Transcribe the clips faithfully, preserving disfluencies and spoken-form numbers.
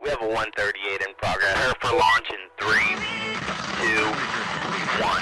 We have a one thirty-eight in progress. Prepare for launch in three, two, one.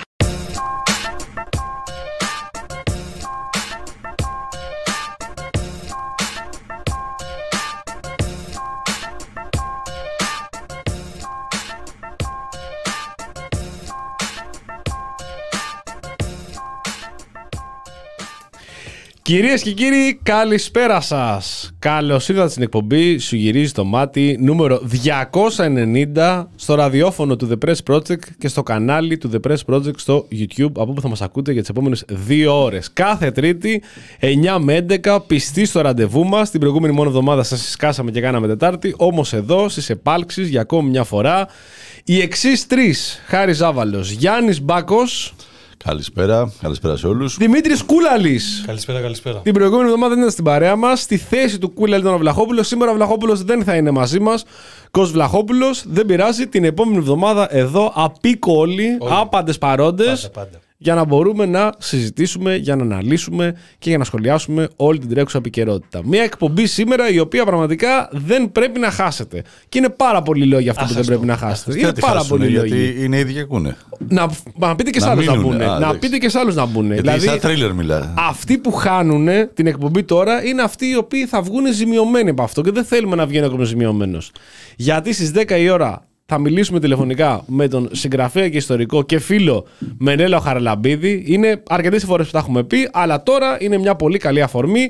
Κυρίες και κύριοι, καλησπέρα σας. Καλώς ήρθατε στην εκπομπή Σου γυρίζει το μάτι νούμερο διακόσια ενενήντα στο ραδιόφωνο του The Press Project και στο κανάλι του The Press Project στο YouTube, από όπου θα μας ακούτε για τις επόμενες δύο ώρες. Κάθε Τρίτη, εννιά με έντεκα, πιστοί στο ραντεβού μας. Την προηγούμενη μόνο εβδομάδα σας συσκάσαμε και κάναμε Τετάρτη. Όμως εδώ, στις επάλξεις, για ακόμη μια φορά, οι εξής τρεις: Χάρης Ζάβαλος, Γιάννης Μπάκος. Καλησπέρα, καλησπέρα σε όλους. Δημήτρης Κούλαλης. Καλησπέρα, καλησπέρα. Την προηγούμενη εβδομάδα ήταν στην παρέα μας. Στη θέση του Κούλαλη ήταν ο Βλαχόπουλος. Σήμερα ο Βλαχόπουλος δεν θα είναι μαζί μας. Κος Βλαχόπουλος, δεν πειράζει. Την επόμενη εβδομάδα εδώ απίκο όλοι, άπαντες παρόντες. Πάντα, πάντα. Για να μπορούμε να συζητήσουμε, για να αναλύσουμε και για να σχολιάσουμε όλη την τρέχουσα επικαιρότητα. Μια εκπομπή σήμερα η οποία πραγματικά δεν πρέπει να χάσετε. Και είναι πάρα πολλοί λόγοι αυτό που δεν πρέπει να χάσετε. Είναι πάρα πολλοί λόγοι. Γιατί είναι ήδη και ακούνε. Να, να πείτε και σε άλλους να μπουν. Να πείτε και σε άλλους να μπουν. Γιατί σαν τρίλερ μιλά. Αυτοί που χάνουν την εκπομπή τώρα είναι αυτοί οι οποίοι θα βγουν ζημιωμένοι από αυτό. Και δεν θέλουμε να βγαίνει ακόμα ζημιωμένος. Γιατί στις δέκα η ώρα θα μιλήσουμε τηλεφωνικά με τον συγγραφέα και ιστορικό και φίλο Μενέλαο Χαραλαμπίδη. Είναι αρκετές φορές που τα έχουμε πει, αλλά τώρα είναι μια πολύ καλή αφορμή.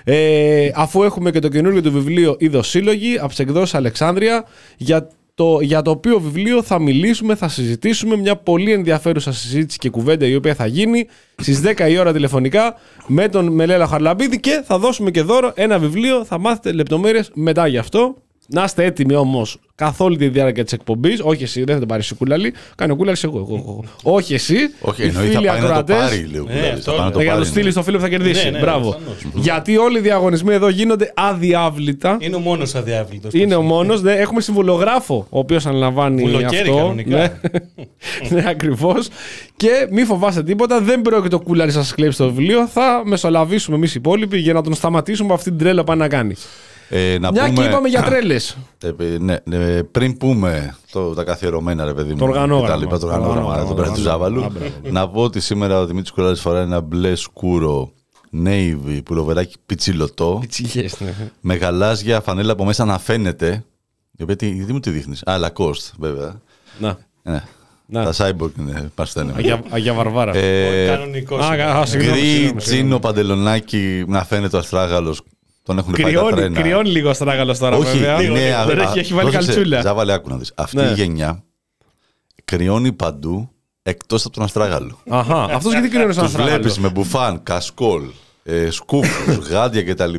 Ε, αφού έχουμε και το καινούργιο του βιβλίο Ειδοσύλλογοι από τις εκδόσεις Αλεξάνδρεια, για το, για το οποίο βιβλίο θα μιλήσουμε, θα συζητήσουμε. Μια πολύ ενδιαφέρουσα συζήτηση και κουβέντα η οποία θα γίνει στις δέκα η ώρα τηλεφωνικά με τον Μενέλαο Χαραλαμπίδη και θα δώσουμε και δώρο ένα βιβλίο. Θα μάθετε λεπτομέρειες μετά γι' αυτό. Να είστε έτοιμοι όμως καθ' όλη τη διάρκεια της εκπομπής. Όχι εσύ, δεν θα την πάρει ο Κούλαλη. Κάνει ο Κούλαλης εγώ, εγώ, εγώ. Όχι εσύ. Όχι, εννοεί θα πάει να το πάρει, λέει ο Κούλαλης. Για να το στείλει στο φίλο που θα κερδίσει. Ναι, ναι, μπράβο. ναι, Γιατί όλοι οι διαγωνισμοί εδώ γίνονται αδιάβλητα. Είναι ο μόνος αδιάβλητος. Είναι ο μόνος. Ναι, έχουμε συμβολογράφο ο οποίος αναλαμβάνει Βουλοκαίρι, αυτό. κανονικά. Ναι, ναι, ακριβώς. Και μη φοβάστε τίποτα. Δεν πρόκειται ο Κούλαλης να σας κλέψει το βιβλίο. Θα μεσολαβήσουμε εμείς οι υπόλοιποι για να τον σταματήσουμε από αυτή την τρέλα που να κάνει. Ε, να Μια πούμε... και είπαμε για τρέλες. Ε, ναι, ναι, πριν πούμε το, τα καθιερωμένα, ρε παιδί μου, το οργανόγραμμα, τα λοιπά, το οργανόγραμμα, τον Πρέσβη του Ζάβαλου, να πω ότι σήμερα ο Δημήτρης Κούλαλης φοράει ένα μπλε σκούρο navy πουλοβεράκι πιτσιλωτό, Πιτσιλιές, ναι. με γαλάζια φανέλα από μέσα να φαίνεται. Γιατί τι μου τη δείχνεις? Α, Lacoste, βέβαια. Να. Ναι. Να. Τα cyborg είναι παστένα. Αγία, Αγία Βαρβάρα. Ε, Κανονικός. γκρι τζίνο παντελονάκι να φαίνεται ο αστράγαλος. Τον έχουν πάει τα τρένα. Κρυώνει λίγο αστράγαλος τώρα, Όχι, βέβαια. είναι, δεν α, έχει, έχει βάλει πρόσεξε, καλτσούλα. Ζάβαλε, άκου να δεις. Αυτή Ναι. η γενιά κρυώνει παντού εκτός από τον αστράγαλο. Αχα, αυτός γιατί κρυώνει στον Τους αστράγαλο? βλέπεις με μπουφάν, κασκόλ, ε, σκούφους, γάντια κτλ.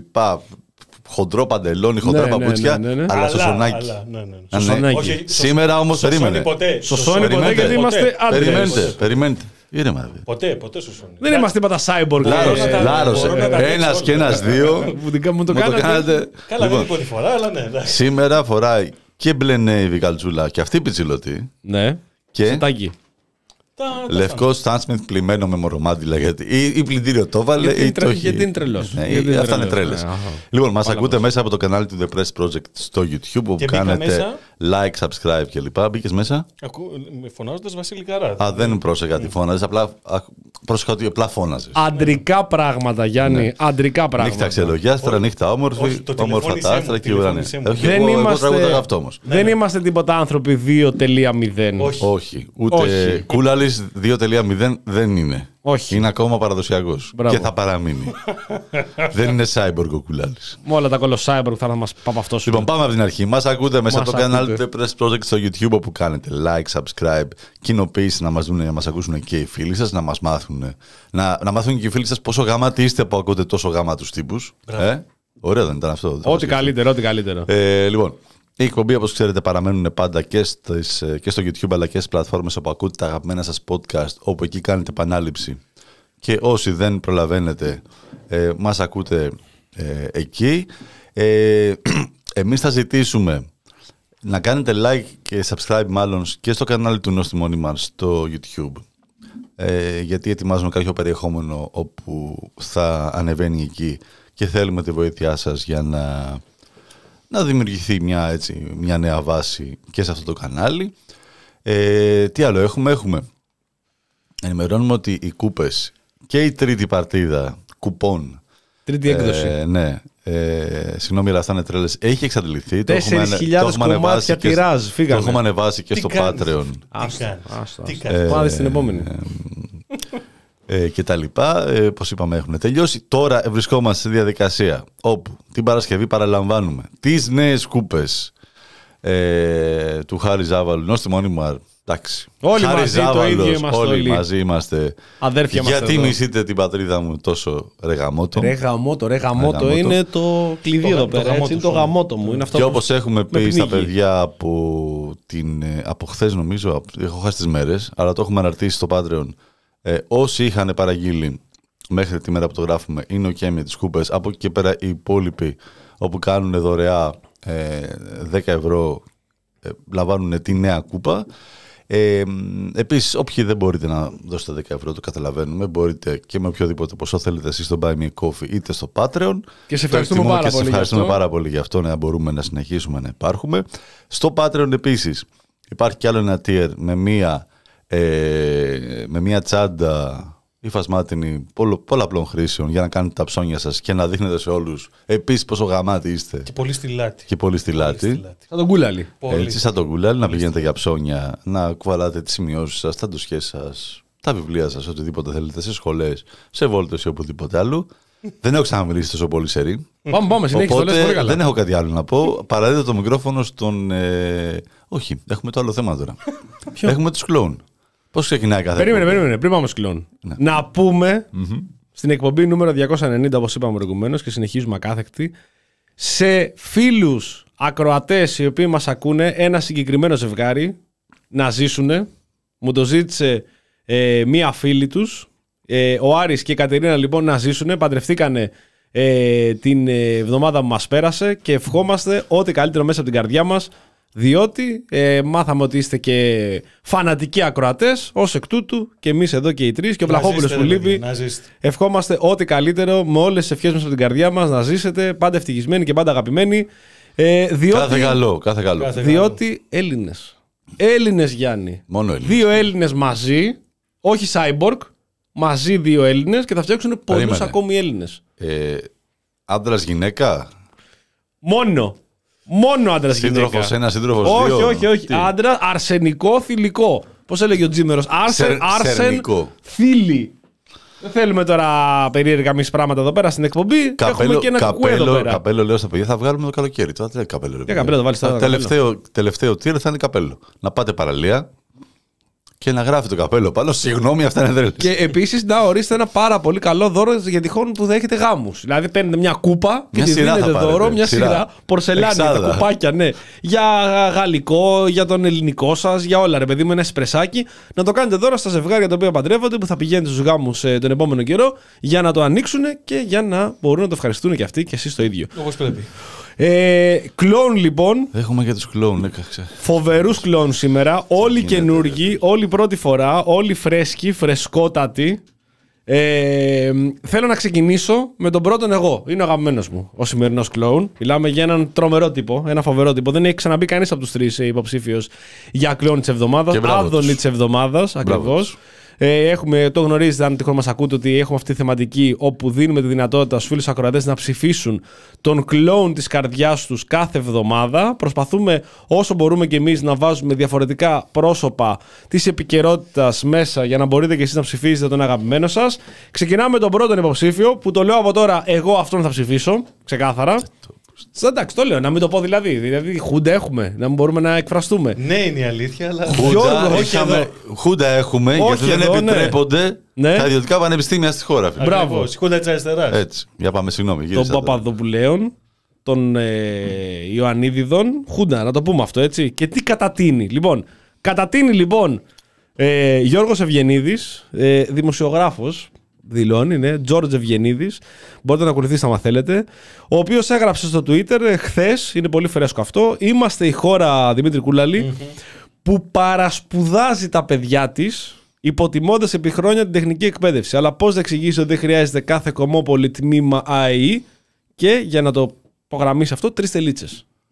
Χοντρό παντελόνι, χοντρά Ναι, ναι, παπούτσια, ναι, ναι, ναι. αλλά Αλλά, σωσονάκι. αλλά, ναι, ναι, ναι. Ναι, ναι. Σωσονάκι. Όχι, Σήμερα όμως σωσόνι περίμενε. ποτέ. Σωσόνι ποτέ, Περιμένετε. γιατί είμαστε άντρες. Περιμένετε, περιμένετε. Ήρεμα, ρε. Ποτέ, ποτέ σου σώνει. Δεν είμαστε τίποτα cyborg. Λάρωσε, Ε, λάρωσε. μπορώ να τα Ένας δείξω και όλα. ένας δύο. Μου την- μου το Μου το κάνατε. κάνατε. Καλά, δεν Λοιπόν, είναι πρώτη φορά, αλλά ναι. εντάξει. σήμερα φοράει και μπλε navy καλτσούλα και αυτή πιτσιλωτή Ναι. και Σετάκι. Τα- τα λευκό Στάνσμιθ πλημμένο με μορομάντιλα. Γιατί ή, ή πλυντήριο το έβαλε Γιατί ή είναι το τρε- έχει. γιατί είναι τρελός. Ναι, Γιατί είναι αυτά είναι τρελός. τρέλες. Ναι, αχα. Λοιπόν, μας Πάρα ακούτε πολύ. μέσα από το κανάλι του The Press Project στο YouTube, όπου μπήκα κάνετε μέσα. like, subscribe κλπ. Μπήκες μέσα? Ακού- με φωνάζοντας Βασίλη Καρά. Α, δεν πρόσεχα τι φώναζες, απλά α, πρόσεχα ότι απλά φώναζες. Αντρικά πράγματα, Γιάννη. Αντρικά Νύχτα πράγματα. ξελογιάστρα, νύχτα όμορφη, όχι, το όμορφα τηλεφώνησέ τα μου, άστρα και η ουρανή. τηλεφώνησέ μου. Όχι, Δεν εγώ, εγώ είμαστε- τραγούδαγα αυτό όμως. Δεν είμαστε τίποτα άνθρωποι δύο τελεία μηδέν. Όχι. Όχι, ούτε Όχι. Κούλαλης δύο τελεία μηδέν δεν είναι. Όχι. Είναι ακόμα παραδοσιακός. Μπράβο. Και θα παραμείνει. Δεν είναι cyborg ο Κούλαλης. Με όλα τα κολοσάιμπορ θα μας πάμε αυτό. Λοιπόν, πάμε από την αρχή. Μας ακούτε μέσα Μας από το κανάλι ακούτε. του The Press Project στο YouTube, όπου κάνετε like, subscribe, κοινοποίηση να μας δουν, να μας ακούσουν και οι φίλοι σας, να μας μάθουν. Να, να μάθουν και οι φίλοι σας πόσο γαμάτοι είστε που ακούτε τόσο γαμάτους τύπους. Ε? Ωραίο δεν ήταν αυτό? Ό,τι καλύτερο, ό,τι καλύτερο. Ε, λοιπόν, οι εκπομπή, όπως ξέρετε, παραμένουν πάντα και, στις, και στο YouTube αλλά και στις πλατφόρμες όπου ακούτε τα αγαπημένα σας podcast, όπου εκεί κάνετε επανάληψη. Και όσοι δεν προλαβαίνετε, ε, μας ακούτε ε, εκεί. Ε, εμείς θα ζητήσουμε να κάνετε like και subscribe μάλλον και στο κανάλι του Νόστη Μόνη μας στο YouTube. Ε, γιατί ετοιμάζουμε κάποιο περιεχόμενο όπου θα ανεβαίνει εκεί και θέλουμε τη βοήθειά σας για να να δημιουργηθεί μια, έτσι, μια νέα βάση και σε αυτό το κανάλι. Ε, τι άλλο έχουμε, έχουμε. Ενημερώνουμε ότι οι κούπες και η τρίτη παρτίδα κουπών. Τρίτη έκδοση. Ε, ναι. Ε, συγγνώμη, αλλά αυτά είναι τρέλες. Έχει εξαντληθεί. τέσσερις χιλιάδες κομμάτια τυράζ. Φύγανε. Το έχουμε ανεβάσει και Τι στο κάνεις? Patreon. Τι κάνεις? Πάμε στην επόμενη. Ε, και τα λοιπά, ε, πώς είπαμε, έχουν τελειώσει. Τώρα βρισκόμαστε στη διαδικασία όπου την Παρασκευή παραλαμβάνουμε τις νέες κούπες ε, του Χάρη Ζάβαλου, νόστιμο μόνιμο. Εντάξει. Όλοι Χάρη μαζί, Ζάβαλος, το ίδιο είμαστε όλοι. όλοι. μαζί είμαστε. Αδέρφια μας Γιατί εδώ. μισείτε την πατρίδα μου τόσο ρε γαμότο. Ρε γαμότο, ρε γαμότο γαμότο. είναι το κλειδί Το εδώ γα- το πέρα. Έτσι, είναι το γαμότο σου. γαμότο μου. Είναι αυτό Και που όπως έχουμε με πει στα πνίγει. παιδιά από, την, ε, από χθες νομίζω, από- έχω χάσει τις μέρες, αλλά το έχουμε αναρτήσει στο Patreon. Ε, όσοι είχαν παραγγείλει μέχρι τη μέρα που το γράφουμε είναι ok με τις κούπες. Από εκεί και πέρα οι υπόλοιποι όπου κάνουν δωρεά ε, δέκα ευρώ ε, λαμβάνουν τη νέα κούπα. Ε, επίσης, όποιοι δεν μπορείτε να δώσετε δέκα ευρώ, το καταλαβαίνουμε. Μπορείτε και με οποιοδήποτε ποσό θέλετε εσείς στο Buy Me a Coffee είτε στο Patreon. Και σε Το ευχαριστούμε εκτιμώ πάρα και σε πολύ γι' ευχαριστούμε αυτό. πάρα πολύ γι' αυτό, να μπορούμε να συνεχίσουμε να υπάρχουμε. Στο Patreon επίσης υπάρχει κι άλλο ένα tier με μία, ε, με μία τσάντα υφασμάτινη πολλο, πολλαπλών χρήσεων για να κάνετε τα ψώνια σας και να δείχνετε σε όλους επίσης πόσο γαμάτι είστε Και πολύ στη λάτη. και πολύ στη λάτη. Σαν τον κούλαλι. Πολύ. Έτσι, σαν τον κουλάλι, να πηγαίνετε για ψώνια, να κουβαλάτε τις σημειώσεις σας, τα ντοσιέ σας, τα βιβλία σας, οτιδήποτε θέλετε, σε σχολές, σε βόλτες ή οπουδήποτε άλλο. Δεν έχω ξαναμιλήσει τόσο πολύ σε ρί. Πάμε, πάμε, συνέχισε, το λες πολύ Οπότε καλά. δεν έχω κάτι άλλο να πω. Παραδίδω το μικρόφωνο στον. Ε... Όχι, έχουμε το άλλο θέμα τώρα. Έχουμε τους κλόουν. Πώς ξεκινάει κάθε Περίμενε, εκπομπή? περίμενε, πριν πάμε στους κλόν. Ναι. Να πούμε στην εκπομπή νούμερο διακόσια ενενήντα, όπως είπαμε προηγουμένως και συνεχίζουμε ακάθεκτη, σε φίλους ακροατές οι οποίοι μας ακούνε, ένα συγκεκριμένο ζευγάρι να ζήσουνε. Μου το ζήτησε ε, μία φίλη τους. Ε, ο Άρης και η Κατερίνα λοιπόν να ζήσουνε. Παντρευτήκανε ε, την εβδομάδα που μας πέρασε και ευχόμαστε ό,τι καλύτερο μέσα από την καρδιά μας. Διότι ε, μάθαμε ότι είστε και φανατικοί ακροατές, ως εκ τούτου και εμείς εδώ και οι τρεις και ο Να Βλαχόπουλος ζήσετε, που ρε λείπει. παιδιά, να ζήσετε. Ευχόμαστε ό,τι καλύτερο με όλες τις ευχές μας από την καρδιά μας να ζήσετε πάντα ευτυχισμένοι και πάντα αγαπημένοι. Ε, διότι, Κάθε καλό, κάθε καλό. Κάθε- διότι Έλληνες. Έλληνες, Γιάννη. Μόνο Έλληνες. Δύο Έλληνες μαζί, όχι cyborg, μαζί δύο Έλληνες και θα φτιάξουν πολλούς Περίμενε. ακόμη Έλληνες. Ε, άντρας γυναίκα. Μόνο. Μόνο άντρα γυναίκα. Σύντροφος ένα, σύντροφος Όχι, δύο. όχι, όχι. Τι? Άντρα, αρσενικό, θηλυκό. Πώς έλεγε ο Τζίμερος. Άρσεν, Σερ- άρσεν, σερνικό. θήλυ. Δεν θέλουμε τώρα περίεργα εμείς πράγματα εδώ πέρα στην εκπομπή. Έχουμε και ένα κουκουέ εδώ καπέλο, πέρα. καπέλο, λέω στα παιδιά, θα βγάλουμε το καλοκαίρι. Τώρα τι λέει καπέλο. ρε Για παιδιά. καπέλο θα βάλεις τώρα, Τα καπέλο. Τελευταίο, τελευταίο tier θα είναι καπέλο. Να πάτε παραλία και να γράφει το καπέλο πάνω. Συγγνώμη, αυτά είναι τρέλες. Και επίσης να ορίσετε ένα πάρα πολύ καλό δώρο για τυχόν που δέχετε γάμους. Δηλαδή παίρνετε μια κούπα και Μια τη σειρά δίνετε θα δώρο, πάρετε. μια Σειρά. σειρά, πορσελάνια, τα Εξάδα. κουπάκια, ναι. Για γαλλικό, για τον ελληνικό σας, για όλα ρε παιδί μου, ένα εσπρεσάκι. Να το κάνετε δώρο στα ζευγάρια τα οποία παντρεύονται, που θα πηγαίνετε στους γάμους ε, τον επόμενο καιρό, για να το ανοίξουν και για να μπορούν να το ευχαριστούν και αυτοί και εσείς το ίδιο. Όπως πρέπει. Ε, κλόν λοιπόν. Έχουμε και τους κλόουν. Ναι, ξέ. Φοβερούς κλόν σήμερα, όλοι γίνεται, καινούργοι, όλοι πρώτη φορά, όλοι φρέσκοι, φρεσκότατοι. Ε, θέλω να ξεκινήσω με τον πρώτον εγώ. Είναι ο αγαπημένος μου, ο σημερινός κλόουν. Μιλάμε για έναν τρομερό τύπο, ένα φοβερό τύπο. Δεν έχει ξαναμπεί κανείς από τους τρεις υποψήφιος για κλόουν της εβδομάδας. Και μπράβο Άδωνη τους. της εβδομάδας, Μπράβο ακριβώς. τους. Ε, έχουμε, το γνωρίζετε αν τυχόν μας ακούτε ότι έχουμε αυτή τη θεματική όπου δίνουμε τη δυνατότητα στους φίλους ακροατές να ψηφίσουν τον κλόουν της καρδιάς τους κάθε εβδομάδα. Προσπαθούμε όσο μπορούμε και εμείς να βάζουμε διαφορετικά πρόσωπα της επικαιρότητας μέσα για να μπορείτε και εσείς να ψηφίσετε τον αγαπημένο σας. Ξεκινάμε με τον πρώτον υποψήφιο που το λέω από τώρα, εγώ αυτόν θα ψηφίσω, ξεκάθαρα. Εντάξει, το λέω, να μην το πω δηλαδή. Δηλαδή, χούντα έχουμε, να μην μπορούμε να εκφραστούμε. Ναι, είναι η αλήθεια, αλλά. Χούντα, Γιώργο, όχι είχαμε- εδώ. Χούντα έχουμε, Όχι γιατί δεν εδώ, ναι. επιτρέπονται Ναι. τα ιδιωτικά πανεπιστήμια στη χώρα. φίλε. Μπράβο. Ακριβώς, η Χούντα της αριστεράς. Έτσι, για πάμε, συγγνώμη. Τον γύρισα τώρα. Παπαδοπουλέων, τον ε, Ιωαννίδιδων. Χούντα, να το πούμε αυτό έτσι. Και τι κατατείνει. Λοιπόν, κατατείνει λοιπόν ε, Γιώργος Ευγενίδης, ε, δημοσιογράφος. Δηλώνει, ναι, Τζόρτζ Ευγενίδης. Μπορείτε να ακολουθήσετε άμα θέλετε. Ο οποίος έγραψε στο Twitter ε, χθες, είναι πολύ φρέσκο αυτό. Είμαστε η χώρα, Δημήτρη Κούλαλη, που παρασπουδάζει τα παιδιά της, υποτιμώντας επί χρόνια την τεχνική εκπαίδευση. Αλλά πώς να εξηγήσει ότι δεν χρειάζεται κάθε κομμόπολη τμήμα ΑΕΗ και για να το υπογραμμίσει αυτό, τρεις τελίτσες.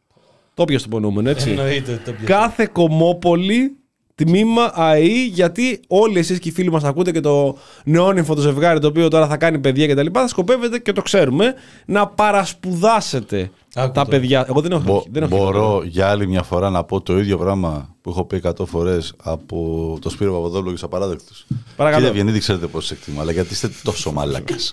Το πιες το υπονοούμενο, έτσι. Εννοείται ότι το πιες. Κάθε κομμόπολη τμήμα ΑΕΗ, γιατί όλοι εσείς και οι φίλοι μας ακούτε και το νεόνυμφο το ζευγάρι το οποίο τώρα θα κάνει παιδιά κτλ. Θα σκοπεύετε και το ξέρουμε να παρασπουδάσετε Άκου τα το. παιδιά. Εγώ δεν έχω. Μπο- δεν έχω μπορώ για άλλη μια φορά να πω το ίδιο πράγμα που έχω πει εκατό φορές από το Σπύρο Παπαδόπουλο και τους Απαράδεκτους. Παρακαλώ. Κύριε Ευγενίδη, ξέρετε πώς σας εκτιμώ, αλλά γιατί είστε τόσο μαλάκας.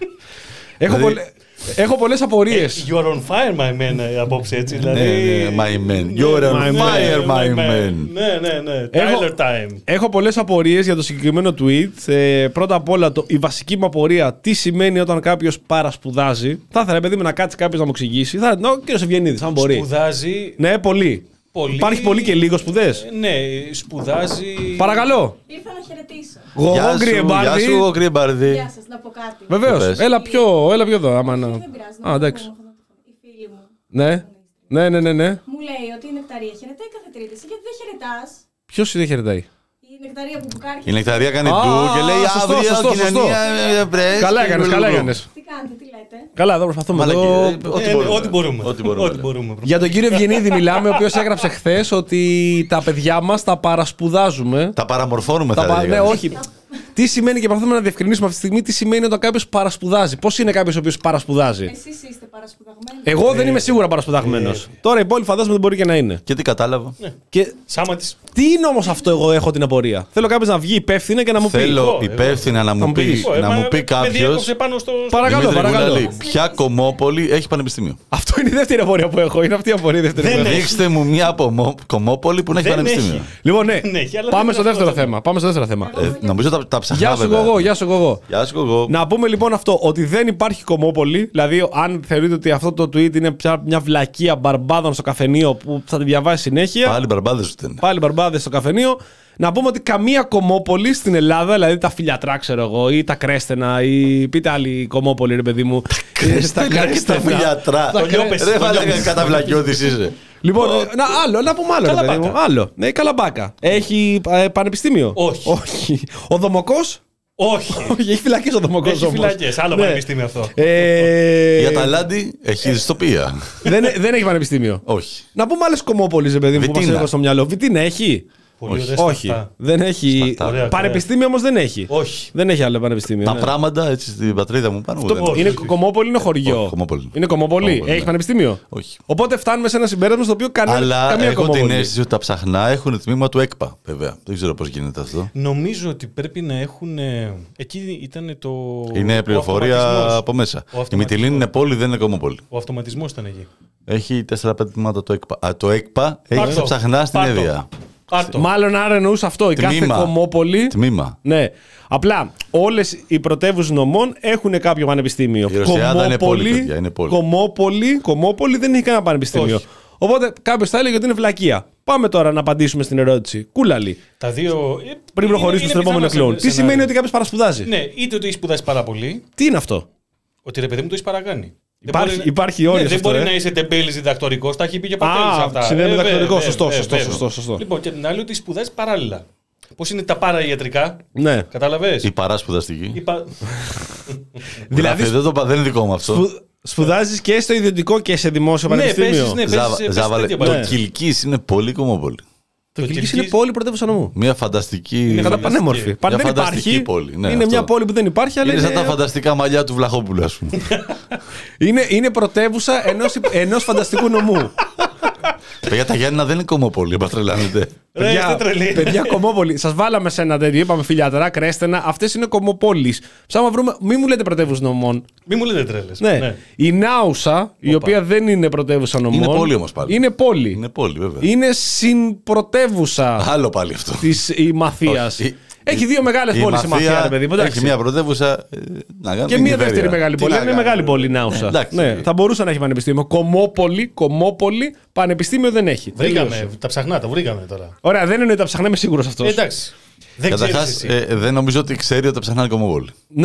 Έχω, Δηλαδή- πολλε... έχω πολλές απορίες. You are on fire, my man, ε, απόψε έτσι. Δηλαδή... Ναι, ναι, my man. You're on My fire, man, my man. Ναι, ναι, ναι. Έχω- Tyler time. Έχω πολλές απορίες για το συγκεκριμένο tweet. Ε, πρώτα απ' όλα, το, η βασική μου απορία, τι σημαίνει όταν κάποιος παρασπουδάζει. Θα ήθελα, παιδί μου, να κάτσει κάποιος να μου εξηγήσει. Θα ήθελα, ο κύριος Ευγενίδης, αν μπορεί. Σπουδάζει. Ναι, πολύ. Πολύ... Υπάρχει πολύ και λίγο σπουδές. Ναι, σπουδάζει. Παρακαλώ. Ήρθα να χαιρετήσω. Γογό Γεια σου, γκριε γεια μπάρδι. σου, ο Γκριε Μπάρδι. Γεια σας, να πω κάτι. Βεβαίως. Πες. Έλα πιο, έλα πιο εδώ. Άμα να... Δεν πειράζει. Α, εντάξει. Η φίλη μου Ναι. Ναι, ναι, ναι, ναι. μου λέει ότι η νεκταρία χαιρετάει κάθε Τρίτη. Εσύ γιατί δεν χαιρετάς? Ποιος δεν χαιρετάει. Η νεκταρία που μπουκάρει. Η νεκταρία κάνει Α, ντου και λέει σωστό, αύριο σωστό, κοινωνία ε, πρέσβη. Καλά έκανες, καλά έκανες. Τι κάνετε, τι λέτε? Καλά, εδώ προσπαθούμε. Μαλάκα, Εδώ... ε, ό,τι Ε, μπορούμε. Ό,τι μπορούμε. Ό,τι μπορούμε. Ό,τι μπορούμε. Για τον κύριο Ευγενίδη μιλάμε, ο οποίος έγραψε χθες ότι τα παιδιά μας τα παρασπουδάζουμε. Τα παραμορφώνουμε, Τα θα πα- έλεγα. Ναι, όχι. Τι σημαίνει, και προσπαθούμε να διευκρινίσουμε αυτή τη στιγμή, τι σημαίνει όταν κάποιος παρασπουδάζει. Πώς είναι κάποιος ο οποίος παρασπουδάζει. Εσείς είστε παρασπουδαγμένοι. Εγώ δεν είμαι σίγουρα παρασπουδαγμένος. Τώρα οι υπόλοιποι φαντάζομαι δεν μπορεί και να είναι. Και τι κατάλαβα. Και Σάμα της. τι είναι όμως αυτό, εγώ έχω την απορία. Θέλω κάποιος να βγει υπεύθυνα και να μου πει. Θέλω εγώ. υπεύθυνα να Θα μου μου πει, πεις. να μου πει κάποιο. Με διέκοψε πάνω στο. στο- Παρακαλώ, παρακαλώ. Ποια κομμόπολη έχει πανεπιστήμιο. Αυτό είναι η δεύτερη απορία που έχω. Είναι αυτή η απορία η δεύτερη. Δεν που έχω. έχει. Δείξτε μου μια απομο- κομμόπολη που να έχει Δεν πανεπιστήμιο. έχει. Λοιπόν, ναι. Ναι, έχει, αλλά Πάμε δεν στο είναι δεύτερο αυτό. θέμα. Πάμε στο δεύτερο θέμα. Ε, νομίζω τα, τα ψαχνά Γεια σου, βέβαια. εγώ, γεια σου, εγώ. Γεια σου, εγώ. Να πούμε λοιπόν αυτό, ότι δεν υπάρχει κομμόπολη. Δηλαδή, αν θεωρείτε ότι αυτό το tweet είναι πια μια βλακεία μπαρμπάδων στο καφενείο που θα τη διαβάσει συνέχεια. Πάλι μπαρμπάδε σου ήταν. Πάλι μπαρμπάδες στο καφενείο. Να πούμε ότι καμία κομμόπολη στην Ελλάδα, δηλαδή τα φιλιατρά, ξέρω εγώ, ή τα κρέστενα, ή πείτε άλλη κομμόπολη, ρε παιδί μου. Κρέστενα και τα φιλιατρά. Τα λιόπες, Ρε το βάλε λιόπες. καταβλακιώτης είσαι. Λοιπόν, να, άλλο, να πούμε άλλο, ρε παιδί Καλαμπάκα. μου. Άλλο. Ναι, Καλαμπάκα. Έχει ε, πανεπιστήμιο. Όχι. Όχι. Ο Δομοκός. Όχι. Όχι, έχει φυλακές ο Δομοκός Έχει όμως. φυλακές. Άλλο Ναι. πανεπιστήμιο αυτό. Ε, Η Αταλάντη έχει δυστοπία. δεν, δεν έχει πανεπιστήμιο. Όχι. Να πούμε άλλες κομμόπολες, ρε παιδί μου, που μας Βιτίνα. έρχονται στο μυαλό. Βιτίνα έχει. Πολύ ωραία Όχι. σταθά. Δεν έχει. Σπαρτά. Ωραία, Πανεπιστήμιο όμως δεν έχει. Όχι. Δεν έχει άλλο πανεπιστήμιο. Τα ναι. πράγματα έτσι στην πατρίδα μου πάνω. Το- δεν- όχι. είναι κομμόπολη, είναι χωριό. Όχι, Κομμόπολη. Είναι κομμόπολη. Κομμόπολη, Έχει ναι. πανεπιστήμιο. Όχι. Οπότε φτάνουμε σε ένα συμπέρασμα στο οποίο κανένα, Αλλά καμία έχω κομμόπολη. την αίσθηση ότι τα ψαχνά έχουν τμήμα του ΕΚΠΑ, βέβαια. Δεν ξέρω πώς γίνεται αυτό. Νομίζω ότι πρέπει να έχουν. ε, Εκεί ήταν το. Είναι ο πληροφορία αυτοματισμός. από μέσα. Ο Η αυτοματισμός. Μυτιλίνη είναι πόλη, δεν είναι κομμόπολη. Ο αυτοματισμό ήταν εκεί. Έχει τέσσερα πέντε τμήματα το ΕΚΠΑ. Α, το ΕΚΠΑ έχει Πάρ' τα το. ψαχνά στην Πάρ' το. έδεια. Πάρ' το. Μάλλον άρα εννοούσε αυτό. Η κάθε Τμήμα. κομμόπολη. Τμήμα. Ναι. Απλά όλες οι πρωτεύουσες νομών έχουν κάποιο πανεπιστήμιο. Η Ρωσιάδα είναι πόλη, παιδιά, είναι πόλη. Κομμόπολη, Κομμόπολη δεν έχει κανένα πανεπιστήμιο. Όχι. Οπότε κάποιο θα έλεγε ότι είναι βλακεία. Πάμε τώρα να απαντήσουμε στην ερώτηση. Κούλαλη. Τα δύο. ε, Πριν είναι- προχωρήσουμε είναι στο επόμενο πιθανό κλόουν. σε- Τι σενάριο. σημαίνει ότι κάποιο παρασπουδάζει. Ναι, είτε ότι έχει σπουδάσει πάρα πολύ, Τι είναι αυτό. ότι ρε παιδί μου το έχει παρακάνει. Δεν Υπάρχει- μπορεί να- υπάρχει όριο Ναι, σε δεν αυτό, μπορεί ε. να είσαι τεμπέλης διδακτορικός, τα έχει πει και πατέλης Α, αυτά. συνδέεται με Ε, διδακτορικό, βέβαια, σωστό, βέβαια, σωστό, βέβαια. σωστό, σωστό. Λοιπόν, και την άλλη ότι σπουδάζει παράλληλα. Πώς είναι τα παραϊατρικά, Ναι. κατάλαβες. Η παράσπουδαστική. Η πα- Δηλαδή, Γράφει, δεν, το, πα- δεν είναι δικό μου αυτό. σπου... σπουδάζει και στο ιδιωτικό και σε δημόσιο Ναι, πανεπιστήμιο. παίζεις, ναι, Ζάβα- παίζεις, παίζεις Ζάβαλε, τέτοια το πράγματα. Κιλκής είναι πολύ κομμόπολη. Το Κιλκής Κιλκής- είναι πόλη πρωτεύουσα νομού. Μια φανταστική. Είναι Κατά φανταστική. πανέμορφη. Πάντα Μια δεν φανταστική υπάρχει. πόλη, ναι, είναι αυτό. μια πόλη που δεν υπάρχει, αλλά Είναι είναι, σαν τα φανταστικά μαλλιά του Βλαχόπουλου, α πούμε. είναι, είναι πρωτεύουσα ενός, ενός φανταστικού νομού. Παιδιά, τα Γιάννηνα δεν είναι κομμόπολη, μα τρελάνετε. Ρε, είστε τρελοί. παιδιά κομμόπολη. Σας βάλαμε σε ένα τέτοιο, είπαμε φιλιατρά, κρέστενα. Αυτές είναι κομμοπόλεις. Ψάμα βρούμε, μη μου λέτε πρωτεύουσα νομών. Μη μου λέτε τρέλες. Ναι. Η Νάουσα, η οποία δεν είναι πρωτεύουσα νομών. Είναι πόλη όμως πάλι. Είναι πόλη. Είναι πόλη, βέβαια. Είναι συμπρωτεύουσα Άλλο πάλι αυτό. της η Μαθίας. Όχι, η- Έχει δύο μεγάλες Η πόλεις η Μαθία, ρε παιδί μου. εντάξει. έχει μια πρωτεύουσα. ε, να κάνουμε Και την μία Ιβέρεια. δεύτερη μεγάλη Τι πόλη. να Είναι κάνουμε. μεγάλη πόλη η Νάουσα. Εντάξει. Ναι, θα μπορούσε να έχει πανεπιστήμιο. Κομμόπολη, Κομμόπολη, πανεπιστήμιο δεν έχει. Βρήκαμε, Τελείωσε. τα ψαχνά, τα βρήκαμε τώρα. Ωραία, δεν εννοείται, τα ψαχνάμε σίγουρο αυτό. Ε, εντάξει. Δεν ξέρεις Καταρχάς, εσύ. ε, δεν νομίζω ότι ξέρει ότι τα ψαχνάνε κομμόπολη. Ναι.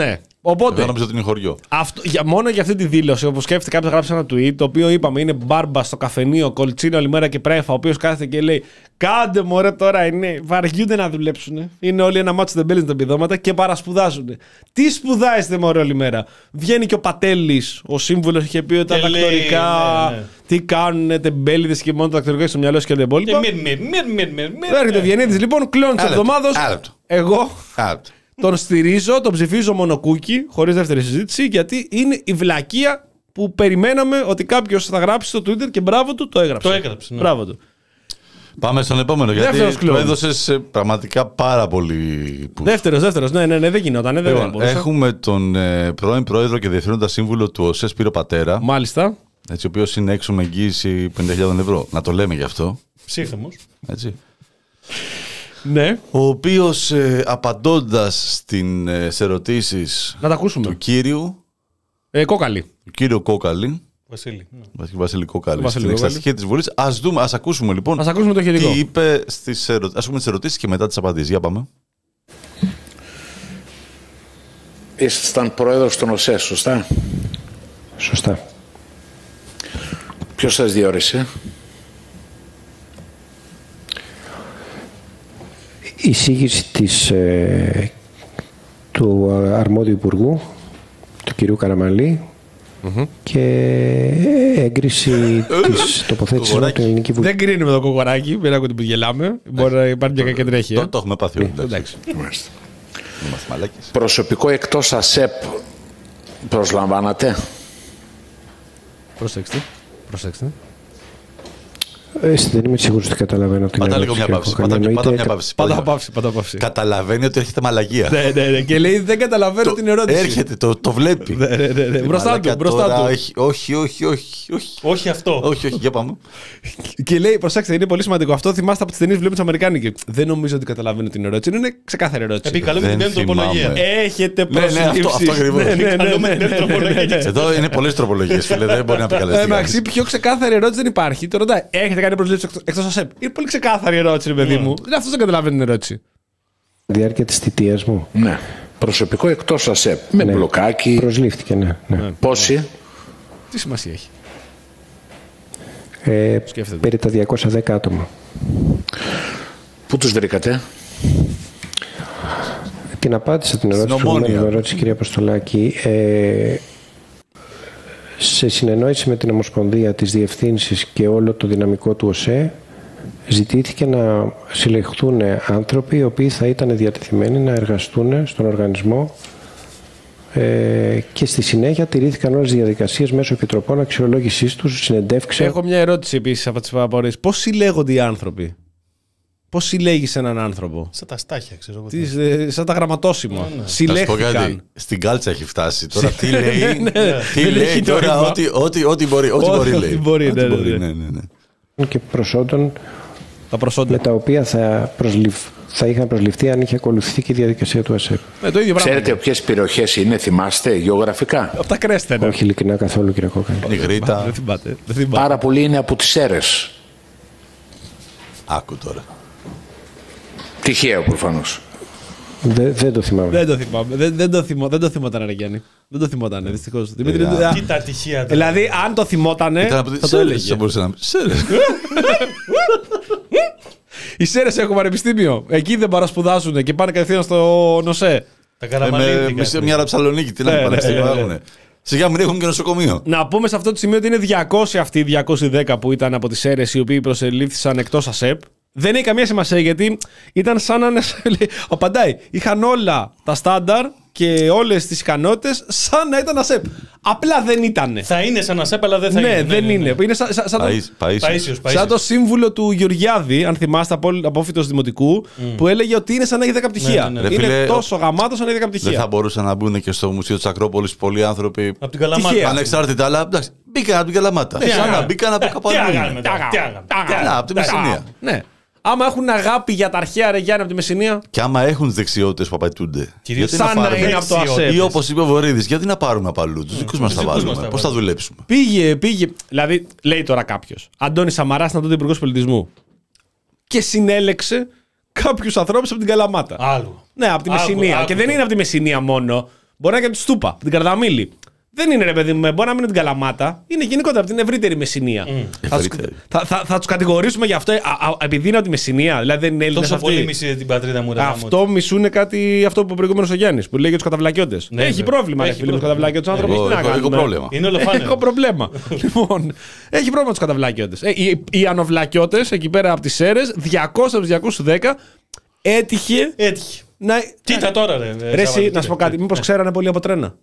Οπότε, εγώ νόμιζα ότι είναι χωριό. Αυτό, για, μόνο για αυτή τη δήλωση, όπως σκέφτεται κάποιος να γράψει ένα tweet, το οποίο είπαμε είναι μπάρμπα στο καφενείο, κολτσίνο όλη μέρα και πρέφα, ο οποίος κάθεται και λέει: Κάντε μωρέ τώρα, είναι, βαριούνται να δουλέψουν. Είναι όλοι ένα μάτσο τεμπέλες τα επιδόματα και παρασπουδάζουν. Τι σπουδάζεστε μωρέ όλη μέρα. Βγαίνει και ο Πατέλης, ο σύμβουλος, είχε πει ότι τα δακτορικά. Ναι, ναι. Τι κάνουν τεμπέληδες και μόνο τα δακτορικά στο μυαλό και όλα τα υπόλοιπα. Έρχεται ο Ευγενίδης λοιπόν, κλειώνει τη εβδομάδα. Εγώ. Τον στηρίζω, τον ψηφίζω μονοκούκι, χωρίς δεύτερη συζήτηση, γιατί είναι η βλακεία που περιμέναμε ότι κάποιος θα γράψει στο Twitter και μπράβο του, το έγραψε. Το έγραψε, ναι. Μπράβο του. Πάμε στον επόμενο, γιατί το έδωσες πραγματικά πάρα πολύ. Δεύτερος, δεύτερος, ναι, ναι, ναι, δεν γινόταν. Δεν λοιπόν, έχουμε τον ε, πρώην πρόεδρο και διευθύνοντα σύμβουλο του ΟΣΕ Σπύρο Πατέρα. Μάλιστα. Έτσι, ο οποίος είναι έξω με εγγύηση πενήντα χιλιάδες ευρώ. Να το λέμε γι' αυτό. Ψύχαμος. Έτσι. Ναι. Ο οποίος ε, απαντώντας στην, ε, σε ερωτήσεις να τα ακούσουμε. του κύριου ε, Κόκαλη. Του κύριου Κόκαλη. Βασίλη. Ναι. Βασίλη Κόκαλη. Στην εξεταστική της Βουλής. Ας δούμε, ας ακούσουμε λοιπόν. Ας ακούσουμε το ηχητικό. Τι είπε στις ερωτήσεις. Ας πούμε τις ερωτήσεις και μετά τις απαντήσεις. Για πάμε. Ήσασταν πρόεδρος των ΟΣΕ, σωστά. Σωστά. Ποιος σας διόρισε? Η εισήγηση της, ε, του αρμόδιου υπουργού, του κυρίου Καραμανλή, mm-hmm. και έγκριση της τοποθέτησης από την Ελληνική Βουλή. Δεν κρίνουμε το κοκοράκι, μην ακούτε που γελάμε. Μπορεί να υπάρχει και κακή τρέχεια. Το, το έχουμε πάθει όλοι. Εντάξει. Προσωπικό εκτός ΑΣΕΠ προσλαμβάνατε? Προσέξτε. Προσέξτε. Εσύ δεν είμαι σίγουρος ότι καταλαβαίνω την ερώτηση. Πάντα λίγο μια παύση. Πάντα, πάντα μια παύση. Πάντα παύση, πάντα παύση. Καταλαβαίνει ότι έρχεται μαλαγία. Ναι, ναι, ναι. Και λέει δεν καταλαβαίνω το, την ερώτηση. Έρχεται, το, το βλέπει. Ναι, ναι, ναι, ναι. Μπροστά του, μπροστά του. Όχι, όχι, όχι, όχι, όχι. Όχι αυτό. Όχι, όχι, για πάμε. Και λέει, προσέξτε, είναι πολύ σημαντικό. Αυτό θυμάστε από τις ταινίες που βλέπουμε τις Αμερικάνικες. Δεν νομίζω ότι καταλαβαίνω την ερώτηση. Είναι ξεκάθαρη ερώτηση. Επικαλούμε την πέμπτη τροπολογία. Έχετε προσλήψει. Αυτό ακριβώς. Εδώ είναι πολλές τροπολογίες, φίλε. Δεν μπορεί να επικαλεστεί. Εντάξει, πιο ξεκάθαρη ερώτηση δεν υπάρχει. Το ρωτάει, έχετε κάνει προσλήψει εκτός ΑΣΕΠ? Είναι πολύ ξεκάθαρη ερώτηση, ρε παιδί μου. Αυτό δεν καταλαβαίνει την ερώτηση. Διάρκεια της θητείας μου. Ναι. Προσωπικό εκτός ΑΣΕΠ. Με ναι. μπλοκάκι. Προσλήφθηκε, ναι. ναι. ναι. Πόσοι? Τι σημασία έχει? Ε, περί τα διακόσια δέκα άτομα. Πού τους βρήκατε? Την απάντησα την ερώτηση που με ρώτησε η κυρία Αποστολάκη. Ε, σε συνεννόηση με την Ομοσπονδία της Διευθύνσης και όλο το δυναμικό του ΟΣΕ, ζητήθηκε να συλλεχθούν άνθρωποι οι οποίοι θα ήταν διατεθειμένοι να εργαστούν στον οργανισμό, ε, και στη συνέχεια τηρήθηκαν όλες τις διαδικασίες μέσω επιτροπών αξιολόγησής τους, συνεντεύξεων. Έχω μια ερώτηση επίσης από τις παραπορίες. Πώς συλλέγονται οι άνθρωποι? Πώς συλλέγεις έναν άνθρωπο? Σαν τα στάχια, ξέρω εγώ. Τι, σαν τα γραμματόσημα. Ναι, ναι. Συλλέχθηκαν. Στην κάλτσα έχει φτάσει. Τώρα τι λέει, ναι, τι λέει τώρα, ό,τι, ό,τι, ό,τι μπορεί, ό,τι μπορεί λέει. Μπορεί, ό,τι ναι, μπορεί, ναι. ναι, ναι, ναι. Και προσόντων τα προσόντα. με τα οποία θα, προσληφ, θα είχαν προσληφθεί αν είχε ακολουθηθεί και η διαδικασία του ΑΣΕΠ. Ε, το ίδιο Ξέρετε πράγμα. Ποιες περιοχές είναι, θυμάστε γεωγραφικά? Από τα Κρέστα. Ναι. Όχι ειλικρινά καθόλου, κύριε Κόκαλη. Η Γρήτα. Δεν θυμάται, δεν θυμάται. Πάρα πολλοί είναι από τις Σέρρες. Άκου τώρα. Τυχαίο προφανώς. Δε, δεν το θυμάμαι. Δεν το θυμάμαι. Δεν, δεν, το, θυμώ, δεν το θυμόταν, ρε Γιάννη. Δεν το θυμόταν, δυστυχώς. Δημήτρη, yeah. Τι τα τυχαία. Δηλαδή, αν το θυμότανε, θα το, το έλεγε. Δεν μπορούσε να πει. Σέρες. Οι Σέρρες έχουν πανεπιστήμιο. Εκεί δεν παρασπουδάζουν και πάνε κατευθείαν στο ΝΟΣΕ. Τα Καραμανλή. Σε μια Ψαλονίκη, τι να μην πανεπιστήμιο έχουν. Σιγά μην έχουν και νοσοκομείο. Να πούμε σε αυτό το σημείο ότι είναι διακόσιοι αυτοί οι διακόσιοι δέκα που ήταν από τις Σέρρες οι οποίοι προσελήφθησαν εκτός ΑΣΕΠ. Δεν έχει καμία σημασία γιατί ήταν σαν να. Απαντάει. Είχαν όλα τα στάνταρ και όλες τις ικανότητες σαν να ήταν ΑΣΕΠ. Απλά δεν ήταν. Θα είναι σαν ΑΣΕΠ, αλλά δεν θα ναι, είναι. Δεν ναι, είναι. Ναι, ναι. Είναι σαν, σαν, σαν, Παΐσιος, το, Παΐσιος. Παΐσιος, σαν το σύμβουλο του Γεωργιάδη, αν θυμάστε, απόφοιτος δημοτικού, mm. που έλεγε ότι είναι σαν να έχει δέκα πτυχία. Ναι, ναι, ναι. Είναι φίλε, τόσο γαμάτος σαν να έχει δέκα πτυχία. Δεν θα μπορούσαν να μπουν και στο Μουσείο της Ακρόπολης πολλοί άνθρωποι. Από την Καλαμάτα. Ανεξάρτητα, αλλά εντάξει, μπήκαν από την Καλαμάτα. Σαν να μπήκαν από κάπου αλλού. Από τη Μεσσηνία. Ναι. Άμα έχουν αγάπη για τα αρχαία, ρε Γιάννη, από τη Μεσσηνία. Και άμα έχουν τις δεξιότητες που απαιτούνται. Κυρίως σαν να είναι από το ΑΣΕΠ. Ή όπως είπε ο Βορύδης, γιατί να πάρουμε από αλλού. Τους δικούς μας θα βάλουμε. Πώς θα δουλέψουμε. Πήγε, πήγε. Δηλαδή, λέει τώρα κάποιος. Αντώνης Σαμαράς ήταν τότε υπουργός πολιτισμού. Και συνέλεξε κάποιους ανθρώπους από την Καλαμάτα. Άλλο. Ναι, από τη Μεσσηνία. Και δεν είναι από τη Μεσσηνία μόνο. Μπορεί να είναι και από τη Στούπα, την Καρδαμίλη. Δεν είναι ρε παιδί μου, μπορεί να μην είναι την Καλαμάτα, είναι γενικότερα από την ευρύτερη Μεσσηνία. Mm. Θα, τους, θα, θα, θα τους κατηγορήσουμε γι' αυτό, α, α, επειδή είναι από τη Μεσσηνία, δηλαδή δεν είναι Έλληνες. Τόσο πολύ μισή την πατρίδα μου, ρε. Αυτό μισούνε κάτι, αυτό που είπε προηγουμένως ο Γιάννης, που λέει για τους καταβλακιώτες. Ναι, έχει ναι. πρόβλημα, ρε φίλε, με τους καταβλακιώτες άνθρωποι. Εγώ, έχω, έχω πρόβλημα. Είναι ολοφάνερο. Έχω πρόβλημα. Λοιπόν, έχει πρόβλημα τους καταβλακιώτες. Ε, οι, οι ανοβλακιώτες εκεί πέρα από τις Σέρρες, διακόσια από τους διακόσιους δέκα, έτυχε. Έτυχε. Να... Κοίτα τώρα, ρε. Ρε, εσύ, να σου πω κάτι, μήπως ξέρανε πολύ από τρένα.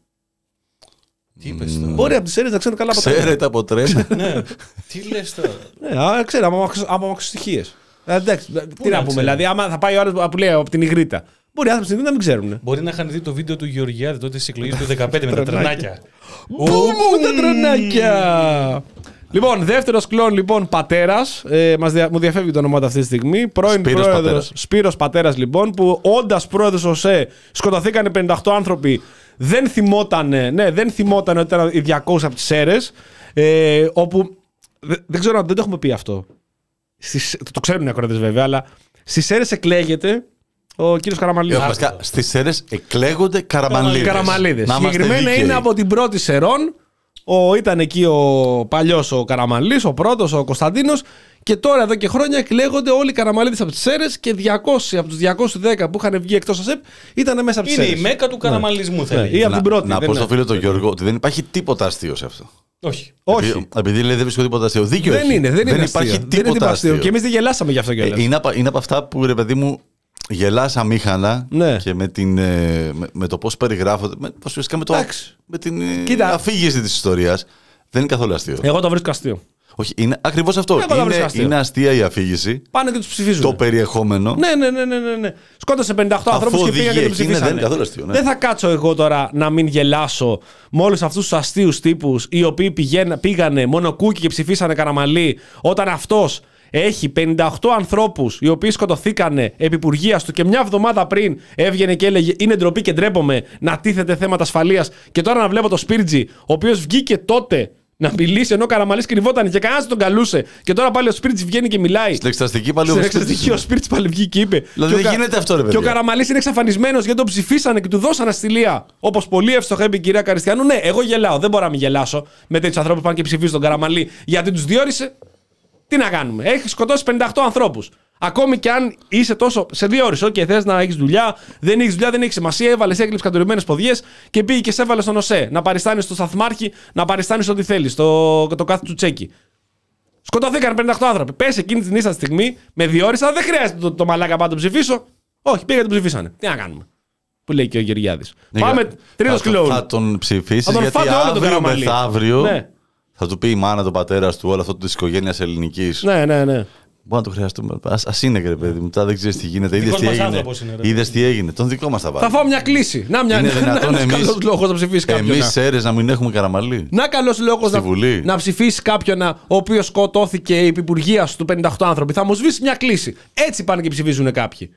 Τι είπες τώρα. Μπορεί από τις Σέρρες να ξέρουν καλά από τρένα. Ξέρετε από τρένα. Ναι. Τι λες τώρα. Ναι, ξέρω, από αμαξοστοιχίες. Εντάξει, τι να πούμε, δηλαδή, άμα θα πάει ο άλλος που λέει από την Ιγρήτα. Μπορεί οι άνθρωποι να μην ξέρουν. Μπορεί να είχαν δει το βίντεο του Γεωργιάδη τότε στις εκλογές του δεκαπέντε με τα τρενάκια. Μπούμ, τα τρενάκια! Λοιπόν, δεύτερος κλόν, λοιπόν, πατέρας. Ε, μας δια, μου διαφεύγει το όνομά του αυτή τη στιγμή. Πρώην Σπύρος πρόεδρος, πατέρας. Σπύρος Πατέρας, λοιπόν, που όντας πρόεδρος ΟΣΕ σκοτωθήκαν πενήντα οκτώ άνθρωποι. Δεν θυμότανε, ναι, δεν θυμότανε ότι ήταν οι διακόσιοι από τις Σέρρες. Ε, όπου. Δε, δεν ξέρω αν δεν το έχουμε πει αυτό. Στις, το, το ξέρουν οι ακροατές βέβαια, αλλά στις Σέρρες εκλέγεται ο κύριος Καραμανλίδης. Στις Σέρρες εκλέγονται Καραμανλίδες. Καραμανλίδες. Συγκεκριμένα είναι από την πρώτη Σερών. Ο, ήταν εκεί ο παλιός ο Καραμανλής, ο πρώτος, ο Κωνσταντίνος. Και τώρα εδώ και χρόνια εκλέγονται όλοι οι Καραμανλίδες από τις Σέρρες και διακόσιοι από τους διακόσιους δέκα που είχαν βγει εκτός ΑΣΕΠ ήταν μέσα από τις Σέρρες. Είναι η μέκα του καραμανλισμού, θα ναι. Ή από την πρώτη. Να πω στο φίλο τον Γιώργο ότι δεν υπάρχει τίποτα αστείο σε αυτό. Όχι. Όχι. Επειδή, επειδή λέει δεν βρίσκω τίποτα αστείο. Δίκιο δεν έχει. είναι, δεν, δεν είναι υπάρχει αστείο. τίποτα δεν είναι αστείο. Και εμείς δεν γελάσαμε γι' αυτό κιόλας. Ε, είναι, από, είναι από αυτά που ρε παιδί μου γελάς αμήχανα ναι. και με, την, με, με το πώς περιγράφονται. Με, με, το, με την Κοίτα. αφήγηση της ιστορίας. Δεν είναι καθόλου αστείο. Εγώ το βρίσκω αστείο. Όχι, είναι ακριβώς αυτό. Είναι, είναι αστεία η αφήγηση. Πάνε και τους ψηφίζουν. Το περιεχόμενο. Ναι, ναι, ναι, ναι, ναι. Σκότωσε πενήντα οκτώ ανθρώπους και πήγαν και τους ψηφίσανε. Δεν είναι καθόλου αστείο. Ναι. Δεν θα κάτσω εγώ τώρα να μην γελάσω με όλους αυτούς τους αστείους τύπους οι οποίοι πηγαίνα, πήγανε μόνο κούκι και ψηφίσανε Καραμανλή όταν αυτός έχει πενήντα οκτώ ανθρώπους οι οποίοι σκοτωθήκανε επί υπουργείας του και μια εβδομάδα πριν έβγαινε και έλεγε είναι ντροπή και ντρέπομαι να τίθεται θέματα ασφαλείας. Και τώρα να βλέπω το Σπίρτζι, ο οποίος βγήκε τότε να μιλήσει ενώ ο Καραμανλής κρυβόταν και κανένας δεν τον καλούσε. Και τώρα πάλι ο Σπίρτζι βγαίνει και μιλάει. Στην εξεταστική πάλι Στην εξεταστική ο Σπίρτζι πάλι βγήκε και είπε. Δηλαδή δεν κα... γίνεται αυτό, ρε παιδιά. Και ο Καραμανλής είναι εξαφανισμένος γιατί τον ψηφίσανε και του δώσανε αστηλία. Όπως πολύ εύστοχα είπε η κυρία Καριστιανού. Ναι, εγώ γελάω. Δεν μπορώ να μην γελάσω με τέτοιους ανθρώπους που πάνε και ψηφίζουν τον Καραμανλή γιατί τους διόρισε. Τι να κάνουμε. Έχει σκοτώσει πενήντα οκτώ ανθρώπους. Ακόμη και αν είσαι τόσο. Σε δύο ώρες, OK, θες να έχεις δουλειά, δεν έχεις δουλειά, δεν έχει σημασία. Έβαλε, έκλειψε κατουρημένες ποδιές και πήγε και σε έβαλε στον ΟΣΕ. Να παριστάνεις στο σταθμάρχη, να παριστάνεις ό,τι θέλεις. Το, το κάθε του τσέκι. Σκοτώθηκαν πενήντα οκτώ άνθρωποι. Πες εκείνη την ίσα στιγμή, με διόρισα, δεν χρειάζεται το, το μαλάκα πάντα να τον ψηφίσω. Όχι, πήγα τον ψηφίσανε. Τι να κάνουμε. Που λέει και ο Γεωργιάδης. Ναι, πάμε τρίτος κλόουν. Θα τον ψηφίσεις γιατί αύριο μεθαύριο. Ναι. Θα του πει η μάνα, το πατέρα του, όλο αυτό τη οικογένεια ελληνική. Ναι, ναι, ναι. Μπορεί να το χρειαστούμε. Α είναι, ρε παιδί μου. Τώρα δεν ξέρει τι γίνεται. Είδε τι έγινε. Είδε τι έγινε. Τον δικό μα θα βάλει. Θα φάω μια κλίση. Να μια είναι δυνατόν εμεί. Καλό λόγο να ψηφίσει κάποιον. Εμεί Σέρρες να μην έχουμε Καραμανλή. Να καλό λόγο να, να ψηφίσει κάποιον ο οποίο σκοτώθηκε επί υπουργείας του πενήντα οκτώ άνθρωποι. Θα μου σβήσει μια κλίση. Έτσι πάνε και ψηφίζουν κάποιοι.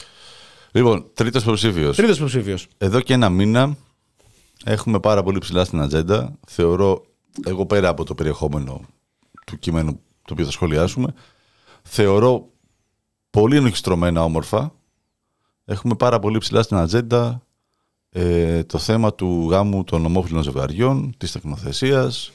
Λοιπόν, τρίτος υποψήφιος. Τρίτος υποψήφιος. Εδώ και ένα μήνα έχουμε πάρα πολύ ψηλά στην ατζέντα. Θεωρώ. Εγώ πέρα από το περιεχόμενο του κειμένου το οποίο θα σχολιάσουμε, θεωρώ πολύ ενοχιστρωμένα όμορφα. Έχουμε πάρα πολύ ψηλά στην ατζέντα ε, το θέμα του γάμου των ομόφυλων ζευγαριών, της τεκνοθεσίας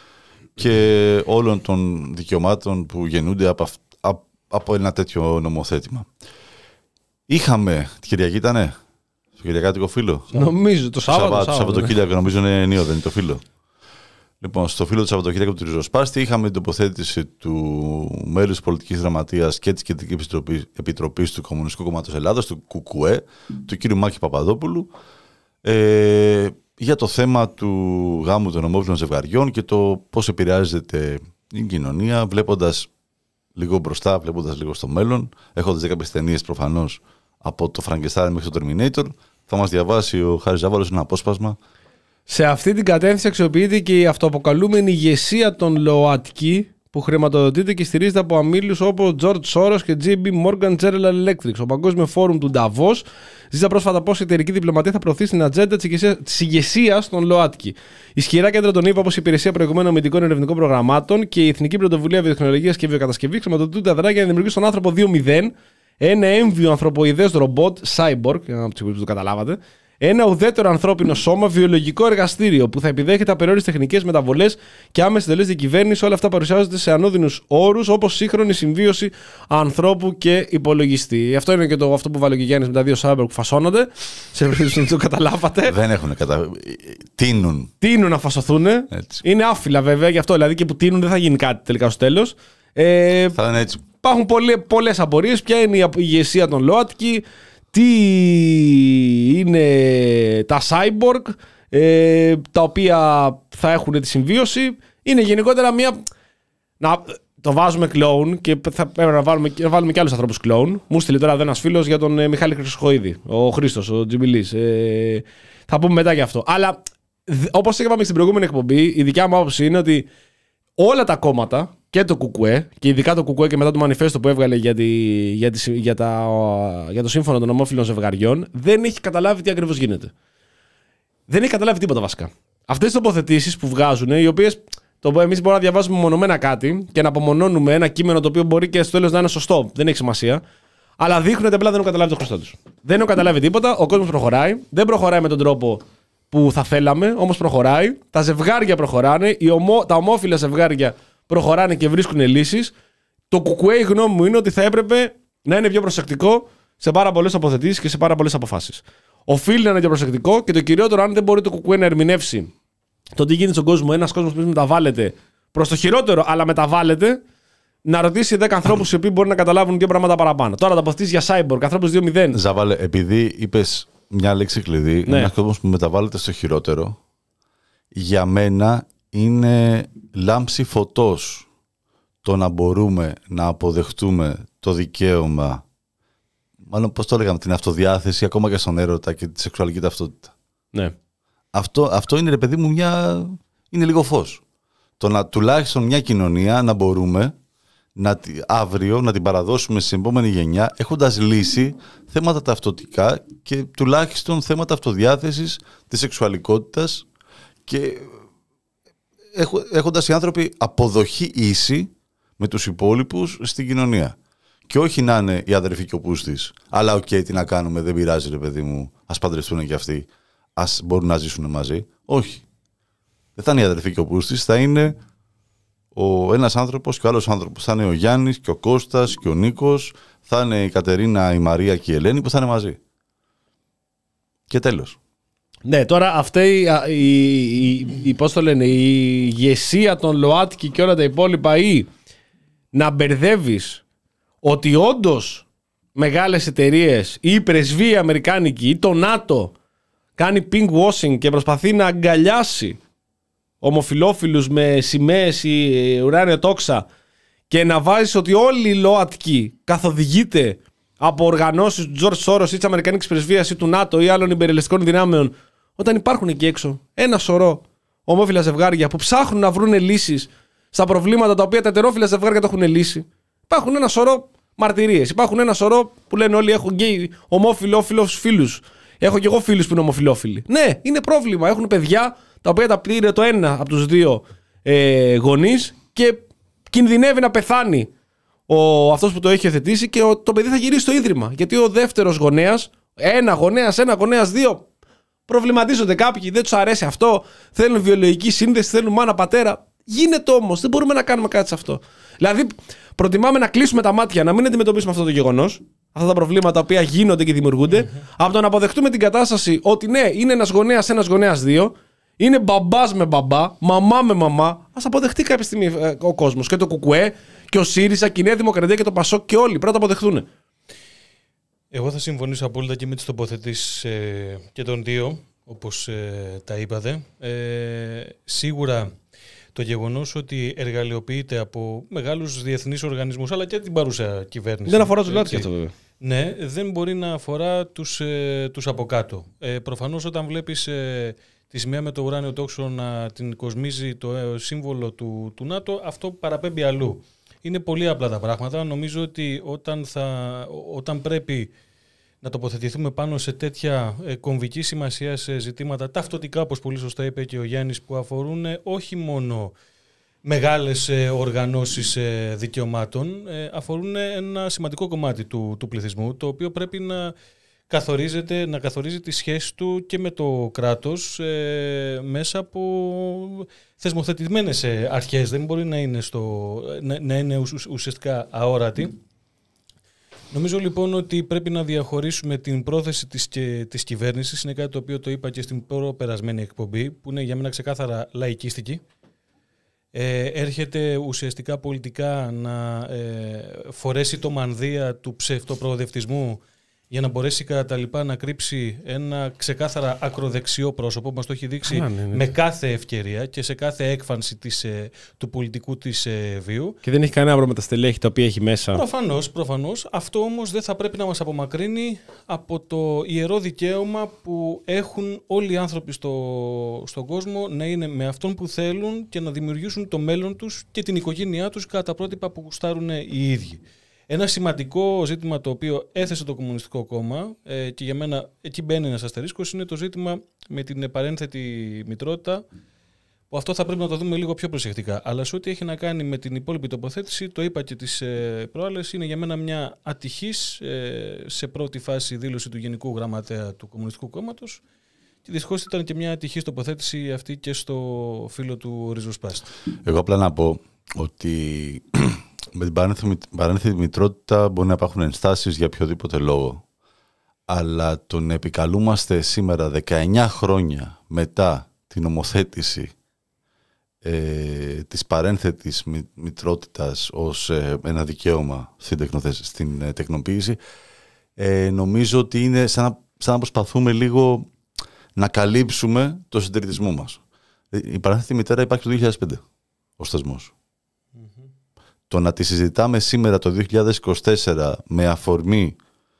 και όλων των δικαιωμάτων που γεννούνται από, από, από ένα τέτοιο νομοθέτημα. Είχαμε, την Κυριακή ήτανε, στο Κυριακάτικο Φύλλο. Νομίζω, το Σάββατο. Το Σαββατοκύριακο, ναι. Νομίζω είναι ενίο, δεν είναι το Φύλλο. Λοιπόν, στο φύλλο του Σαββατοκύριακου του Ριζοσπάστη είχαμε την τοποθέτηση του μέλους πολιτικής γραμματείας και της Κεντρικής Επιτροπής του Κομμουνιστικού Κόμματος Ελλάδας, του ΚΚΕ, του κ. Μάκη Παπαδόπουλου, ε, για το θέμα του γάμου των ομόφυλων ζευγαριών και το πώς επηρεάζεται η κοινωνία, βλέποντας λίγο μπροστά, βλέποντας λίγο στο μέλλον, έχοντας δέκα ταινίες προφανώς από το Φραγκεστάιν μέχρι το Terminator. Θα μας διαβάσει ο Χάρης Ζάβαλος ένα απόσπασμα. Σε αυτή την κατεύθυνση αξιοποιείται και η αυτοαποκαλούμενη ηγεσία των ΛΟΑΤΚΙ που χρηματοδοτείται και στηρίζεται από αμίλους όπως George Soros και τζέι μπι Morgan General Electric. Ο Παγκόσμιο Φόρουμ του Νταβός ζήτησε πρόσφατα πως η εταιρική διπλωματία θα προωθήσει την ατζέντα της ηγεσίας των ΛΟΑΤΚΙ. Ισχυρά κέντρα των ΗΠΑ όπως η Υπηρεσία Προηγουμένων Αμυντικών Ερευνητικών Προγραμμάτων και η Εθνική Πρωτοβουλία Βιοτεχνολογίας και Βιοκατασκευή χρηματοδοτούν τα δράκια για να δημιουργήσουν τον άνθρωπο δύο μηδέν, ένα έμβιο ανθρωποειδές ρομπότ, cyborg, για να το καταλάβατε. Ένα ουδέτερο ανθρώπινο σώμα, βιολογικό εργαστήριο που θα επιδέχεται απεριόριστες τεχνικές μεταβολές και άμεσες εντολές διακυβέρνησης. Όλα αυτά παρουσιάζονται σε ανώδυνους όρους, όπως σύγχρονη συμβίωση ανθρώπου και υπολογιστή. Αυτό είναι και το, αυτό που βάλε ο Γιάννης με τα δύο Cyborg που φασώνονται. Σε περίπτωση το καταλάβατε. Δεν έχουν κατα... Τίνουν. Τίνουν να φασωθούν. Είναι άφυλα βέβαια, γι' αυτό δηλαδή και που τίνουν δεν θα γίνει κάτι τελικά στο τέλος. Ε, θα είναι έτσι. Υπάρχουν πολλές απορίες. Ποια είναι η ηγεσία των ΛΟΑΤΚΙ, τι είναι τα Cyborg, ε, τα οποία θα έχουν τη συμβίωση. Είναι γενικότερα μια... Να, το βάζουμε κλόουν και θα πρέπει να βάλουμε, να βάλουμε και άλλους ανθρώπους κλόουν. Μου στείλε τώρα ένας φίλος για τον ε, Μιχάλη Χρυσοχοίδη, ο Χρήστος, ο Τζιμπιλής. Ε, θα πούμε μετά γι' αυτό. Αλλά όπως είπαμε στην προηγούμενη εκπομπή, η δικιά μου άποψη είναι ότι όλα τα κόμματα και το Κουκουέ, και ειδικά το Κουκουέ και μετά το μανιφέστο που έβγαλε για, τη, για, τη, για, τα, για το σύμφωνο των ομόφυλων ζευγαριών, δεν έχει καταλάβει τι ακριβώς γίνεται. Δεν έχει καταλάβει τίποτα βασικά. Αυτές τις τοποθετήσεις που βγάζουν, οι οποίες εμείς μπορούμε να διαβάζουμε μονομένα κάτι και να απομονώνουμε ένα κείμενο το οποίο μπορεί και στο τέλος να είναι σωστό, δεν έχει σημασία, αλλά δείχνουν ότι απλά δεν έχουν καταλάβει το Χριστό τους. Δεν έχουν καταλάβει τίποτα, ο κόσμος προχωράει, δεν προχωράει με τον τρόπο που θα θέλαμε, όμως προχωράει. Τα ζευγάρια προχωράνε, οι ομο, τα ομόφυλα ζευγάρια προχωράνε και βρίσκουν λύσεις. Το Κουκουέ, η γνώμη μου είναι ότι θα έπρεπε να είναι πιο προσεκτικό σε πάρα πολλές τοποθετήσεις και σε πάρα πολλές αποφάσεις. Οφείλει να είναι πιο προσεκτικό και το κυριότερο, αν δεν μπορεί το Κουκουέ να ερμηνεύσει το τι γίνεται στον κόσμο, ένας κόσμος που μεταβάλλεται προς το χειρότερο, αλλά μεταβάλλεται, να ρωτήσει δέκα ανθρώπους οι οποίοι μπορεί να καταλάβουν δύο πράγματα παραπάνω. Τώρα τα αποθήσεις για Cyborg, ανθρώπους δύο μηδέν. Ζάβαλε, επειδή είπες μια λέξη κλειδί, ναι. Ένας κόσμος που μεταβάλλεται στο χειρότερο, για μένα είναι λάμψη φωτός το να μπορούμε να αποδεχτούμε το δικαίωμα, μάλλον πώς το λέγαμε, την αυτοδιάθεση ακόμα και στον έρωτα και τη σεξουαλική ταυτότητα. Ναι. Αυτό, αυτό είναι, ρε παιδί μου, μια... είναι λίγο φως. Το να τουλάχιστον μια κοινωνία να μπορούμε να, αύριο να την παραδώσουμε στην επόμενη γενιά έχοντας λύσει θέματα ταυτοτικά και τουλάχιστον θέματα αυτοδιάθεσης, της σεξουαλικότητας και έχοντας οι άνθρωποι αποδοχή ίση με τους υπόλοιπους στην κοινωνία. Και όχι να είναι η αδερφή και ο πούστης. Αλλά οκ, okay, τι να κάνουμε, δεν πειράζει, ρε παιδί μου, ας παντρευτούν και αυτοί, ας μπορούν να ζήσουν μαζί. Όχι. Δεν θα είναι η αδερφή και ο πούστης, θα είναι ο ένας άνθρωπος και ο άλλος άνθρωπος. Θα είναι ο Γιάννης και ο Κώστας και ο Νίκος, θα είναι η Κατερίνα, η Μαρία και η Ελένη που θα είναι μαζί. Και τέλος. Ναι, τώρα αυτή η, η, η, η, πώς το λένε, η ηγεσία των ΛΟΑΤΚΙ και όλα τα υπόλοιπα, ή να μπερδεύεις ότι όντως μεγάλες εταιρείες ή η πρεσβεία αμερικάνικη ή το ΝΑΤΟ κάνει pink washing και προσπαθεί να αγκαλιάσει ομοφυλόφιλους με σημαίες ή ουράνια τόξα και να βάζεις ότι όλοι οι ΛΟΑΤΚΙ καθοδηγείται από οργανώσεις του Τζορτζ Σόρος ή της Αμερικανικής Πρεσβείας ή του ΝΑΤΟ ή άλλων υπερελιστικών δυνάμεων, όταν υπάρχουν εκεί έξω ένα σωρό ομόφυλα ζευγάρια που ψάχνουν να βρουν λύσεις στα προβλήματα τα οποία τα ετερόφυλα ζευγάρια το έχουν λύσει. Υπάρχουν ένα σωρό μαρτυρίες. Υπάρχουν ένα σωρό που λένε όλοι έχω γκέι, ομόφυλόφιλους φίλους. Έχω και εγώ φίλους που είναι ομοφυλόφιλοι. Ναι, είναι πρόβλημα. Έχουν παιδιά τα οποία τα πήρε το ένα από τους δύο ε, γονείς και κινδυνεύει να πεθάνει ο, αυτός που το έχει υιοθετήσει και ο, το παιδί θα γυρίσει στο ίδρυμα. Γιατί ο δεύτερος γονέας, ένα γονέας, ένα γονέας, δύο, προβληματίζονται κάποιοι, δεν τους αρέσει αυτό, θέλουν βιολογική σύνδεση, θέλουν μάνα πατέρα. Γίνεται όμως, δεν μπορούμε να κάνουμε κάτι σε αυτό. Δηλαδή, προτιμάμε να κλείσουμε τα μάτια, να μην αντιμετωπίσουμε αυτό το γεγονός, αυτά τα προβλήματα τα οποία γίνονται και δημιουργούνται, mm-hmm. από το να αποδεχτούμε την κατάσταση ότι ναι, είναι ένας γονέας, ένας γονέας δύο, είναι μπαμπάς με μπαμπά, μαμά με μαμά. Ας αποδεχτεί κάποια στιγμή ε, ο κόσμος. Και το Κουκουέ και ο ΣΥΡΙΖΑ και η Νέα Δημοκρατία και το ΠΑΣΟΚ και όλοι πρέπει να το αποδεχτούν. Εγώ θα συμφωνήσω απόλυτα και με τις τοποθετήσεις ε, και των δύο, όπως ε, τα είπατε. Ε, σίγουρα το γεγονός ότι εργαλειοποιείται από μεγάλους διεθνείς οργανισμούς, αλλά και την παρούσα κυβέρνηση. Δεν αφορά τους ΛΟΑΤΚΙ αυτό βέβαια. Ναι, δεν μπορεί να αφορά τους, ε, τους από κάτω. Ε, προφανώς όταν βλέπεις ε, τη σημαία με το ουράνιο τόξο να την κοσμίζει το ε, σύμβολο του, του ΝΑΤΟ, αυτό παραπέμπει αλλού. Είναι πολύ απλά τα πράγματα. Νομίζω ότι όταν, θα, όταν πρέπει να τοποθετηθούμε πάνω σε τέτοια ε, κομβική σημασία σε ζητήματα ταυτοτικά, όπως πολύ σωστά είπε και ο Γιάννης, που αφορούν ε, όχι μόνο μεγάλες ε, οργανώσεις ε, δικαιωμάτων, ε, αφορούν ένα σημαντικό κομμάτι του, του πληθυσμού, το οποίο πρέπει να καθορίζεται, να καθορίζει τη σχέση του και με το κράτος ε, μέσα από θεσμοθετημένες αρχές. Δεν μπορεί να είναι, στο, να, να είναι ουσιαστικά αόρατη. Νομίζω λοιπόν ότι πρέπει να διαχωρίσουμε την πρόθεση της, και, της κυβέρνησης. Είναι κάτι το οποίο το είπα και στην προπερασμένη εκπομπή, που είναι για μένα ξεκάθαρα λαϊκίστικη. Ε, έρχεται ουσιαστικά πολιτικά να ε, φορέσει το μανδύα του ψευτοπροοδευτισμού για να μπορέσει κατά τα λοιπά να κρύψει ένα ξεκάθαρα ακροδεξιό πρόσωπο που μας το έχει δείξει Α, ναι, ναι. με κάθε ευκαιρία και σε κάθε έκφανση της, ε, του πολιτικού της ε, βίου. Και δεν έχει κανένα πρόβλημα με τα στελέχη τα οποία έχει μέσα. Προφανώς, προφανώς. Αυτό όμως δεν θα πρέπει να μας απομακρύνει από το ιερό δικαίωμα που έχουν όλοι οι άνθρωποι στο, στον κόσμο να είναι με αυτόν που θέλουν και να δημιουργήσουν το μέλλον τους και την οικογένειά τους κατά τα πρότυπα που γουστάρουν οι ίδιοι. Ένα σημαντικό ζήτημα το οποίο έθεσε το Κομμουνιστικό Κόμμα ε, και για μένα εκεί μπαίνει ένας αστερίσκος είναι το ζήτημα με την παρένθετη μητρότητα, που αυτό θα πρέπει να το δούμε λίγο πιο προσεκτικά. Αλλά σε ό,τι έχει να κάνει με την υπόλοιπη τοποθέτηση, το είπα και τις ε, προάλλες, είναι για μένα μια ατυχής ε, σε πρώτη φάση δήλωση του Γενικού Γραμματέα του Κομμουνιστικού Κόμματος και δυστυχώς ήταν και μια ατυχής τοποθέτηση αυτή και στο φίλο του Ριζοσπάστη. Εγώ απλά να πω ότι με την παρένθετη μητρότητα μπορεί να υπάρχουν ενστάσεις για οποιοδήποτε λόγο. Αλλά το να επικαλούμαστε σήμερα δεκαεννιά χρόνια μετά την νομοθέτηση ε, της παρένθετης μη, μητρότητας ως ε, ένα δικαίωμα στην, τεκνοθέση, στην ε, τεκνοποίηση, ε, νομίζω ότι είναι σαν να, σαν να προσπαθούμε λίγο να καλύψουμε το συντηρητισμό μας. Η παρένθετη μητέρα υπάρχει το δύο χιλιάδες πέντε ως θεσμός. Το να τη συζητάμε σήμερα το δύο χιλιάδες είκοσι τέσσερα με αφορμή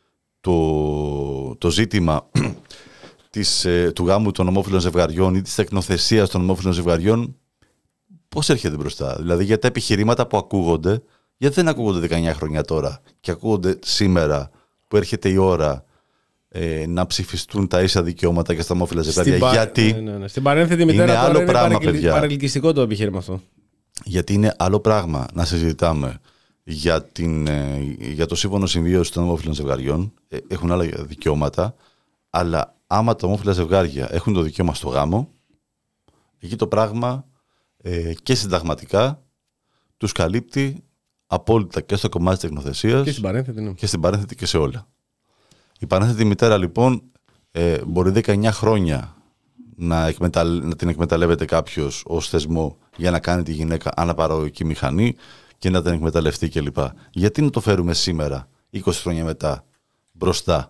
το, το ζήτημα της, ε, του γάμου των ομόφυλων ζευγαριών ή της τεκνοθεσίας των ομόφυλων ζευγαριών, πώς έρχεται μπροστά? Δηλαδή για τα επιχειρήματα που ακούγονται, γιατί δεν ακούγονται δεκαεννιά χρόνια τώρα και ακούγονται σήμερα που έρχεται η ώρα ε, να ψηφιστούν τα ίσα δικαιώματα και στα ομόφυλα ζευγάρια? Πα... Γιατί ναι, ναι, ναι. Στην παρένθετη μητέρα είναι άλλο πράγμα, παιδιά. Παρελκυστικό το επιχείρημα αυτό. Γιατί είναι άλλο πράγμα να συζητάμε για, την, για το σύμφωνο συμβίωση των ομόφυλων ζευγαριών. Έχουν άλλα δικαιώματα, αλλά άμα τα ομόφυλα ζευγάρια έχουν το δικαίωμα στο γάμο, εκεί το πράγμα ε, και συνταγματικά τους καλύπτει απόλυτα και στο κομμάτι της τεκνοθεσίας και στην παρένθετη, ναι. και στην παρένθετη και σε όλα. Η παρένθετη μητέρα λοιπόν ε, μπορεί δεκαεννιά χρόνια να, εκμεταλλ... να την εκμεταλλεύεται κάποιος ως θεσμό για να κάνει τη γυναίκα αναπαραγωγική μηχανή και να την εκμεταλλευτεί κλπ. Γιατί να το φέρουμε σήμερα, είκοσι χρόνια μετά, μπροστά?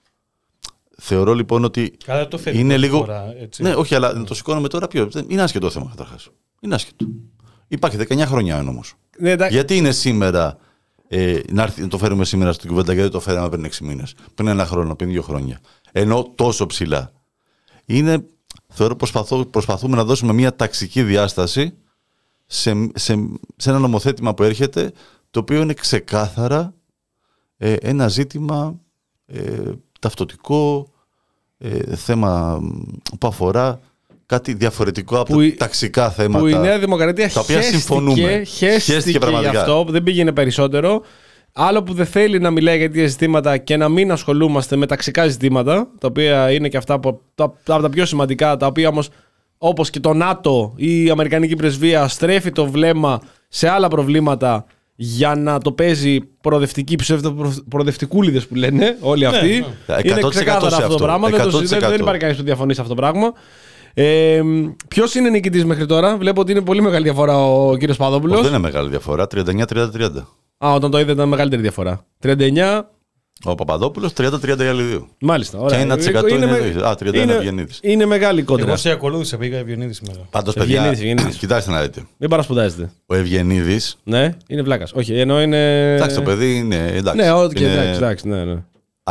Θεωρώ λοιπόν ότι Καλά, το είναι λίγο. Φορά, έτσι. Ναι, όχι, αλλά το σηκώνουμε τώρα πιο. Είναι άσχετο θέμα καταρχάς. Είναι άσχετο. Υπάρχει δεκαεννιά χρόνια όμως. Ναι, τα... Γιατί είναι σήμερα ε, να, έρθει, να το φέρουμε σήμερα στην κουβέντα, γιατί το φέραμε πριν έξι μήνες, πριν ένα χρόνο, πριν δύο χρόνια. Ενώ τόσο ψηλά. Είναι. Θεωρώ προσπαθώ, προσπαθούμε να δώσουμε μια ταξική διάσταση σε, σε, σε ένα νομοθέτημα που έρχεται, το οποίο είναι ξεκάθαρα ε, ένα ζήτημα ε, ταυτοτικό, ε, θέμα που αφορά κάτι διαφορετικό από που, τα ταξικά θέματα. Που η Νέα Δημοκρατία τα οποία χέστηκε, συμφωνούμε. Χέστηκε, χέστηκε πραγματικά. γι' αυτό, που δεν πήγαινε περισσότερο. Άλλο που δεν θέλει να μιλάει για τέτοια ζητήματα και να μην ασχολούμαστε με ταξικά ζητήματα, τα οποία είναι και αυτά από τα, από τα πιο σημαντικά, τα οποία όμως, όπως και το ΝΑΤΟ ή η Αμερικανική Πρεσβεία, στρέφει το βλέμμα σε άλλα προβλήματα για να το παίζει προοδευτικοί, ψευτοπροοδευτικούλιδες που λένε όλοι αυτοί. Ναι, ναι. Είναι ξεκάθαρα αυτό το πράγμα. Δεν, το, δεν, δεν υπάρχει κανείς που διαφωνεί σε αυτό το πράγμα. Ε, ποιος είναι νικητής μέχρι τώρα? Βλέπω ότι είναι πολύ μεγάλη διαφορά ο κύριος Παδόπουλος. Δεν είναι μεγάλη διαφορά. τριάντα εννιά τριάντα τριάντα. Α, όταν το είδε ήταν μεγαλύτερη διαφορά. τριάντα εννιά. Ο Παπαδόπουλος, τριάντα τριάντα οι άλλοι δύο. Μάλιστα. Ωραία. Και ένα τοις εκατό είναι, είναι, είναι, α, τριάντα ένα είναι, Ευγενίδης. Είναι μεγάλη κόντρα. Εγώ σε ακολούθησα, πήγα Ευγενίδης σήμερα. Πάντως, παιδιά, Ευγενίδης, Ευγενίδης. κοιτάξτε να δείτε. Μην παρασπουδάζετε. Ο Ευγενίδης. Ναι, είναι βλάκας. Όχι, ενώ είναι. Εντάξει, το παιδί είναι. Εντάξει, ναι, ό,τι είναι... εντάξει, εντάξει, ναι, ναι.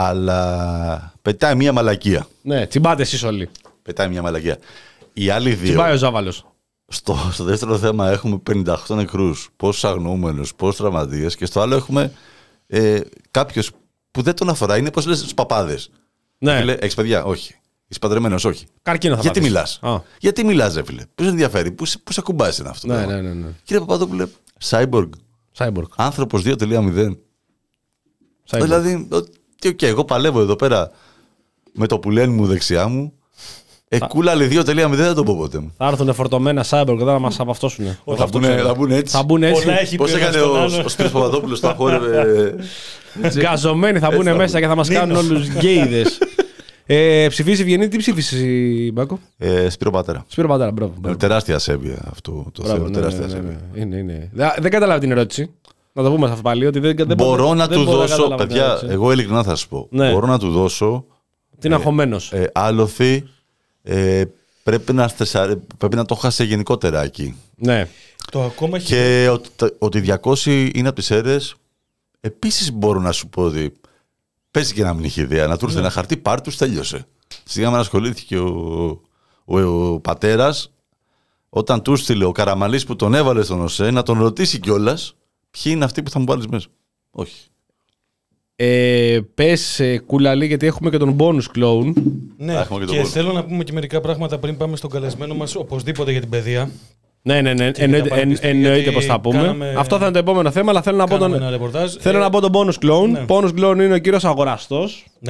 Αλλά πετάει μια μαλακία. Ναι, τσιμπάτε εσείς όλοι. Πετάει μια μαλακία. Οι άλλοι δύο. Τσιμπάει ο Ζάβαλος. Στο, στο δεύτερο θέμα έχουμε πενήντα οκτώ νεκρούς, πόσους αγνοούμενους, πόσους τραυματίες, και στο άλλο έχουμε ε, κάποιους που δεν τον αφορά. Είναι πώς λες τους παπάδες. Ναι. Φίλε, έχεις παιδιά? Όχι. Είσαι παντρεμένος? Όχι. Καρκίνο θα Γιατί πάθεις. μιλάς? Α. Γιατί μιλάς, ρε φίλε? Πώς ενδιαφέρει? Πού σε ακουμπάς είναι αυτό? Ναι, ναι, ναι, ναι. Κύριε Παπαδόπουλε, Cyborg. Cyborg. Άνθρωπος δύο τελεία μηδέν. Δηλαδή, ότι okay, εγώ παλεύω εδώ πέρα με το που λένε μου δεξιά μου. Ε, κούλαλε δύο τελεία μηδέν, δεν το πω ποτέ μου. Θα έρθουν φορτωμένα cyber και θα μας απαυτώσουν. Θα μπουν έτσι. Θα μπουν έτσι. Πώς έκανε ο Σπύρος Παπαδόπουλος, τα χόρευε. Γκαζωμένοι θα μπουν μέσα και θα μας κάνουν όλους γκέιδες. Ε, ψηφίσει Ευγενή, τι ψήφισε η Μπάκο? Ε, Σπύρο Πατέρα. Σπύρο Πατέρα, μπράβο. μπράβο. Τεράστια ασέβεια αυτό το μπράβο, θέμα. Ναι, τεράστια ναι, ναι, ασέβεια. ναι, είναι, είναι. Δεν κατάλαβα την ερώτηση. Να το πούμε αυτό πάλι. Ότι δεν, δεν μπορώ να δεν του μπορώ δώσω. Να παιδιά, εγώ ειλικρινά θα σα πω. Ναι. Μπορώ να του δώσω. Τι είναι αγχωμένος. Ε, άλοθη. Ε, πρέπει, να στεσα... πρέπει να το χάσει γενικότερα εκεί. Ναι. Το ακόμα έχει... Και ότι, ότι διακόσια είναι από τις αίρες. Επίσης μπορώ να σου πω ότι πέσει και να μην είχε ιδέα. Να του έρθει ναι. ένα χαρτί, πάρ' τους, τέλειωσε. Σιγά με ασχολήθηκε ο, ο, ο, ο πατέρας, όταν του στείλε ο Καραμαλής που τον έβαλε στον ΟΣΕ, να τον ρωτήσει κιόλας ποιοι είναι αυτοί που θα μου βάλεις μέσα. Όχι. Ε, πες ε, κουλαλή, γιατί έχουμε και τον bonus clone. Ναι, και, και θέλω να πούμε και μερικά πράγματα πριν πάμε στον καλεσμένο μας, οπωσδήποτε για την παιδεία. Ναι, ναι, ναι. Εννοείται, εν, εννοείται πως θα πούμε. Κάναμε... Αυτό θα είναι το επόμενο θέμα, αλλά θέλω να πω τον, θέλω ε... να πω τον bonus clone. Ναι. Bonus clone είναι ο κύριος Αγοραστός, ναι.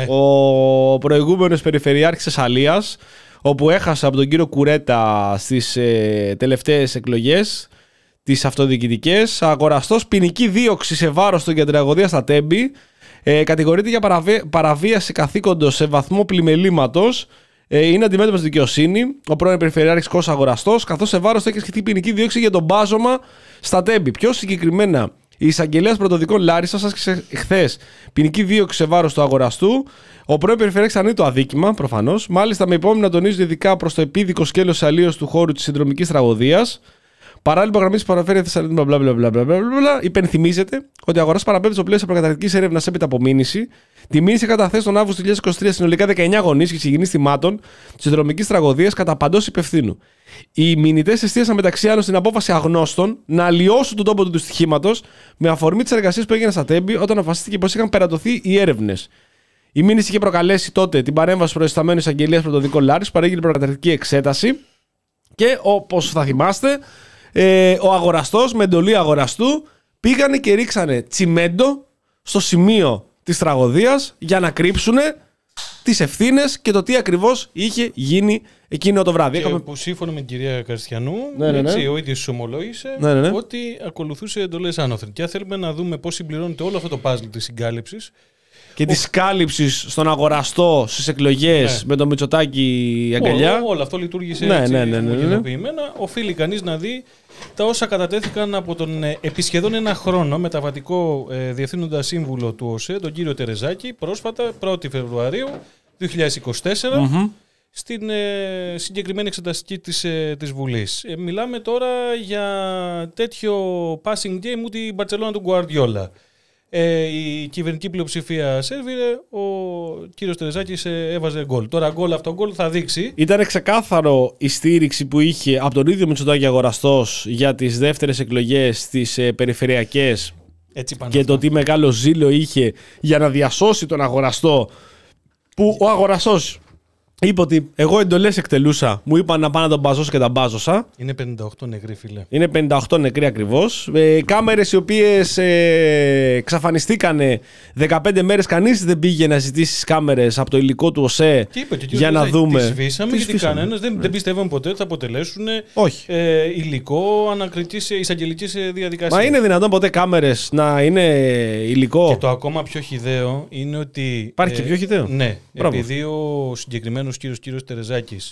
ο προηγούμενος περιφερειάρχης Θεσσαλίας, όπου έχασε από τον κύριο Κουρέτα στις ε, τελευταίες εκλογές, τις αυτοδιοικητικές. Αγοραστός, ποινική δίωξη σε βάρος των κεντραγωδία στα Τέμπη. Ε, κατηγορείται για παραβί... παραβίαση καθήκοντος σε βαθμό πλημελήματος. Ε, είναι αντιμέτωπος στη δικαιοσύνη ο πρώην Περιφερειάρχης Κώστας Αγοραστός, καθώς σε βάρος του έχει ασκηθεί ποινική δίωξη για τον μπάζωμα στα Τέμπη. Πιο συγκεκριμένα, η εισαγγελέας πρωτοδικών Λάρισσας άσκησε χθες ποινική δίωξη σε βάρος του Αγοραστού. Ο πρώην Περιφερειάρχης αρνεί το αδίκημα, προφανώς. Μάλιστα, με υπόμνη να τονίζει ειδικά προς το επίδικο σκέλος αλλίωσης του χώρου της συνδρομικής τραγωδίας. Παράλληλη υπογραμμή τη παραφέρεια Θεσσαλονίκη, μπλα μπλα μπλα μπλα μπλα, υπενθυμίζεται ότι ο Αγοραστός παραπέμπει στο πλαίσιο προκαταρκτικής έρευνας έπειτα από μήνυση. Τη μήνυση καταθέσει τον Αύγουστο του δύο χιλιάδες είκοσι τρία συνολικά δεκαεννιά γονείς και συγγενείς θυμάτων της συνδρομικής τραγωδίας κατά παντός υπευθύνου. Οι μηνυτές εστίασαν μεταξύ άλλων στην απόφαση αγνώστων να αλλοιώσουν τον τόπο του στοιχήματος με αφορμή τις εργασίες που έγιναν στα Τέμπη όταν αποφασίστηκε πως είχαν περατωθεί οι έρευνες. Η μήνυση είχε προκαλέσει τότε την παρέμβαση προϊσταμένου εισαγγελίας πρωτοδικών Λάρισσας που παρήγγειλε προκαταρκτική εξέταση και όπως θα θυμάστε. Ε, ο Αγοραστός με εντολή αγοραστού πήγανε και ρίξανε τσιμέντο στο σημείο της τραγωδίας για να κρύψουν τις ευθύνες και το τι ακριβώς είχε γίνει εκείνο το βράδυ. Και Έχαμε... που σύμφωνα με την κυρία Καριστιανού, ναι, ναι, ναι. Έτσι, ο ίδιος ομολόγησε ναι, ναι, ναι. ότι ακολουθούσε εντολές άνωθεν. Και θέλουμε να δούμε πώς συμπληρώνεται όλο αυτό το παζλ της συγκάλυψης. Και ο... τη κάλυψη στον Αγοραστό στις εκλογές ναι. με το Μητσοτάκη αγκαλιά. Όλο, όλο αυτό λειτουργήσε ναι, έτσι ναι, ναι, ναι, ναι, ναι. Οφείλει κανείς να δει τα όσα κατατέθηκαν από τον ε, επί σχεδόν ένα χρόνο μεταβατικό ε, διευθύνοντα σύμβουλο του ΟΣΕ, τον κύριο Τερεζάκη, πρόσφατα πρώτη Φεβρουαρίου δύο χιλιάδες είκοσι τέσσερα, mm-hmm. στην ε, συγκεκριμένη εξεταστική της, ε, της Βουλής. Ε, μιλάμε τώρα για τέτοιο passing game ούτε η Μπαρτσελόνα του Γκουαρδιόλα. Ε, η κυβερνητική πλειοψηφία σέρβιρε, ο κύριος Τερεζάκης έβαζε γκολ. Τώρα γκολ αυτό γκολ θα δείξει. Ήταν ξεκάθαρο η στήριξη που είχε από τον ίδιο Μητσοτάκη Αγοραστός για τις δεύτερες εκλογές στις ε, περιφερειακές έτσι και αυτό. Το τι μεγάλο ζήλο είχε για να διασώσει τον Αγοραστό, που ο Αγοραστός είπε ότι εγώ εντολές εκτελούσα, μου είπαν να πάω να τον μπαζώσω και τα μπάζωσα. Είναι πενήντα οκτώ νεκροί, φίλε. Είναι πενήντα οκτώ νεκροί ακριβώς. Ε, κάμερες οι οποίες ε, εξαφανιστήκανε δεκαπέντε μέρες. Κανείς δεν πήγε να ζητήσει τις κάμερες από το υλικό του ΟΣΕ για να δούμε. Τις σβήσαμε γιατί κανένας δεν, ναι. δεν πιστεύαμε ποτέ ότι θα αποτελέσουν ε, υλικό ανακριτής εισαγγελικής διαδικασίας. Μα είναι δυνατόν ποτέ κάμερες να είναι υλικό? Και το ακόμα πιο χυδαίο είναι ότι. Υπάρχει ε, και πιο χυδαίο. Ναι, Μπράβο. επειδή ο συγκεκριμένος κύριος, κύριος Τερεζάκης,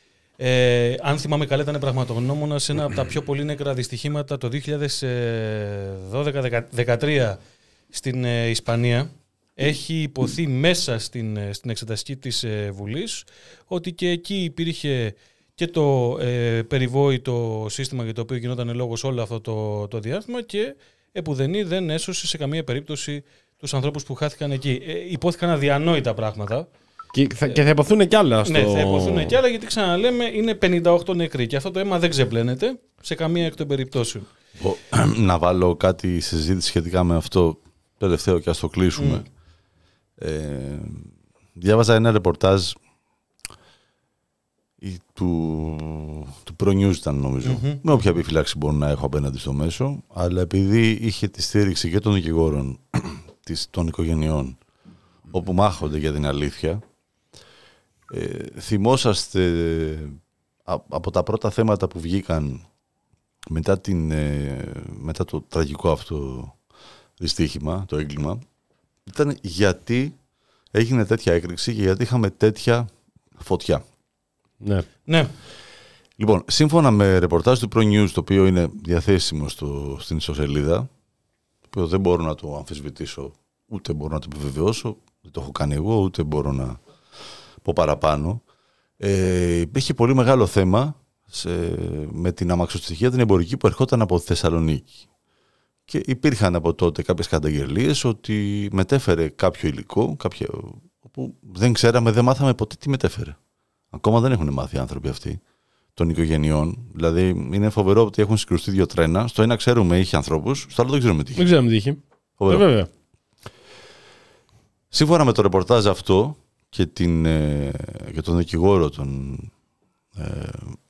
ε, αν θυμάμαι καλά, ήταν πραγματογνώμονας σε ένα από τα πιο πολύ νεκρά δυστυχήματα το δύο χιλιάδες δώδεκα δεκατρία στην ε, Ισπανία. Έχει υποθεί μέσα στην, στην εξεταστική της ε, Βουλής ότι και εκεί υπήρχε και το ε, περιβόητο σύστημα για το οποίο γινόταν λόγος όλο αυτό το, το διάστημα και επουδενή δεν έσωσε σε καμία περίπτωση τους ανθρώπους που χάθηκαν εκεί. Ε, υπόθηκαν αδιανόητα πράγματα. Και θα, και θα υποθούν κι άλλα. Στο... Ναι, θα υποθούν κι άλλα γιατί ξαναλέμε είναι πενήντα οκτώ νεκροί και αυτό το αίμα δεν ξεπλένεται σε καμία εκ των περιπτώσεων. Να βάλω κάτι σε συζήτηση σχετικά με αυτό τελευταίο και ας το κλείσουμε. Mm. Ε, διάβαζα ένα ρεπορτάζ του, του Pro News ήταν νομίζω, mm-hmm. με όποια επιφυλάξη μπορώ να έχω απέναντι στο μέσο, αλλά επειδή είχε τη στήριξη και των δικηγόρων των οικογενειών όπου μάχονται για την αλήθεια, Ε, θυμόσαστε α, από τα πρώτα θέματα που βγήκαν μετά, την, ε, μετά το τραγικό αυτό δυστύχημα, το έγκλημα, ήταν γιατί έγινε τέτοια έκρηξη και γιατί είχαμε τέτοια φωτιά. Ναι. Ναι. Λοιπόν, σύμφωνα με ρεπορτάζ του Pro News, το οποίο είναι διαθέσιμο στο, στην ιστοσελίδα, το οποίο δεν μπορώ να το αμφισβητήσω, ούτε μπορώ να το επιβεβαιώσω, δεν το έχω κάνει εγώ, ούτε μπορώ να πω παραπάνω. Ε, είχε πολύ μεγάλο θέμα σε, με την αμαξοστοιχεία την εμπορική που ερχόταν από τη Θεσσαλονίκη. Και υπήρχαν από τότε κάποιες καταγγελίες ότι μετέφερε κάποιο υλικό, κάποιο, που δεν ξέραμε, δεν μάθαμε ποτέ τι μετέφερε. Ακόμα δεν έχουν μάθει οι άνθρωποι αυτοί των οικογενειών. Δηλαδή είναι φοβερό ότι έχουν συγκρουστεί δύο τρένα. Στο ένα ξέρουμε είχε ανθρώπους, στο άλλο δεν ξέρουμε τι είχε. Δεν ξέρουμε τι είχε. Φοβερό. Ε, βέβαια. Σύμφωνα με το ρεπορτάζ αυτό και, την, ε, και τον δικηγόρο των, ε,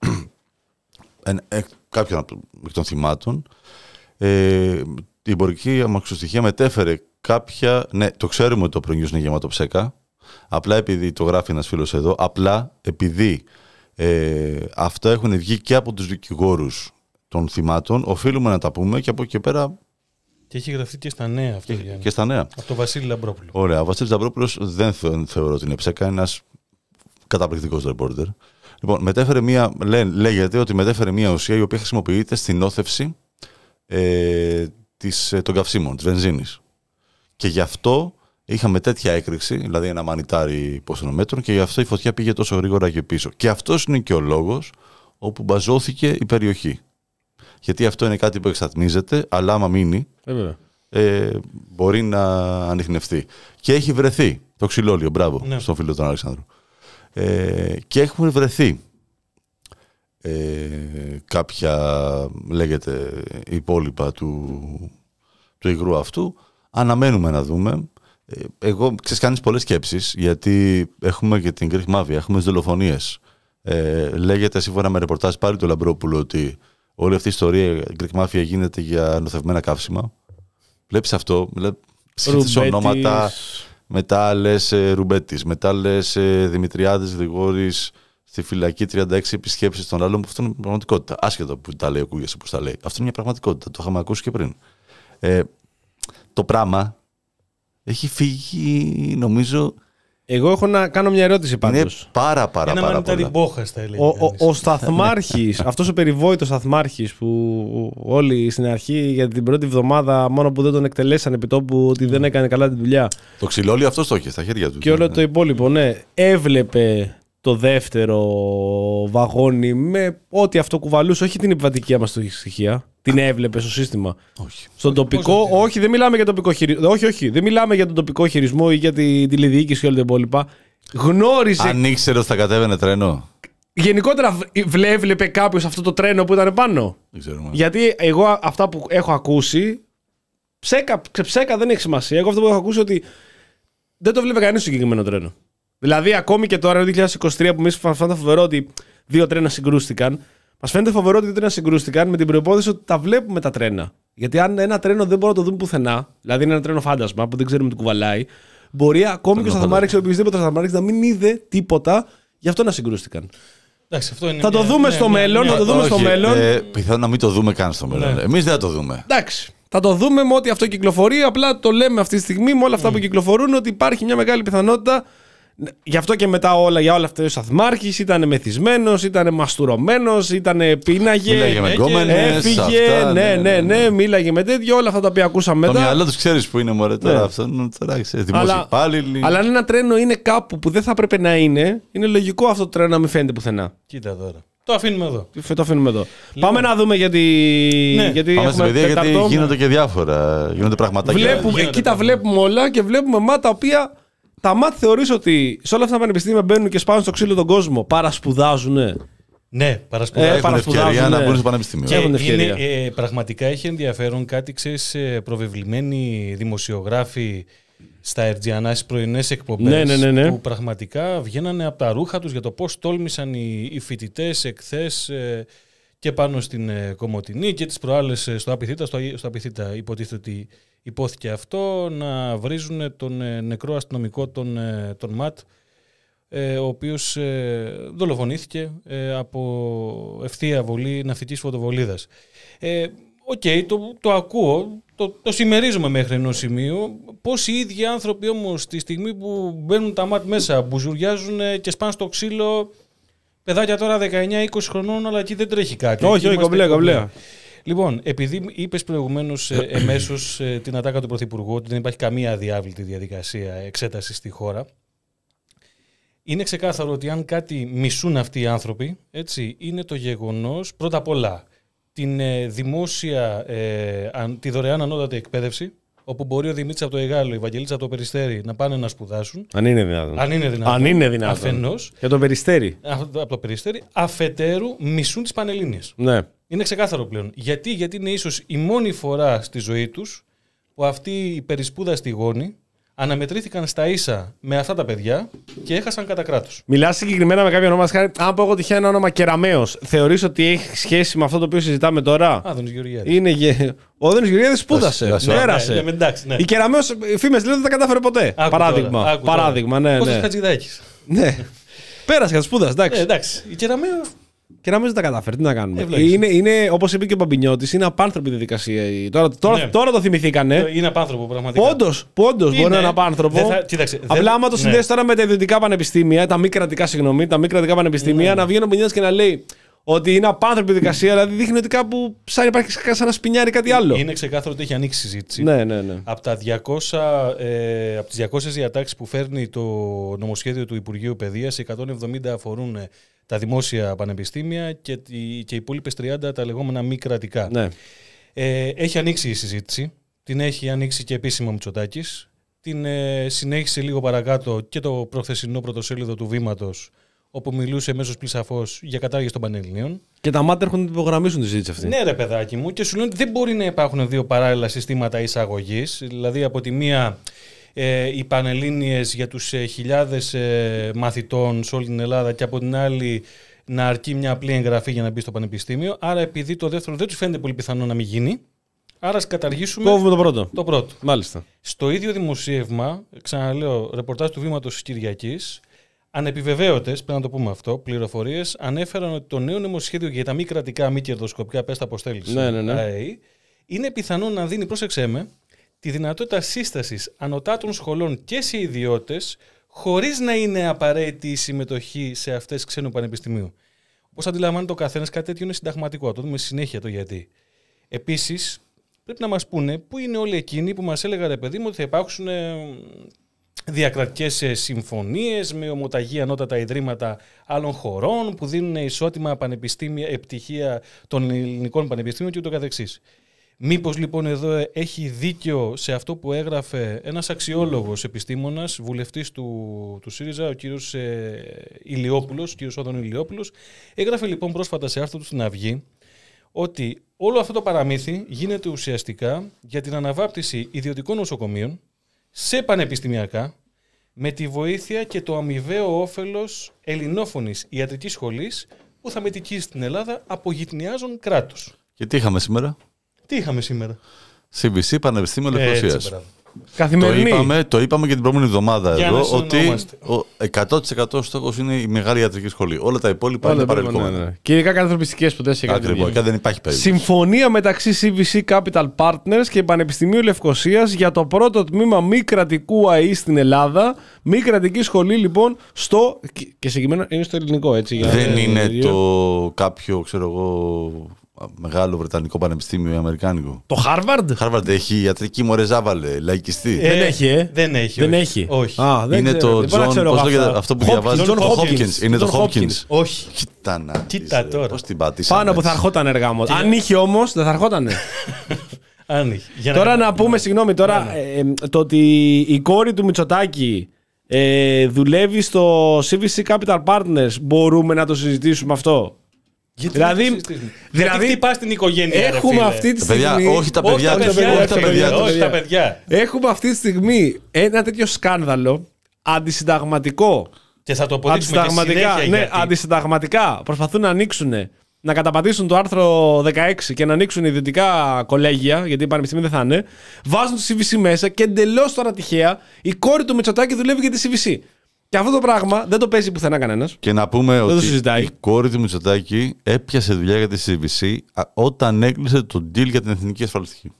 ε, ε, κάποιων των θυμάτων, ε, η εμπορική αμαξοστοιχεία μετέφερε κάποια. Ναι, το ξέρουμε ότι το Pro News είναι γεμάτο ψέκα. Απλά επειδή το γράφει ένας φίλος εδώ, απλά επειδή ε, αυτά έχουν βγει και από τους δικηγόρους των θυμάτων, οφείλουμε να τα πούμε και από εκεί και πέρα. Και έχει γραφτεί και στα νέα αυτό. Και, και στα νέα. Από τον Βασίλη Λαμπρόπουλο. Ωραία. Ο Βασίλης Λαμπρόπουλος δεν θε, θεωρώ ότι είναι ψέκα, ένας καταπληκτικός ρεπόρτερ. Λοιπόν, μετέφερε μία, λέ, λέγεται ότι μετέφερε μία ουσία η οποία χρησιμοποιείται στην όθευση ε, της, των καυσίμων, της βενζίνης. Και γι' αυτό είχαμε τέτοια έκρηξη, δηλαδή ένα μανιτάρι ποσονομέτρων, και γι' αυτό η φωτιά πήγε τόσο γρήγορα και πίσω. Και αυτός είναι και ο λόγος όπου μπαζώθηκε η περιοχή. Γιατί αυτό είναι κάτι που εξατμίζεται, αλλά άμα μείνει, ε, ε, μπορεί να ανιχνευτεί. Και έχει βρεθεί το ξυλόλιο, μπράβο, ναι, στον φίλο τον Αλεξάνδρου. Ε, και έχουν βρεθεί ε, κάποια, λέγεται, υπόλοιπα του, του υγρού αυτού. Αναμένουμε να δούμε. Ε, εγώ, ξέρεις, κάνεις πολλές σκέψεις, γιατί έχουμε και την Greek Mafia, έχουμε τις δολοφονίες. Ε, λέγεται, σύμφωνα με ρεπορτάζ πάλι του Λαμπρόπουλου, ότι όλη αυτή η ιστορία, η Greek Mafia, γίνεται για νοθευμένα καύσιμα. Βλέπεις αυτό, σκέφτεσαι ονόματα, μετά λες ε, Ρουμπέτης, μετά λες ε, Δημητριάδης Γρηγόρης στη φυλακή, τριάντα έξι επισκέψεις των άλλων, που αυτό είναι πραγματικότητα. Άσχετο που τα λέει ο Κούγιας, που τα λέει. Αυτό είναι μια πραγματικότητα, το είχαμε ακούσει και πριν. Ε, το πράγμα έχει φύγει, νομίζω. Εγώ έχω να κάνω μια ερώτηση πάντως. Είναι πάρα πάρα Ένα πάρα πολλά. Μπόχας, θα έλεγε Ο, ο, ο σταθμάρχης, αυτός ο περιβόητος σταθμάρχης που όλοι στην αρχή για την πρώτη εβδομάδα, μόνο που δεν τον εκτελέσαν επί τόπου, ότι δεν έκανε καλά τη δουλειά. Το ξυλόλιο αυτό το είχε στα χέρια του. Και όλο το υπόλοιπο, ναι. Έβλεπε το δεύτερο βαγόνι με ό,τι αυτό κουβαλούσε, όχι την επιβατική αμαξοστοιχεία. Την έβλεπε στο σύστημα. Όχι. Στον τοπικό, όχι, δεν μιλάμε για τοπικό χειρισμό. Όχι, όχι, δεν μιλάμε για τον τοπικό χειρισμό ή για τη τηλεδιοίκηση και όλα τα υπόλοιπα. Γνώριζε. Αν ήξερε ότι θα κατέβαινε τρένο. Γενικότερα έβλεπε κάποιο αυτό το τρένο που ήταν πάνω. Δεν ξέρω. Γιατί εγώ αυτά που έχω ακούσει. Ψέκα, ψέκα δεν έχει σημασία. Εγώ αυτό που έχω ακούσει ότι δεν το βλέπει κανεί στο συγκεκριμένο τρένο. Δηλαδή, ακόμη και τώρα, το δύο χιλιάδες είκοσι τρία, που εμείς φαίνεται φοβερό ότι δύο τρένα συγκρούστηκαν, μας φαίνεται φοβερό ότι δύο τρένα συγκρούστηκαν με την προϋπόθεση ότι τα βλέπουμε τα τρένα. Γιατί αν ένα τρένο δεν μπορούμε να το δούμε πουθενά, δηλαδή είναι ένα τρένο φάντασμα που δεν ξέρουμε τι κουβαλάει, μπορεί ακόμη και ο σταθμάρχης ή οποιοδήποτε σταθμάρχης να μην είδε τίποτα, γι' αυτό να συγκρούστηκαν. Εντάξει, αυτό είναι θα μια, το δούμε ναι, στο ναι, μέλλον. ναι, Θα το δούμε όχι, στο μέλλον. Ε, πιθανόν να μην το δούμε καν στο μέλλον. Ναι. Εμείς δεν θα το δούμε. Εντάξει. Θα το δούμε με ό,τι αυτό κυκλοφορεί. Απλά το λέμε αυτή τη στιγμή με όλα αυτά mm. που κυκλοφορούν ότι υπάρχει μια μεγάλη πιθανότητα. Γι' αυτό και μετά όλα, για όλα αυτά ο σταθμάρχης ήταν μεθυσμένος, ήταν μαστουρωμένος, ήταν πίναγε, μίλαγε με γκόμενες, έφυγε, αυτά, ναι, ναι, ναι, ναι, μίλαγε με τέτοιο, όλα αυτά τα οποία ακούσαμε μετά. Το μυαλό τους ξέρεις που είναι, μωρέ, τώρα, ναι. Αυτό τώρα ξέρεις, δημόσιοι υπάλληλοι. Αλλά αν ένα τρένο είναι κάπου που δεν θα έπρεπε να είναι, είναι λογικό αυτό το τρένο να μην φαίνεται πουθενά. Κοίτα τώρα. Το αφήνουμε εδώ. Το αφήνουμε εδώ. Λοιπόν, πάμε να δούμε γιατί. Ναι. γιατί πάμε στην παιδεία, γιατί γίνονται και διάφορα. Γίνονται πραγματάκια. Βλέπουμε, εκεί τα βλέπουμε όλα και βλέπουμε μάτια τα οποία. Τα μάτια θεωρείς ότι σε όλα αυτά τα πανεπιστήμια μπαίνουν και σπάνουν στο ξύλο τον κόσμο. Παρασπουδάζουνε. Ναι, παρασπουδάζουν. Ε, έχουν ευκαιρία να μπουν στο πανεπιστήμιο. Και έχουν ευκαιρία. Είναι, ε, πραγματικά έχει ενδιαφέρον κάτι, ξέρεις, προβεβλημένοι δημοσιογράφοι στα Ερτζιανά στις πρωινές εκπομπές, ναι, ναι, ναι, ναι. που πραγματικά βγαίνανε από τα ρούχα τους για το πώς τόλμησαν οι, οι φοιτητές εχθές ε, και πάνω στην ε, Κομοτηνή και τις προάλλες ε, στο Απιθύτα. Στο, στο Απιθύτα υποτίθεται ότι υπόθηκε αυτό, να βρίζουν τον ε, νεκρό αστυνομικό, τον, ε, τον ΜΑΤ, ο οποίος δολοφονήθηκε από ευθεία βολή ναυτικής φωτοβολίδας. Οκ, okay, το, το ακούω, το, το συμμερίζομαι μέχρι ενός σημείου. Πώς οι ίδιοι άνθρωποι όμως τη στιγμή που μπαίνουν τα μάτια μέσα, μπουζουριάζουν και σπάνε στο ξύλο, παιδάκια τώρα δεκαεννιά είκοσι χρονών, αλλά εκεί δεν τρέχει κάτι. Όχι, όχι, κομπλέ, κομπλέ. Λοιπόν, επειδή είπες προηγουμένως εμέσως την ατάκα του Πρωθυπουργού ότι δεν υπάρχει καμία αδιάβλητη διαδικασία εξέτασης στη χώρα, είναι ξεκάθαρο ότι αν κάτι μισούν αυτοί οι άνθρωποι, έτσι, είναι το γεγονός πρώτα απ' όλα την ε, δημόσια, ε, αν, τη δωρεάν ανώτατη εκπαίδευση, όπου μπορεί ο Δημήτρης από το Εγάλο, η Βαγγελίτσα από το Περιστέρι να πάνε να σπουδάσουν. Αν είναι δυνατόν. Αν είναι δυνατόν. Αν είναι δυνατόν. Αφενός. Για το Περιστέρι. Από το Περιστέρι. Αφετέρου, μισούν τις Πανελλήνιες. Ναι. Είναι ξεκάθαρο πλέον. Γιατί, γιατί είναι ίσως η μόνη φορά στη ζωή τους που αυτοί οι περισπούδαστοι γόνοι αναμετρήθηκαν στα ίσα με αυτά τα παιδιά και έχασαν κατά κράτος. Μιλάς συγκεκριμένα με κάποιο όνομα. Αν πω εγώ τυχαία ένα όνομα Κεραμέως, θεωρείς ότι έχει σχέση με αυτό το οποίο συζητάμε τώρα? Άδωνης Γεωργιάδης. Είναι γε... Ο Άδωνης Γεωργιάδης σπούδασε. Πέρασε. Ναι, ναι, εντάξει, ναι. Η Κεραμέως, φήμες λένε δεν τα κατάφερε ποτέ. Άκου Παράδειγμα. Τώρα, άκου Παράδειγμα, ναι. Κώστας ναι. Χατζηδάκης. Ναι. Πέρασε και σπούδασε, εντάξει. Ε, εντάξει. Η Κεραμέως. Και να μην τα καταφέρει, τι να κάνουμε. Ε, είναι, είναι, όπως είπε και ο Μπαμπινιώτης, είναι απάνθρωπη διαδικασία. Τώρα, τώρα, ναι. τώρα το θυμηθήκανε. Είναι απάνθρωπο πραγματικά. Πόντος, πόντος μπορεί να είναι απάνθρωπο. Θα, κοίταξε, Απλά δεν, άμα το συνδέσει ναι. τώρα με τα ιδιωτικά πανεπιστήμια, τα μη κρατικά, συγγνώμη, τα μη κρατικά πανεπιστήμια, ναι. να βγαίνει ο Μπαμπινιώτης και να λέει ότι είναι απάνθρωπη διαδικασία, δηλαδή δείχνει ότι κάπου σαν υπάρχει σαν να σπινιάρει κάτι άλλο. Είναι ξεκάθαρο ότι έχει ανοίξει συζήτηση. Ναι, ναι, ναι. Από, τα διακόσια, ε, από τις διακόσιες διατάξεις που φέρνει το νομοσχέδιο του Υπουργείου Παιδείας, εκατόν εβδομήντα αφορούν τα δημόσια πανεπιστήμια και, και οι υπόλοιπες τριάντα τα λεγόμενα μη κρατικά. Ναι. Ε, έχει ανοίξει η συζήτηση. Την έχει ανοίξει και επίσημα ο Μητσοτάκης. Την ε, συνέχισε λίγο παρακάτω και το προχθεσινό πρωτοσέλιδο του Βήματος, όπου μιλούσε μέσω πλησαφώς για κατάργηση των Πανελληνίων. Και τα μάτια έρχονται να υπογραμμίσουν τη συζήτηση αυτή. Ναι, ρε παιδάκι μου, και σου λένε ότι δεν μπορεί να υπάρχουν δύο παράλληλα συστήματα εισαγωγής. Δηλαδή, από τη μία ε, οι Πανελλήνιες για τους ε, χιλιάδες ε, μαθητών σε όλη την Ελλάδα, και από την άλλη να αρκεί μια απλή εγγραφή για να μπει στο πανεπιστήμιο. Άρα, επειδή το δεύτερο δεν τους φαίνεται πολύ πιθανό να μην γίνει, άρα ας καταργήσουμε. Κόβουμε το πρώτο. Το πρώτο. Μάλιστα. Στο ίδιο δημοσίευμα, ξαναλέω, ρεπορτάζ του Βήματος της Κυριακής, ανεπιβεβαίωτες, πρέπει να το πούμε αυτό, πληροφορίες ανέφεραν ότι το νέο νομοσχέδιο για τα μη κρατικά, μη κερδοσκοπικά, πες τα αποστέλεις, ναι, ναι, ναι. ΑΕΗ, είναι πιθανό να δίνει, πρόσεξέ με, τη δυνατότητα σύστασης ανωτάτων σχολών και σε ιδιώτες, χωρίς να είναι απαραίτητη η συμμετοχή σε αυτές ξένου πανεπιστημίου. Όπως αντιλαμβάνεται ο καθένας, κάτι τέτοιο είναι συνταγματικό. Θα το δούμε συνέχεια το γιατί. Επίσης, πρέπει να μας πούνε πού είναι όλοι εκείνοι που μας έλεγαν, ρε παιδί μου, ότι θα υπάρξουν διακρατικές συμφωνίες με ομοταγή ανώτατα ιδρύματα άλλων χωρών που δίνουν ισότιμα πανεπιστήμια, επιτυχία των ελληνικών πανεπιστήμιων και ούτω καθεξής. Μήπως λοιπόν εδώ έχει δίκιο σε αυτό που έγραφε ένας αξιόλογος επιστήμονας, βουλευτής του, του ΣΥΡΙΖΑ, ο κύριος ε, Ηλιόπουλος, ο κύριος Όδων Ηλιόπουλος, έγραφε λοιπόν πρόσφατα σε άρθρο του στην Αυγή ότι όλο αυτό το παραμύθι γίνεται ουσιαστικά για την αναβάπτιση ιδιωτικών νοσοκομείων σε πανεπιστημιακά, με τη βοήθεια και το αμοιβαίο όφελος ελληνόφωνης ιατρικής σχολής που θα μετικήσει στην Ελλάδα από γειτονιάζον κράτος. Και τι είχαμε σήμερα? Τι είχαμε σήμερα? σι βι σι, Πανεπιστήμιο Λευκοσίας. Καθημερινή. Το είπαμε, το είπαμε και την προηγούμενη εβδομάδα Για εδώ, ότι ο εκατό τοις εκατό στόχος είναι η μεγάλη ιατρική σχολή. Όλα τα υπόλοιπα Όλα είναι παρελκόμενα. Ναι, ναι. Και ειδικά κάτι ανθρωπιστικές σπουδές και κάτι Ακριβώς, δεν υπάρχει περίπτωση. Συμφωνία μεταξύ σι βι σι Capital Partners και Πανεπιστημίου Λευκοσίας για το πρώτο τμήμα μη κρατικού ΑΕΗ στην Ελλάδα. Μη κρατική σχολή λοιπόν στο. Και συγκεκριμένα είναι στο ελληνικό, έτσι. Για δεν ε, είναι ε, το κάποιο, ξέρω εγώ, μεγάλο βρετανικό πανεπιστήμιο ή αμερικάνικο. Το Harvard. Harvard έχει ιατρική, μωρέ ζάβαλε, λαϊκιστή. Ε, δεν έχει, ε. Δεν έχει. Δεν όχι. έχει. όχι. Α, δεν είναι ξέρω, το John, πώς λέγεται αυτό που διαβάζει. John Hopkins. Είναι το Hopkins. Όχι. Κοίτα να Κοίτα τώρα. Πώς την πατήσαμε. Πάνω που θα ερχόταν έργα μου. Αν είχε όμως, δεν θα ερχότανε. Αν είχε. Τώρα να πούμε, συγγνώμη, τώρα το ότι η κόρη του Μητσοτάκη Ε, δουλεύει στο σι βι σι Capital Partners. Μπορούμε να το συζητήσουμε αυτό? Γιατί δηλαδή, δηλαδή γιατί χτυπάς την οικογένεια, έχουμε ρε, αυτή τη στιγμή. Παιδιά, όχι τα παιδιά, όχι τα παιδιά, όχι τα παιδιά, όχι τα παιδιά. Έχουμε αυτή τη στιγμή ένα τέτοιο σκάνδαλο αντισυνταγματικό. Και θα το αποδείξουμε και συνέχεια, ναι, γιατί. αντισυνταγματικά. Προσπαθούν να ανοίξουν, να καταπατήσουν το άρθρο δεκαέξι και να ανοίξουν ιδιωτικά κολέγια, γιατί οι πανεπιστήμια δεν θα είναι. Βάζουν το σι βι σι μέσα και εντελώς τώρα τυχαία η κόρη του Μητσοτάκη δουλεύει για τη σι βι σι. Και αυτό το πράγμα δεν το παίζει πουθενά κανένας. Και να πούμε δεν ότι η κόρη του Μητσοτάκη έπιασε δουλειά για τη σι βι σι όταν έκλεισε το deal για την εθνική ασφαλιστική.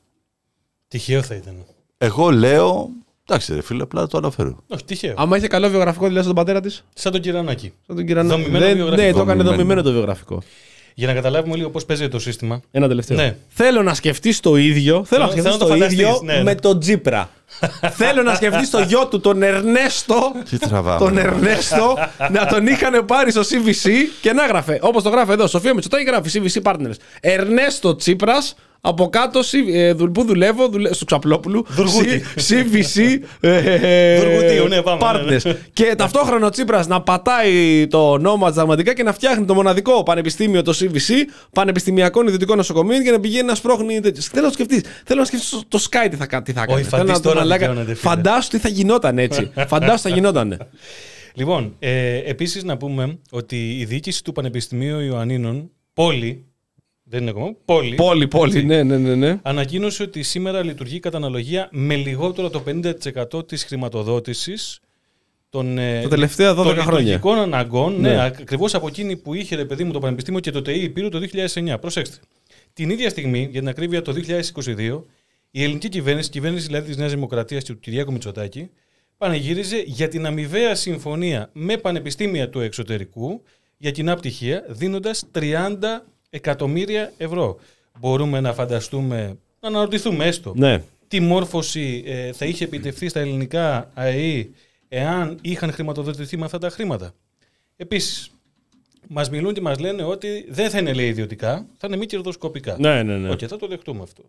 Τυχαίο θα ήταν. Εγώ λέω. Εντάξει, ρε φίλε, απλά το αναφέρω. Όχι, τυχαίο. Άμα είχε καλό βιογραφικό, δηλαδή στον πατέρα της. Σαν τον Κυρανάκη. Σαν τον Κυρανάκη. Δομημένο δεν, βιογραφικό. Ναι, το έκανε Δομημένο. δομημένο το βιογραφικό. Για να καταλάβουμε λίγο πώς παίζει το σύστημα. Ένα τελευταίο. Ναι. Θέλω να σκεφτείς το ίδιο. Θέλω να σκεφτείς θέλω το να το ίδιο φανταστείς, ναι, ναι. με τον Τσίπρα. Θέλω να σκεφτείς το γιο του, τον Ερνέστο. Τι τραβάμε. Τον Ερνέστο να τον είχαν πάρει στο σι βι σι και να γράφε. Όπως το γράφει εδώ. Σοφία Μητσοτάκη γράφει σι βι σι Partners. Ερνέστο Τσίπρας. Από κάτω, ε, που δουλεύω, δουλε... στο Ξαπλόπουλου. Δουργούτη. σι βι σι Δουργουτίου, ναι, πάμε, Partners. ναι, ναι. Και ταυτόχρονα ο Τσίπρας να πατάει το νόμο δραματικά και να φτιάχνει το μοναδικό πανεπιστήμιο, το σι βι σι, πανεπιστημιακών ιδιωτικών νοσοκομείων, και να πηγαίνει να σπρώχνει. Θέλω να σκεφτείς, θέλω να σκεφτείς το, το Sky τι θα, τι θα κάνει. Όχι, φαντάσου τώρα δικαιώνεται, φίλε. Φαντάσου τι θα γινόταν έτσι. Φαντάσου τι θα γινόταν. Λοιπόν, ε, επίσης να πούμε ότι η διοίκηση του Πανεπιστημίου Ιωαννίνων, πόλη, δεν είναι ακόμα, πόλη, Πόλη, πόλη, ναι, ναι, ναι, ναι. ανακοίνωσε ότι σήμερα λειτουργεί κατά αναλογία με λιγότερο το πενήντα τοις εκατό της χρηματοδότησης των, τα τελευταία δώδεκα των χρόνια. λειτουργικών αναγκών, ναι, Ναι. ακριβώς από εκείνη που είχε, ρε παιδί μου, το Πανεπιστήμιο και το ΤΕΙ Υπήρου το δύο χιλιάδες εννιά. Προσέξτε. Την ίδια στιγμή, για την ακρίβεια το δύο χιλιάδες είκοσι δύο, η ελληνική κυβέρνηση, η κυβέρνηση δηλαδή της Νέας Δημοκρατίας και του Κυριάκου Μητσοτάκη, πανηγύριζε για την αμοιβαία συμφωνία με πανεπιστήμια του εξωτερικού για κοινά πτυχία, δίνοντας τριάντα εκατομμύρια ευρώ. Μπορούμε να φανταστούμε, να αναρωτηθούμε έστω, Ναι. τι μόρφωση ε, θα είχε επιτευχθεί στα ελληνικά ΑΕΗ εάν είχαν χρηματοδοτηθεί με αυτά τα χρήματα. Επίσης, μας μιλούν και μας λένε ότι δεν θα είναι, λέει, ιδιωτικά, θα είναι μη κερδοσκοπικά. Ναι, ναι, ναι. Οκ, θα το δεχτούμε αυτό.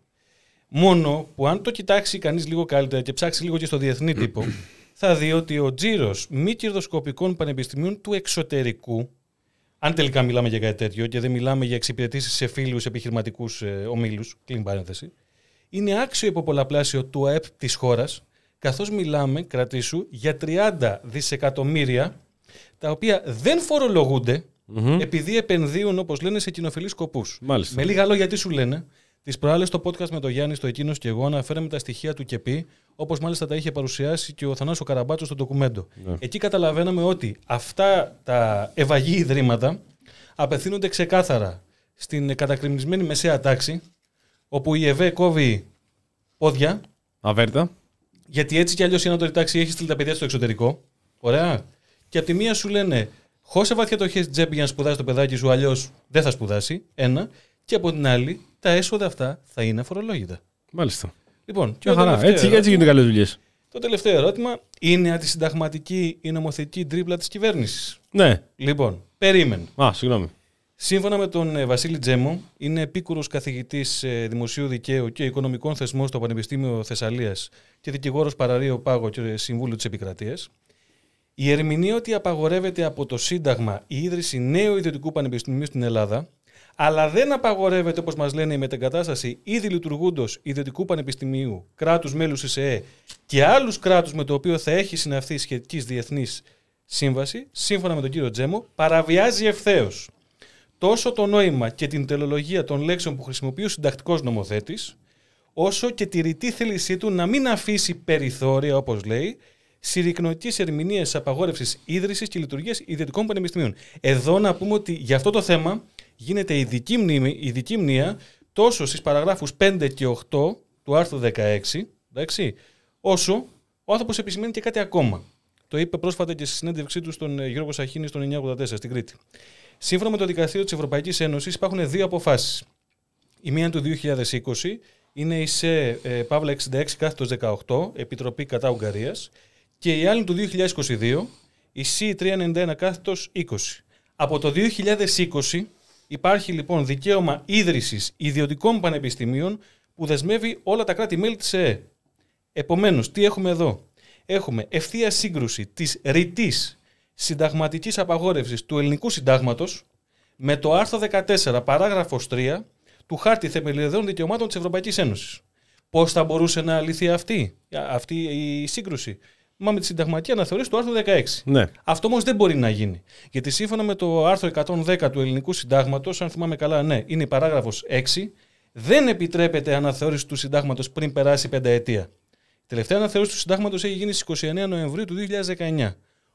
Μόνο που αν το κοιτάξει κανείς λίγο καλύτερα και ψάξει λίγο και στο διεθνή τύπο, θα δει ότι ο τζίρος μη κερδοσκοπικών πανεπιστημίων του εξωτερικού, αν τελικά μιλάμε για κάτι τέτοιο και δεν μιλάμε για εξυπηρετήσεις σε φίλους επιχειρηματικούς ε, ομίλους, κλείνει παρένθεση, είναι άξιο υποπολαπλάσιο του ΑΕΠ της χώρας, καθώς μιλάμε, κρατήσου, για τριάντα δισεκατομμύρια, τα οποία δεν φορολογούνται Mm-hmm. επειδή επενδύουν, όπως λένε, σε κοινοφελείς σκοπούς. Μάλιστα. Με λίγα λόγια, τι σου λένε. Τις προάλλες στο podcast με τον Γιάννη, στο Εκείνος και εγώ, αναφέραμε τα στοιχεία του ΚΕΠΗ, όπως μάλιστα τα είχε παρουσιάσει και ο Θανάσης Καραμπάτσος στο ντοκουμέντο. Ναι. Εκεί καταλαβαίναμε ότι αυτά τα ευαγή ιδρύματα απευθύνονται ξεκάθαρα στην κατακριμνισμένη μεσαία τάξη, όπου η ΕΒΕ κόβει πόδια, Αβέρτα. γιατί έτσι κι αλλιώς η ανώτερη τάξη έχει στείλει τα παιδιά στο εξωτερικό. Ωραία. Και από τη μία σου λένε, χώσε βαθιά το χέρι στην τσέπη για να σπουδάσει το παιδάκι σου, αλλιώς δεν θα σπουδάσει. Ένα. Και από την άλλη, τα έσοδα αυτά θα είναι αφορολόγητα. Μάλιστα. Λοιπόν, και Μια χαρά. τελευταίο Έτσι, ερώτημα- έτσι γίνονται καλές δουλειές. Το τελευταίο ερώτημα είναι αντισυνταγματική η νομοθετική τρίπλα της κυβέρνησης. Ναι. Λοιπόν, περίμενε. Α, συγγνώμη. Σύμφωνα με τον ε, Βασίλη Τζέμο, είναι επίκουρος καθηγητής ε, δημοσίου δικαίου και οικονομικών θεσμών στο Πανεπιστήμιο Θεσσαλίας και δικηγόρος παραρρείο Πάγο και συμβούλου της Επικρατείας. Η ερμηνεία ότι απαγορεύεται από το Σύνταγμα η ίδρυση νέου ιδιωτικού πανεπιστημίου στην Ελλάδα, αλλά δεν απαγορεύεται, όπως μας λένε, η μετεγκατάσταση ήδη λειτουργούντος ιδιωτικού πανεπιστημίου, κράτους μέλους ΕΣΕ και άλλους κράτους με το οποίο θα έχει συναυθεί σχετική διεθνής σύμβαση, σύμφωνα με τον κύριο Τζέμο, παραβιάζει ευθέως τόσο το νόημα και την τελολογία των λέξεων που χρησιμοποιεί ο συντακτικός νομοθέτης, όσο και τη ρητή θέλησή του να μην αφήσει περιθώρια, όπως λέει, συρρυκνωτικής ερμηνείας απαγόρευσης ίδρυσης και λειτουργίας ιδιωτικών πανεπιστημίων. Εδώ να πούμε ότι για αυτό το θέμα γίνεται ειδική, μνήμη, ειδική μνήα τόσο στις παραγράφους πέντε και οκτώ του άρθρου δεκαέξι, εντάξει, όσο ο άνθρωπος επισημαίνει και κάτι ακόμα. Το είπε πρόσφατα και στη συνέντευξή του στον Γιώργο Σαχίνη στον εννιακόσια ογδόντα τέσσερα στην Κρήτη. Σύμφωνα με το Δικαστήριο της Ευρωπαϊκής Ένωσης υπάρχουν δύο αποφάσεις. Η μία του δύο χιλιάδες είκοσι είναι η ΣΕ ε, Παύλα εξήντα έξι κάθετος δεκαοκτώ, Επιτροπή κατά Ουγγαρίας, και η άλλη του δύο χιλιάδες είκοσι δύο, η ΣΥ τριακόσια ενενήντα ένα κάθετος είκοσι. Από το δύο χιλιάδες είκοσι υπάρχει λοιπόν δικαίωμα ίδρυσης ιδιωτικών πανεπιστημίων που δεσμεύει όλα τα κράτη-μέλη της ΕΕ. Επομένως, τι έχουμε εδώ? Έχουμε ευθεία σύγκρουση της ρητής συνταγματικής απαγόρευσης του ελληνικού συντάγματος με το άρθρο δεκατέσσερα παράγραφος τρία του Χάρτη Θεμελιωδών Δικαιωμάτων της Ευρωπαϊκής Ένωσης. Πώς θα μπορούσε να λυθεί αυτή, αυτή η σύγκρουση? Μα με τη συνταγματική αναθεώρηση του άρθρου δεκαέξι. Ναι. Αυτό όμως δεν μπορεί να γίνει. Γιατί σύμφωνα με το άρθρο εκατόν δέκα του ελληνικού συντάγματος, αν θυμάμαι καλά, ναι, είναι η παράγραφος έξι, δεν επιτρέπεται αναθεώρηση του συντάγματος πριν περάσει πενταετία. Η τελευταία αναθεώρηση του συντάγματος έχει γίνει στις είκοσι εννέα Νοεμβρίου του δύο χιλιάδες δεκαεννιά.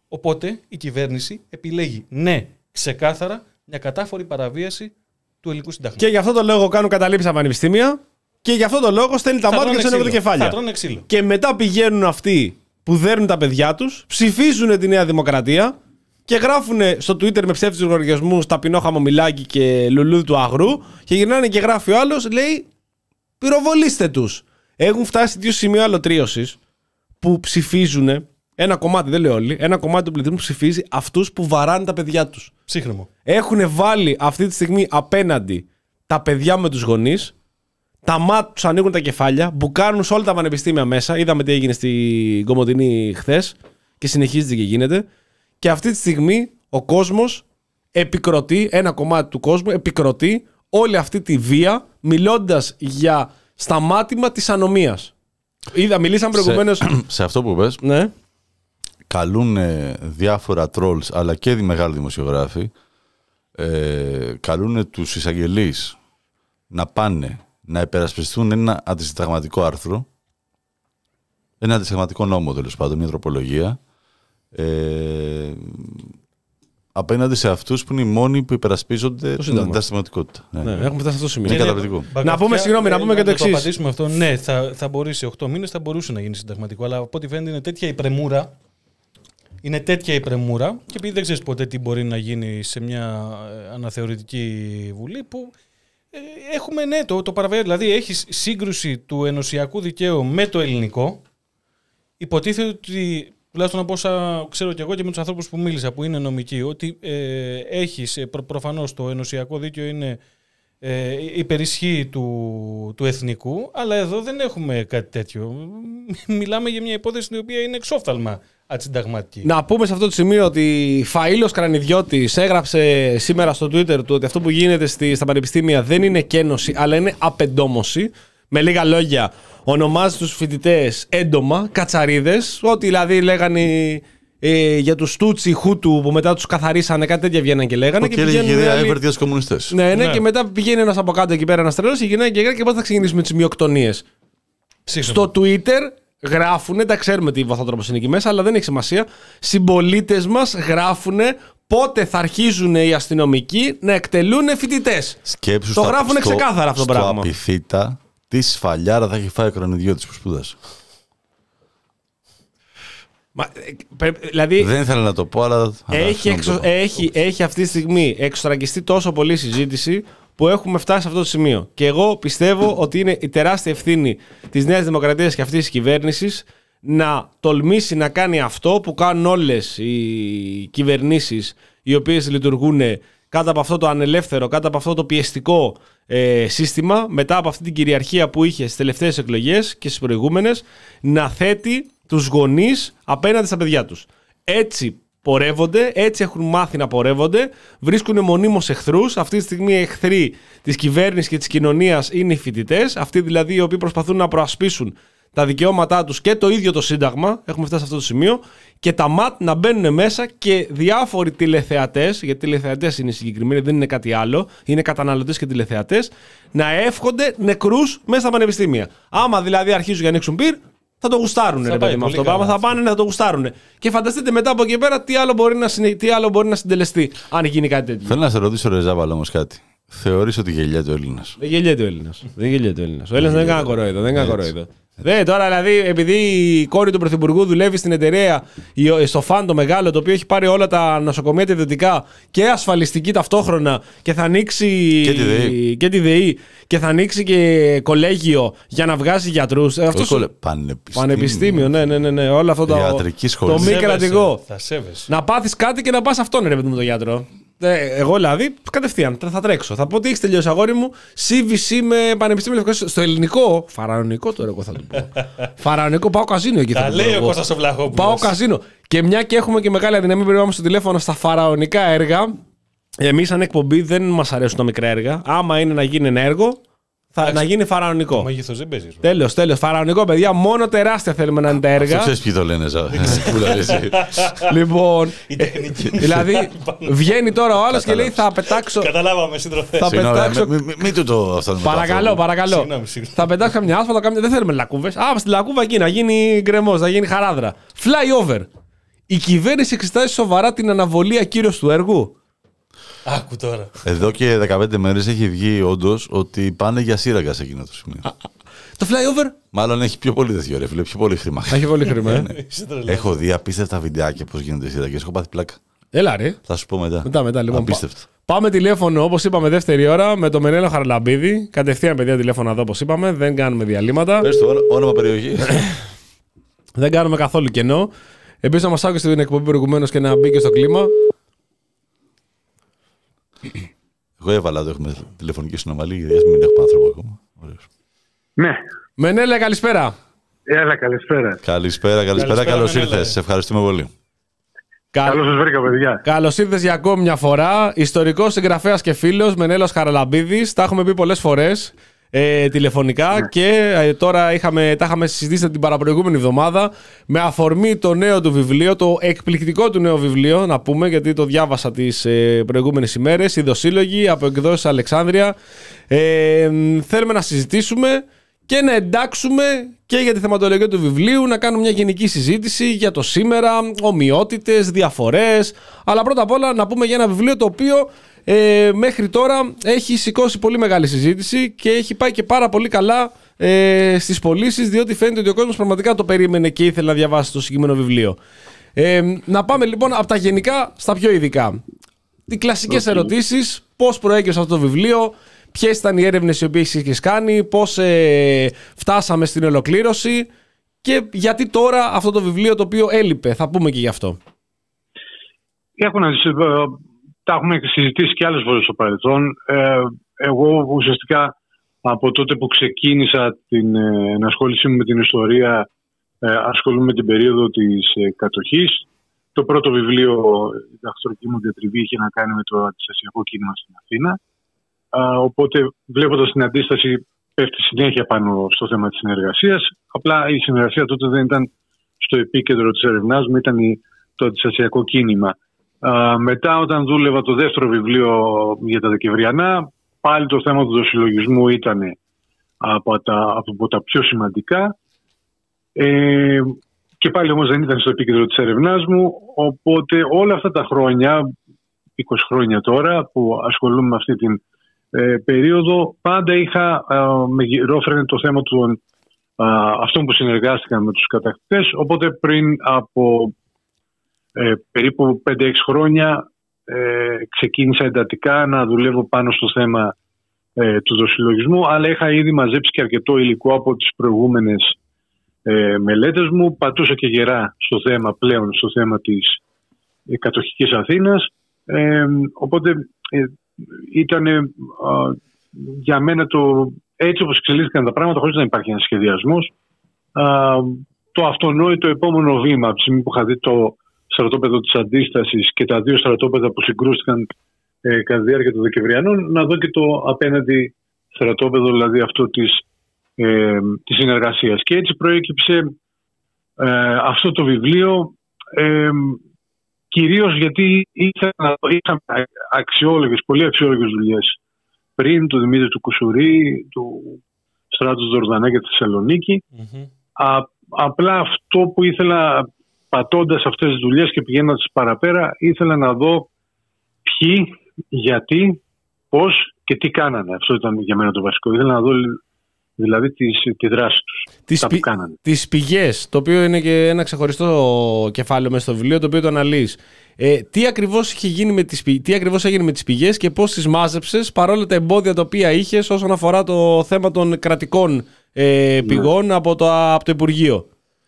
Οπότε η κυβέρνηση επιλέγει, ναι, ξεκάθαρα, μια κατάφορη παραβίαση του ελληνικού συντάγματος. Και γι' αυτό το λόγο κάνουν καταλήψεις στα πανεπιστήμια και γι' αυτό το λόγο στέλνει τα μάτια και τους τα κεφάλια. Και μετά πηγαίνουν αυτοί που δέρνουν τα παιδιά τους, ψηφίζουν τη Νέα Δημοκρατία και γράφουν στο Twitter με ψεύτικους λογαριασμούς ταπεινό χαμομηλάκι και λουλούδι του αγρού και γυρνάνε και γράφει ο άλλος, λέει, πυροβολήστε τους. Έχουν φτάσει σε δύο σημείο αλωτρίωσης που ψηφίζουν. Ένα κομμάτι, δεν λέω όλοι, ένα κομμάτι του πληθυσμού ψηφίζει αυτούς που βαράνε τα παιδιά τους. Σύγχρονο. Έχουν βάλει αυτή τη στιγμή απέναντι τα παιδιά με τους γονείς, τα μάτια τους ανοίγουν τα κεφάλια, μπουκάρουν σε όλα τα πανεπιστήμια μέσα. Είδαμε τι έγινε στην Κομοτηνή χθες και συνεχίζεται και γίνεται. Και αυτή τη στιγμή ο κόσμος επικροτεί, ένα κομμάτι του κόσμου επικροτεί όλη αυτή τη βία, μιλώντας για σταμάτημα της ανομίας. Είδα, μιλήσαμε προηγουμένως. Σε, σε αυτό που πες. Ναι. Καλούν ε, διάφορα trolls αλλά και δι μεγάλοι δημοσιογράφοι, ε, καλούν τους εισαγγελείς να πάνε να υπερασπιστούν ένα αντισυνταγματικό άρθρο, ένα αντισυνταγματικό νόμο, τέλος πάντων, μια τροπολογία, ε, απέναντι σε αυτούς που είναι οι μόνοι που υπερασπίζονται την αντισυνταγματικότητα. Ναι, ναι, έχουμε φτάσει σε αυτό το σημείο. Είναι καταπληκτικό. Να πούμε, συγγνώμη, να πούμε και το εξής. Να το απαντήσουμε αυτό. Ναι, θα, θα μπορεί σε οκτώ μήνες θα μπορούσε να γίνει συνταγματικό, αλλά από ό,τι φαίνεται είναι τέτοια η πρεμούρα. Είναι τέτοια η πρεμούρα και επειδή δεν ξέρεις ποτέ τι μπορεί να γίνει σε μια αναθεωρητική βουλή που ε, έχουμε, ναι, το, το παραβαίνει. Δηλαδή έχεις σύγκρουση του ενωσιακού δικαίου με το ελληνικό. Υποτίθεται ότι, τουλάχιστον από όσα ξέρω και εγώ και με τους ανθρώπους που μίλησα που είναι νομικοί, ότι ε, έχεις προ, προφανώς το ενωσιακό δίκαιο είναι ε, υπερισχύει του, του εθνικού, αλλά εδώ δεν έχουμε κάτι τέτοιο. Μιλάμε για μια υπόθεση η οποία είναι εξόφθαλμα αντισυνταγματική. Να πούμε σε αυτό το σημείο ότι Φαΐλος Κρανιδιώτης έγραψε σήμερα στο Twitter του ότι αυτό που γίνεται στη, στα πανεπιστήμια δεν είναι κένωση, αλλά είναι απεντόμωση. Με λίγα λόγια, ονομάζει τους φοιτητές έντομα, κατσαρίδες, ό,τι δηλαδή λέγανε ε, για τους Τούτσι, Χούτου που μετά τους καθαρίσανε, κάτι τέτοια βγαίναν και λέγανε. Ο και έλεγε ιδέα έβερτια στους κομμουνιστές. Ναι, ναι, ναι, και μετά πηγαίνει ένας από κάτω εκεί πέρα ένας τρελός, γυρνάει και και πώς θα ξεκινήσουμε τις μειοκτονίες. Στο Twitter γράφουνε, τα ξέρουμε τι βαθότροπος είναι εκεί μέσα, αλλά δεν έχει σημασία. Συμπολίτες μας γράφουνε πότε θα αρχίζουν οι αστυνομικοί να εκτελούν φοιτητές. Σκέψου το στα, γράφουνε στο, ξεκάθαρα αυτό το πράγμα. Στο απειθήτα, τι σφαλιάρα θα έχει φάει ο Κρανιδιώτης που σπούδασε. Μα, δηλαδή, δεν ήθελα να το πω, αλλά. Έχει, εξω, έχει, έχει αυτή τη στιγμή εξωστραγγιστεί τόσο πολύ συζήτηση που έχουμε φτάσει σε αυτό το σημείο. Και εγώ πιστεύω ότι είναι η τεράστια ευθύνη της Νέας Δημοκρατίας και αυτής της κυβέρνησης να τολμήσει να κάνει αυτό που κάνουν όλες οι κυβερνήσεις οι οποίες λειτουργούν κάτω από αυτό το ανελεύθερο, κάτω από αυτό το πιεστικό ε, σύστημα, μετά από αυτή την κυριαρχία που είχε στις τελευταίες εκλογές και στις προηγούμενες, να θέτει τους γονείς απέναντι στα παιδιά τους. Έτσι πορεύονται, έτσι έχουν μάθει να πορεύονται, βρίσκουν μονίμως εχθρούς. Αυτή τη στιγμή οι εχθροί της κυβέρνησης και της κοινωνίας είναι οι φοιτητές, αυτοί δηλαδή οι οποίοι προσπαθούν να προασπίσουν τα δικαιώματά τους και το ίδιο το Σύνταγμα, έχουμε φτάσει σε αυτό το σημείο, και τα ΜΑΤ να μπαίνουν μέσα και διάφοροι τηλεθεατές, γιατί τηλεθεατές είναι συγκεκριμένοι, δεν είναι κάτι άλλο, είναι καταναλωτές και τηλεθεατές, να εύχονται νεκρούς μέσα στα πανεπιστήμια. Άμα δηλαδή αρχίζουν και ανοίξουν πυρ, θα το γουστάρουν ρε παιδί με αυτό το πράγμα, θα πάνε να το γουστάρουν. Και φανταστείτε μετά από εκεί πέρα τι άλλο μπορεί να, συνε... τι άλλο μπορεί να συντελεστεί, αν γίνει κάτι τέτοιο. Θέλω να σε ρωτήσω, ρε Ζάβαλα, όμως κάτι. Θεωρείς ότι γελιέται ο Έλληνας? Δεν γελιέται ο Έλληνας. Δεν γελιέται ο Έλληνας. Ο Έλληνας δεν κάνει κορόιδο. Δεν κάνει κορόιδο. Δε, τώρα δηλαδή, επειδή η κόρη του Πρωθυπουργού δουλεύει στην εταιρεία, στο ΦΑΝ το μεγάλο, το οποίο έχει πάρει όλα τα νοσοκομεία τα ιδιωτικά και ασφαλιστική ταυτόχρονα και θα ανοίξει και τη ΔΕΗ και, τη ΔΕΗ, και θα ανοίξει και κολέγιο για να βγάζει γιατρούς. Αυτό κολε... Πανεπιστήμιο. Πανεπιστήμιο, ναι, ναι, ναι, ναι. Όλο αυτό το, το μη κρατικό. Να πάθεις κάτι και να πας αυτόν ρε παιδί με τον γιατρό. Εγώ δηλαδή κατευθείαν θα τρέξω. Θα πω ότι έχει τελειώσει, αγόρι μου, σι βι σι με Πανεπιστήμιο Λευκοσίας. Στο ελληνικό, φαραωνικό τώρα εγώ θα το πω. Φαραωνικό, πάω καζίνο εκεί. Τα λέει ο Κώστας ο Βλαχόπουλος. Πάω καζίνο. Και μια και έχουμε και μεγάλη αδυναμία που πάμε στο τηλέφωνο στα φαραωνικά έργα. Εμείς σαν εκπομπή δεν μας αρέσουν τα μικρά έργα. Άμα είναι να γίνει ένα έργο, θα Άξι, να γίνει φαραωνικό. Ο μέγεθος δεν παίζει. Τέλος, τέλος. Φαραωνικό, παιδιά. Μόνο τεράστια θέλουμε να είναι τα έργα. Αυτό ξέρεις ποιοι το λένε, Λοιπόν, δηλαδή βγαίνει τώρα ο άλλος και λέει θα πετάξω. Καταλάβαμε, σύντροφε. Θα πετάξω. Μην του το αυτό. Παρακαλώ, παρακαλώ. Θα πετάξω μια άσφαλτο. Δεν θέλουμε λακκούβες. Α, στην λακκούβα εκεί να γίνει γκρεμός, να γίνει χαράδρα. Fly over. Η κυβέρνηση εξετάζει σοβαρά την αναβολή ακύρωση του έργου. Άκου τώρα. Εδώ και δεκαπέντε μέρες έχει βγει όντως ότι πάνε για σύραγγα σε εκείνο το σημείο. Α, το flyover. Μάλλον έχει πιο πολύ τέτοιο ρε φίλε, πιο πολύ χρήμα. Έχει πολύ χρήμα. Ε. Έχω δει απίστευτα βιντεάκια πώς γίνονται οι σύραγγες. Έχω πάθει πλάκα. Έλα ρε. Θα σου πω μετά. Μετά, μετά λοιπόν. Απίστευτο. Πάμε τηλέφωνο, όπως είπαμε, δεύτερη ώρα με τον Μενέλο Χαραλαμπίδη. Κατευθείαν, παιδιά, τηλέφωνα εδώ, όπως είπαμε. Δεν κάνουμε διαλύματα. Πες το όνομα περιοχή. Δεν κάνουμε καθόλου κενό. Επίσης, να μας άκουσε την εκπομπή προηγουμένως και να μπει και στο κλίμα. Εγώ έβαλα εδώ, έχουμε τηλεφωνική συνομιλία, γιατί μην έχουμε άνθρωπο ακόμα. Ωραίος. Ναι. Μενέλε, καλησπέρα. Έλα, καλησπέρα. Καλησπέρα, καλησπέρα. Καλώς ήρθες. Σε ευχαριστούμε πολύ. Καλώς σας βρήκα, παιδιά. Καλώς ήρθες για ακόμη μια φορά. Ιστορικός συγγραφέας και φίλος Μενέλος Χαραλαμπίδης. Τα έχουμε πει πολλές φορές ε, τηλεφωνικά ναι. και ε, τώρα είχαμε, τα είχαμε συζητήσει την παραπροηγούμενη εβδομάδα με αφορμή το νέο του βιβλίο, το εκπληκτικό του νέο βιβλίο, να πούμε, γιατί το διάβασα τις ε, προηγούμενες ημέρες. Ειδοσύλλογοι από εκδόσεις Αλεξάνδρεια. Ε, θέλουμε να συζητήσουμε και να εντάξουμε και για τη θεματολογία του βιβλίου, να κάνουμε μια γενική συζήτηση για το σήμερα, ομοιότητες, διαφορές, αλλά πρώτα απ' όλα να πούμε για ένα βιβλίο το οποίο ε, μέχρι τώρα έχει σηκώσει πολύ μεγάλη συζήτηση και έχει πάει και πάρα πολύ καλά ε, στις πωλήσεις, διότι φαίνεται ότι ο κόσμος πραγματικά το περίμενε και ήθελε να διαβάσει το συγκεκριμένο βιβλίο. Ε, να πάμε λοιπόν από τα γενικά στα πιο ειδικά. Οι κλασικές okay. ερωτήσεις, πώς προέκυψε αυτό το βιβλίο, ποιες ήταν οι έρευνες οι οποίες έχεις κάνει, πώς ε, φτάσαμε στην ολοκλήρωση και γιατί τώρα αυτό το βιβλίο το οποίο έλειπε. Θα πούμε και γι' αυτό. Έχουν, τα έχουμε συζητήσει και άλλες φορές στο παρελθόν. Ε, εγώ ουσιαστικά από τότε που ξεκίνησα την ε, ενασχόλησή μου με την ιστορία ε, ασχολούμαι με την περίοδο της ε, κατοχής. Το πρώτο βιβλίο, η διδακτορική μου διατριβή, είχε να κάνει με το αντιστασιακό κίνημα στην Αθήνα. Uh, οπότε βλέποντας την αντίσταση πέφτει συνέχεια πάνω στο θέμα της συνεργασίας. Απλά η συνεργασία τότε δεν ήταν στο επίκεντρο της ερευνάς μου, ήταν το αντιστασιακό κίνημα. Uh, μετά όταν δούλευα το δεύτερο βιβλίο για τα Δεκεμβριανά, πάλι το θέμα του δοσυλλογισμού ήταν από τα, από τα πιο σημαντικά. Ε, και πάλι όμως δεν ήταν στο επίκεντρο της ερευνάς μου. Οπότε όλα αυτά τα χρόνια, είκοσι χρόνια τώρα που ασχολούμαι με αυτή την Ε, περίοδο, πάντα είχα ε, με γυρόφρενε το θέμα των ε, αυτών που συνεργάστηκαν με τους κατακτητές, οπότε πριν από ε, περίπου πέντε έξι χρόνια ε, ξεκίνησα εντατικά να δουλεύω πάνω στο θέμα ε, του δοσυλλογισμού, αλλά είχα ήδη μαζέψει και αρκετό υλικό από τις προηγούμενες ε, μελέτες μου, πατούσα και γερά στο θέμα πλέον, στο θέμα της ε, κατοχικής Αθήνας, ε, οπότε ε, ήταν ε, για μένα το, έτσι όπως εξελίχθηκαν τα πράγματα, χωρίς να υπάρχει ένας σχεδιασμός, α, το αυτονόητο επόμενο βήμα από τη στιγμή που είχα δει το στρατόπεδο της αντίστασης και τα δύο στρατόπεδα που συγκρούστηκαν ε, κατά τη διάρκεια των Δεκεμβριανών, να δω και το απέναντι στρατόπεδο, δηλαδή αυτό της, ε, της συνεργασίας. Και έτσι προέκυψε ε, αυτό το βιβλίο, ε, κυρίως γιατί είχαμε αξιόλογες, πολύ αξιόλογες δουλειές πριν, του Δημήτρη του Κουσουρί, του Στράτου Δορδανά και τη Θεσσαλονίκη. Mm-hmm. Α, απλά αυτό που ήθελα, πατώντας αυτές τις δουλειές και πηγαίνοντας παραπέρα, ήθελα να δω ποιοι, γιατί, πώς και τι κάνανε. Αυτό ήταν για μένα το βασικό. Ήθελα να δω δηλαδή τις, τη δράση τους. Τις, πη, τις πηγές, το οποίο είναι και ένα ξεχωριστό κεφάλαιο μέσα στο βιβλίο, το οποίο το αναλύεις. Ε, τι, ακριβώς είχε γίνει με τις, τι ακριβώς έγινε με τις πηγές και πώς τις μάζεψες παρόλα τα εμπόδια τα οποία είχες όσον αφορά το θέμα των κρατικών ε, πηγών ναι. από, το, από το Υπουργείο.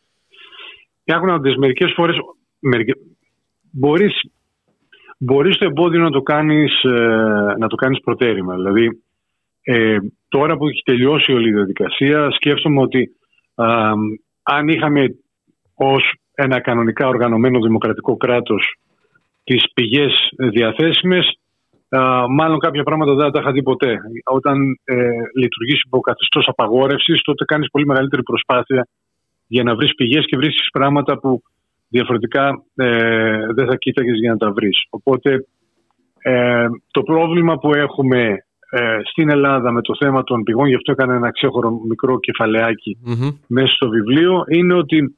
Έχουν δεις μερικές φορές μερικές, μπορείς, μπορείς το εμπόδιο να το κάνεις, ε, να το κάνεις προτέρημα. Δηλαδή ε, τώρα που έχει τελειώσει όλη η διαδικασία, σκέφτομαι ότι α, αν είχαμε ως ένα κανονικά οργανωμένο δημοκρατικό κράτος τις πηγές διαθέσιμες, α, μάλλον κάποια πράγματα δεν τα είχα δει ποτέ. Όταν ε, λειτουργήσει υποκαθεστώς απαγόρευσης, τότε κάνεις πολύ μεγαλύτερη προσπάθεια για να βρεις πηγές και βρίσκεις πράγματα που διαφορετικά ε, δεν θα κοίταγες για να τα βρεις. Οπότε ε, το πρόβλημα που έχουμε ε, στην Ελλάδα με το θέμα των πηγών, γι' αυτό έκανα ένα ξέχωρο μικρό κεφαλαιάκι mm-hmm. μέσα στο βιβλίο, είναι ότι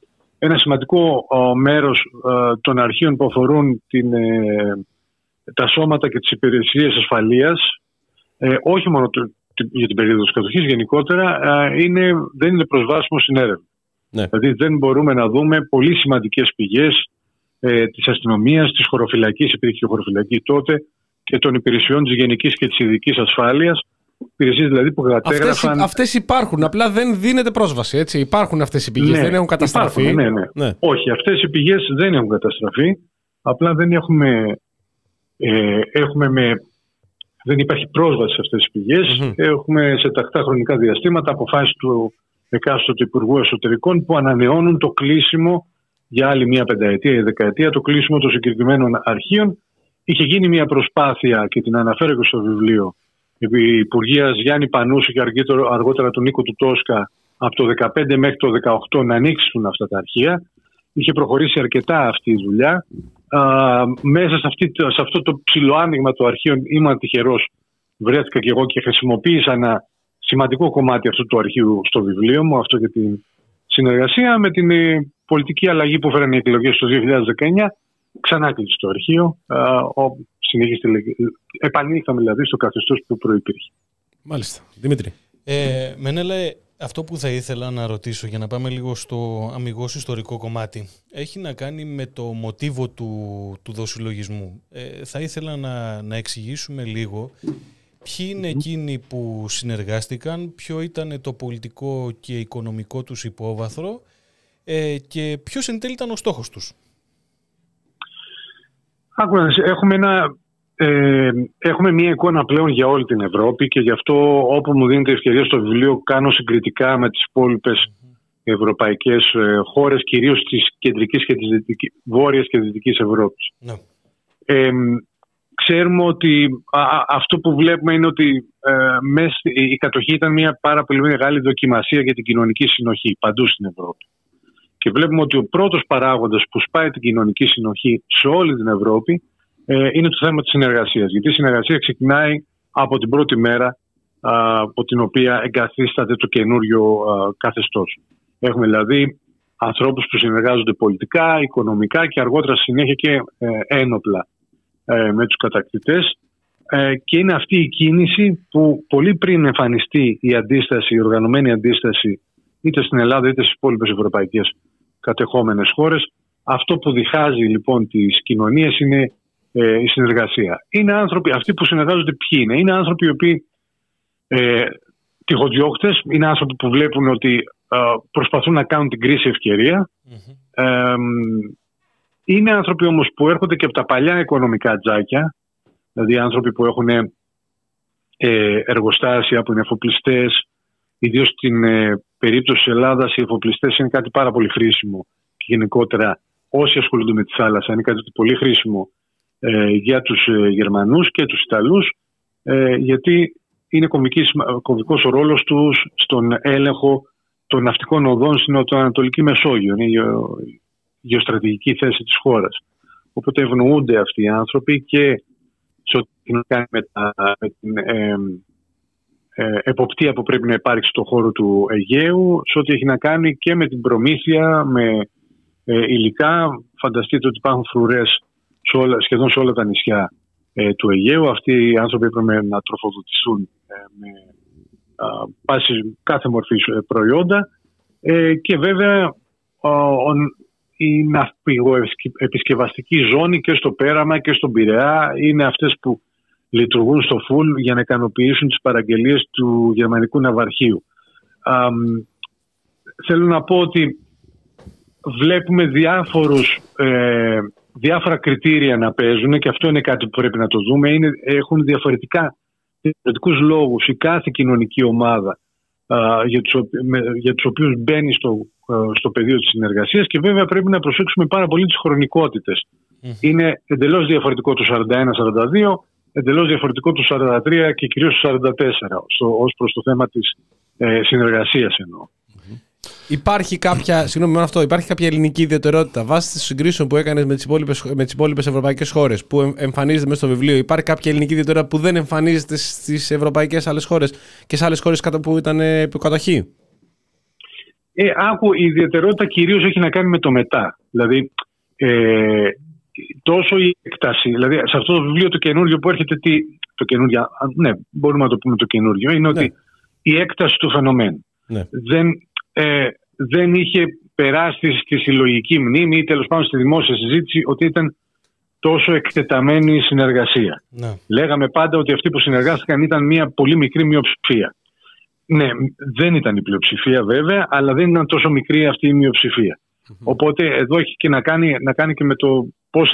ένα σημαντικό ε, μέρος ε, των αρχείων που αφορούν την, ε, τα σώματα και τις υπηρεσίες ασφαλείας, ε, όχι μόνο το, για την περίοδο της κατοχής, γενικότερα ε, είναι, δεν είναι προσβάσιμο στην έρευνα. Ναι. Δηλαδή δεν μπορούμε να δούμε πολύ σημαντικές πηγές ε, της αστυνομίας, της χωροφυλακής, υπήρχε χωροφυλακή τότε, και των υπηρεσιών της γενικής και της ειδικής ασφάλειας. Υπηρεσίες δηλαδή που κατέγραφαν. Αυτές, αυτές υπάρχουν, απλά δεν δίνεται πρόσβαση. Έτσι. Υπάρχουν αυτές οι πηγές, ναι, δεν έχουν καταστραφεί. Υπάρχουν, ναι, ναι. Ναι. Όχι, αυτές οι πηγές δεν έχουν καταστραφεί. Απλά δεν έχουμε, ε, έχουμε με, δεν υπάρχει πρόσβαση σε αυτές τις πηγές. Mm-hmm. Έχουμε σε τακτά χρονικά διαστήματα αποφάσεις του εκάστοτε Υπουργού Εσωτερικών που ανανεώνουν το κλείσιμο για άλλη μία πενταετία ή δεκαετία, το κλείσιμο των συγκεκριμένων αρχείων. Είχε γίνει μια προσπάθεια, και την αναφέρω και στο βιβλίο, η Υπουργεία Γιάννη Πανούση και αργότερα του Νίκο του Τόσκα, από το δεκαπέντε μέχρι το δεκαοκτώ να ανοίξουν αυτά τα αρχεία. Είχε προχωρήσει αρκετά αυτή η δουλειά. Α, μέσα σε, αυτή, σε αυτό το ψηλό άνοιγμα των αρχείων, ήμουν τυχερός, βρέθηκα και εγώ και χρησιμοποίησα ένα σημαντικό κομμάτι αυτού του αρχείου στο βιβλίο μου, αυτό για την συνεργασία. Με την πολιτική αλλαγή που φέραν οι εκλογές το δύο χιλιάδες δεκαεννιά, ξανά κλείσει το αρχείο. Επανήλθαμε δηλαδή στο καθεστώς που προϋπήρχε. Μάλιστα. Δημήτρη. Ε, Μενέλα, αυτό που θα ήθελα να ρωτήσω, για να πάμε λίγο στο αμιγώς ιστορικό κομμάτι, έχει να κάνει με το μοτίβο του, του δοσυλλογισμού. Ε, θα ήθελα να, να εξηγήσουμε λίγο ποιοι είναι εκείνοι που συνεργάστηκαν, ποιο ήταν το πολιτικό και οικονομικό τους υπόβαθρο ε, και ποιος εν τέλει ήταν ο στόχος τους. Έχουμε, ένα, ε, έχουμε μία εικόνα πλέον για όλη την Ευρώπη, και γι' αυτό όπου μου δίνεται ευκαιρία στο βιβλίο κάνω συγκριτικά με τις υπόλοιπες ευρωπαϊκές ε, χώρες, κυρίως της κεντρικής και της δυτικής, βόρειας και δυτικής Ευρώπης. Ναι. Ε, ξέρουμε ότι α, αυτό που βλέπουμε είναι ότι ε, μες, η κατοχή ήταν μια πάρα πολύ μεγάλη δοκιμασία για την κοινωνική συνοχή παντού στην Ευρώπη. Και βλέπουμε ότι ο πρώτος παράγοντας που σπάει την κοινωνική συνοχή σε όλη την Ευρώπη ε, είναι το θέμα της συνεργασίας. Γιατί η συνεργασία ξεκινάει από την πρώτη μέρα α, από την οποία εγκαθίσταται το καινούριο α, καθεστώς. Έχουμε δηλαδή ανθρώπους που συνεργάζονται πολιτικά, οικονομικά και αργότερα συνέχεια και ε, ένοπλα ε, με τους κατακτητές. Ε, και είναι αυτή η κίνηση που πολύ πριν εμφανιστεί η αντίσταση, η οργανωμένη αντίσταση, είτε στην Ελλάδα είτε στις υπόλοιπες ευρωπαϊκές κατεχόμενες χώρες, αυτό που διχάζει λοιπόν τις κοινωνίες είναι ε, η συνεργασία. Είναι άνθρωποι, αυτοί που συνεργάζονται ποιοι είναι? Είναι άνθρωποι οι οποίοι ε, τυχοδιώκτες, είναι άνθρωποι που βλέπουν ότι ε, προσπαθούν να κάνουν την κρίση ευκαιρία. Mm-hmm. Ε, είναι άνθρωποι όμως που έρχονται και από τα παλιά οικονομικά τζάκια, δηλαδή άνθρωποι που έχουν ε, εργοστάσια, που είναι εφοπλιστές. Ιδίως στην ε, περίπτωση της Ελλάδας, οι εφοπλιστές είναι κάτι πάρα πολύ χρήσιμο, και γενικότερα όσοι ασχολούνται με τη θάλασσα είναι κάτι πολύ χρήσιμο ε, για τους ε, Γερμανούς και τους Ιταλούς, ε, γιατί είναι κομβικός ο ρόλος τους στον έλεγχο των ναυτικών οδών στην Ανατολική Μεσόγειο. Είναι η γεωστρατηγική θέση της χώρας. Οπότε ευνοούνται αυτοί οι άνθρωποι και σε ό,τι έχει να κάνει με, τα, με την ε, ε, εποπτεία που πρέπει να υπάρξει στον χώρο του Αιγαίου, σε ό,τι έχει να κάνει και με την προμήθεια, με ε, υλικά. Φανταστείτε ότι υπάρχουν φρουρές σε όλα, σχεδόν σε όλα τα νησιά ε, του Αιγαίου. Αυτοί οι άνθρωποι έπρεπε να τροφοδοτηθούν ε, με α, πάση κάθε μορφή προϊόντα. Ε, και βέβαια ο, ο, η ναυπηγοεπισκευαστική ζώνη και στο Πέραμα και στον Πειραιά είναι αυτές που λειτουργούν στο φουλ για να ικανοποιήσουν τις παραγγελίες του γερμανικού ναυαρχείου. Α, θέλω να πω ότι βλέπουμε διάφορους, ε, διάφορα κριτήρια να παίζουν, και αυτό είναι κάτι που πρέπει να το δούμε. Είναι, έχουν διαφορετικά, διαφορετικούς λόγους η κάθε κοινωνική ομάδα α, για, τους, με, για τους οποίους μπαίνει στο, στο πεδίο της συνεργασίας, και βέβαια πρέπει να προσέξουμε πάρα πολύ τις χρονικότητες. Mm-hmm. Είναι εντελώς διαφορετικό το σαράντα ένα σαράντα δύο, εντελώς διαφορετικό το σαράντα τρία και κυρίως το σαράντα τέσσερα στο, ως προς το θέμα της ε, συνεργασίας εννοώ. Υπάρχει κάποια, συγγνώμη, αυτό, υπάρχει κάποια ελληνική ιδιαιτερότητα βάσει των συγκρίσεων που έκανες με τις υπόλοιπες, με τις υπόλοιπες ευρωπαϊκές χώρες που εμφανίζεται μέσα στο βιβλίο? Υπάρχει κάποια ελληνική ιδιαιτερότητα που δεν εμφανίζεται στις ευρωπαϊκές άλλες χώρες και σε άλλες χώρες που ήταν υποκατοχή? Ε, άκου, η ιδιαιτερότητα κυρίως έχει να κάνει με το μετά. Δηλαδή, ε, τόσο η έκταση, δηλαδή σε αυτό το βιβλίο το καινούριο που έρχεται, τι, το καινούριο, ναι, μπορούμε να το πούμε το καινούριο, είναι ότι ναι. η έκταση του φαινομένου ναι. δεν, ε, δεν είχε περάσει στη συλλογική μνήμη ή τέλος πάντων στη δημόσια συζήτηση ότι ήταν τόσο εκτεταμένη η συνεργασία. Ναι. Λέγαμε πάντα ότι αυτοί που συνεργάστηκαν ήταν μια πολύ μικρή μειοψηφία. Ναι, δεν ήταν η πλειοψηφία βέβαια, αλλά δεν ήταν τόσο μικρή αυτή η μειοψηφία. Mm-hmm. Οπότε εδώ έχει και να κάνει, να κάνει και με το πώς,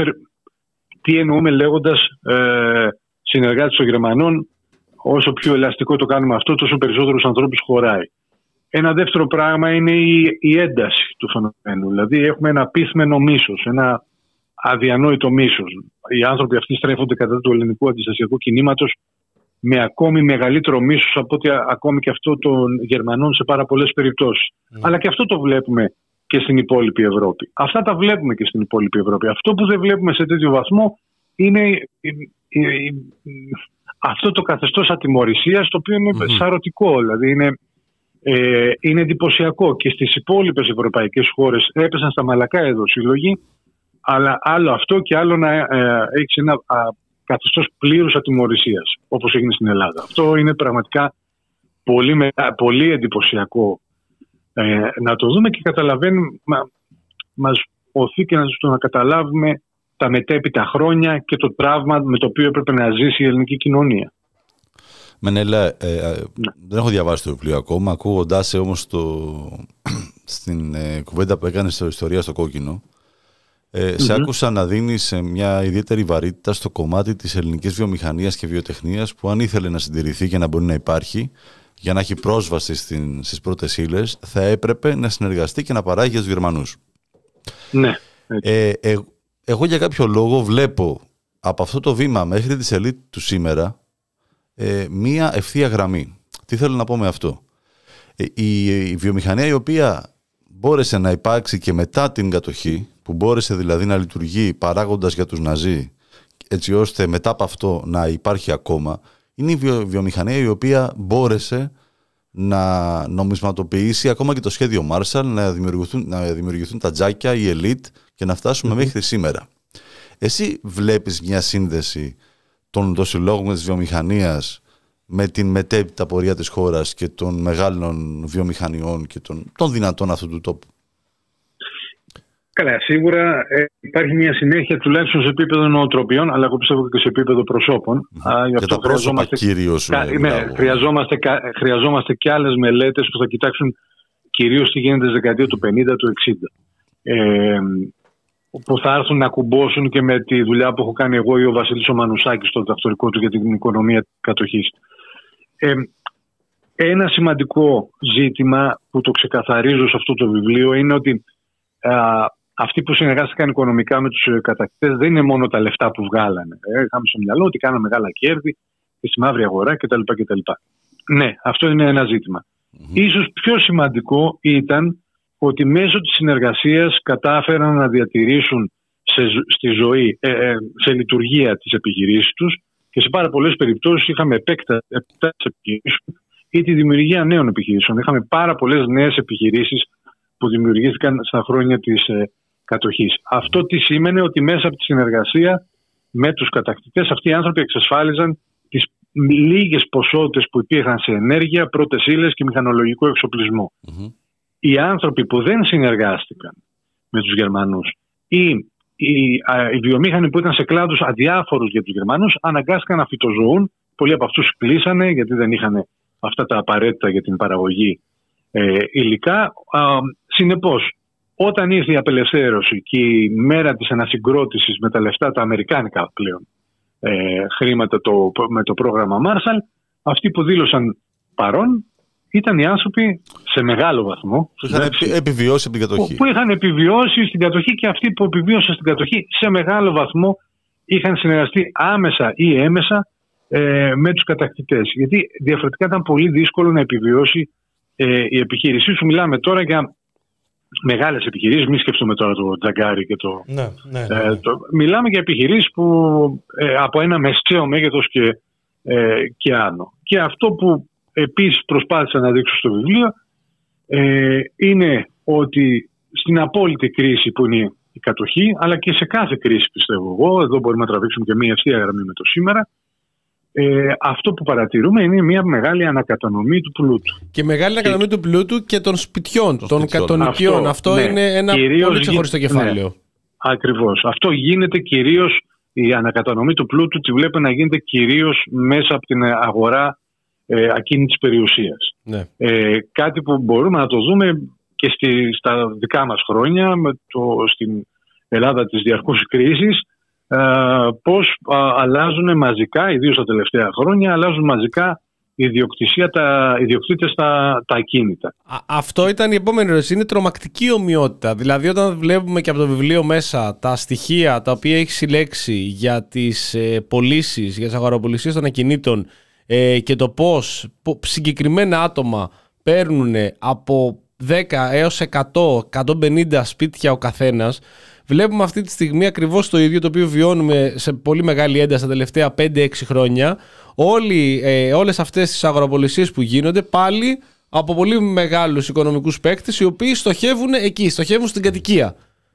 τι εννοούμε λέγοντας ε, συνεργάτες των Γερμανών. Όσο πιο ελαστικό το κάνουμε αυτό, τόσο περισσότερους ανθρώπους χωράει. Ένα δεύτερο πράγμα είναι η, η ένταση του φαινομένου. Δηλαδή έχουμε ένα πείθμενο μίσος, ένα αδιανόητο μίσος. Οι άνθρωποι αυτοί στρέφονται κατά του ελληνικού αντιστασιακού κινήματος με ακόμη μεγαλύτερο μίσος από ότι ακόμη και αυτό των Γερμανών σε πάρα πολλές περιπτώσεις. Mm. Αλλά και αυτό το βλέπουμε και στην υπόλοιπη Ευρώπη. Αυτά τα βλέπουμε και στην υπόλοιπη Ευρώπη. Αυτό που δεν βλέπουμε σε τέτοιο βαθμό είναι η, η, η, αυτό το καθεστώς ατιμωρησίας, το οποίο είναι mm. σαρωτικό. Δηλαδή είναι, ε, είναι εντυπωσιακό. Και στις υπόλοιπες ευρωπαϊκές χώρες έπεσαν στα μαλακά εδώ σύλλογοι, αλλά άλλο αυτό και άλλο να ε, έχεις ένα α, καθεστώς πλήρους ατιμωρησίας, όπως έγινε στην Ελλάδα. Αυτό είναι πραγματικά πολύ, με, πολύ εντυπωσιακό ε, να το δούμε και καταλαβαίνουμε, μα, μας οθεί και να, να καταλάβουμε τα μετέπειτα χρόνια και το τραύμα με το οποίο έπρεπε να ζήσει η ελληνική κοινωνία. Μενέλα, ε, ε, ναι. δεν έχω διαβάσει το βιβλίο ακόμα, ακούγοντάς όμως το, στην ε, κουβέντα που έκανε στο Ιστορία στο Κόκκινο, Ε, mm-hmm. σε άκουσα να δίνεις μια ιδιαίτερη βαρύτητα στο κομμάτι της ελληνικής βιομηχανίας και βιοτεχνίας που αν ήθελε να συντηρηθεί και να μπορεί να υπάρχει για να έχει πρόσβαση στην, στις πρώτες ύλες θα έπρεπε να συνεργαστεί και να παράγει για τους Γερμανούς. Ναι. Ε, ε, εγώ για κάποιο λόγο βλέπω από αυτό το βήμα μέχρι τη σελίδα του σήμερα ε, μία ευθεία γραμμή. Τι θέλω να πω με αυτό. Ε, η, η βιομηχανία η οποία μπόρεσε να υπάρξει και μετά την κατοχή, που μπόρεσε δηλαδή να λειτουργεί παράγοντας για τους Ναζί, έτσι ώστε μετά από αυτό να υπάρχει ακόμα, είναι η βιο, βιομηχανία η οποία μπόρεσε να νομισματοποιήσει ακόμα και το σχέδιο Marshall, να δημιουργηθούν, να δημιουργηθούν τα τζάκια, η ελίτ και να φτάσουμε mm-hmm. μέχρι σήμερα. Εσύ βλέπεις μια σύνδεση των δοσυλλόγων της βιομηχανίας με την μετέπειτα πορεία της χώρας και των μεγάλων βιομηχανιών και των, των δυνατών αυτού του τόπου? Καλά, σίγουρα ε, υπάρχει μια συνέχεια τουλάχιστον σε επίπεδο νοοτροπιών, αλλά εγώ πιστεύω και σε επίπεδο προσώπων. Mm-hmm. Α, για τα πρόσωπα κυρίως. Κα, ναι, χρειαζόμαστε, χρειαζόμαστε και άλλες μελέτες που θα κοιτάξουν κυρίως τι γίνεται στη δεκαετία του πενήντα, του εξήντα. Ε, που θα έρθουν να κουμπώσουν και με τη δουλειά που έχω κάνει εγώ ή ο Βασίλης ο Μανουσάκης στο διδακτορικό του για την οικονομία κατοχής. Ε, ένα σημαντικό ζήτημα που το ξεκαθαρίζω σε αυτό το βιβλίο είναι ότι α, αυτοί που συνεργάστηκαν οικονομικά με τους κατακτητές δεν είναι μόνο τα λεφτά που βγάλανε. Ε, είχαμε στο μυαλό ότι κάναμε μεγάλα κέρδη και στη μαύρη αγορά κτλ. κτλ. Ναι, αυτό είναι ένα ζήτημα. Mm-hmm. Ίσως πιο σημαντικό ήταν ότι μέσω της συνεργασίας κατάφεραν να διατηρήσουν σε, στη ζωή, ε, ε, σε λειτουργία τις επιχειρήσεις τους και σε πάρα πολλές περιπτώσεις είχαμε επέκταση επιχειρήσεων ή τη δημιουργία νέων επιχειρήσεων. Είχαμε πάρα πολλές νέες επιχειρήσεις που δημιουργήθηκαν στα χρόνια της ε, κατοχής. Αυτό τι σήμαινε? Ότι μέσα από τη συνεργασία με τους κατακτητές αυτοί οι άνθρωποι εξασφάλιζαν τις λίγες ποσότητες που υπήρχαν σε ενέργεια, πρώτες ύλες και μηχανολογικό εξοπλισμό. Mm-hmm. Οι άνθρωποι που δεν συνεργάστηκαν με τους Γερμανούς ή οι, α, οι βιομήχανοι που ήταν σε κλάδους αδιάφορους για τους Γερμανούς αναγκάστηκαν να φυτοζωούν. Πολλοί από αυτούς κλείσανε γιατί δεν είχαν αυτά τα απαραίτητα για την παραγωγή ε, υλικά. Α, συνεπώς, όταν ήρθε η απελευθέρωση και η μέρα της ανασυγκρότησης με τα λεφτά τα αμερικάνικα πλέον ε, χρήματα το, με το πρόγραμμα Marshall, αυτοί που δήλωσαν παρόν ήταν οι άνθρωποι σε μεγάλο βαθμό που είχαν επι, επιβιώσει από την κατοχή. Που, που είχαν επιβιώσει στην κατοχή και αυτοί που επιβίωσαν στην κατοχή σε μεγάλο βαθμό είχαν συνεργαστεί άμεσα ή έμεσα ε, με τους κατακτητές. Γιατί διαφορετικά ήταν πολύ δύσκολο να επιβιώσει ε, η επιχείρησή σου. Μιλάμε τώρα για μεγάλες επιχειρήσεις, μην σκεφτούμε τώρα το Τζαγκάρι και το, ναι, ναι, ναι. Ε, το... Μιλάμε για επιχειρήσεις που ε, από ένα μεσαίο μέγεθος και, ε, και άνω. Και αυτό που επίσης προσπάθησα να δείξω στο βιβλίο ε, είναι ότι στην απόλυτη κρίση που είναι η κατοχή, αλλά και σε κάθε κρίση, πιστεύω εγώ, εδώ μπορούμε να τραβήξουμε και μια ευθεία γραμμή με το σήμερα, ε, αυτό που παρατηρούμε είναι μια μεγάλη ανακατανομή του πλούτου. Και μεγάλη ανακατανομή και... του πλούτου και των σπιτιών, των, των κατοικιών. Αυτό, αυτό ναι, είναι ένα πολύ ξεχωριστό γι... κεφάλαιο. Ναι, ακριβώς. Αυτό γίνεται κυρίως, η ανακατανομή του πλούτου τη βλέπουμε να γίνεται κυρίως μέσα από την αγορά ε, ακίνητης περιουσίας. Ναι. Ε, κάτι που μπορούμε να το δούμε και στη, στα δικά μας χρόνια, με το, στην Ελλάδα της διαρκούς κρίσης, ε, πώς α, αλλάζουν μαζικά, ιδίως τα τελευταία χρόνια, αλλάζουν μαζικά η ιδιοκτησία, τα ιδιοκτήτες τα, τα ακίνητα. Α, αυτό ήταν η επόμενη ερώτηση. Είναι τρομακτική ομοιότητα. Δηλαδή, όταν βλέπουμε και από το βιβλίο μέσα τα στοιχεία τα οποία έχει συλλέξει για τις ε, πωλήσεις, για τις αγοραπολισίες των ακινήτων ε, και το πώς συγκεκριμένα άτομα παίρνουν από δέκα έως εκατό, εκατόν πενήντα σπίτια ο καθένας, βλέπουμε αυτή τη στιγμή ακριβώς το ίδιο το οποίο βιώνουμε σε πολύ μεγάλη ένταση τα τελευταία πέντε έξι χρόνια. Όλοι, ε, όλες αυτές τις αγοραπολισίες που γίνονται πάλι από πολύ μεγάλους οικονομικούς παίκτες, οι οποίοι στοχεύουν εκεί, στοχεύουν στην κατοικία.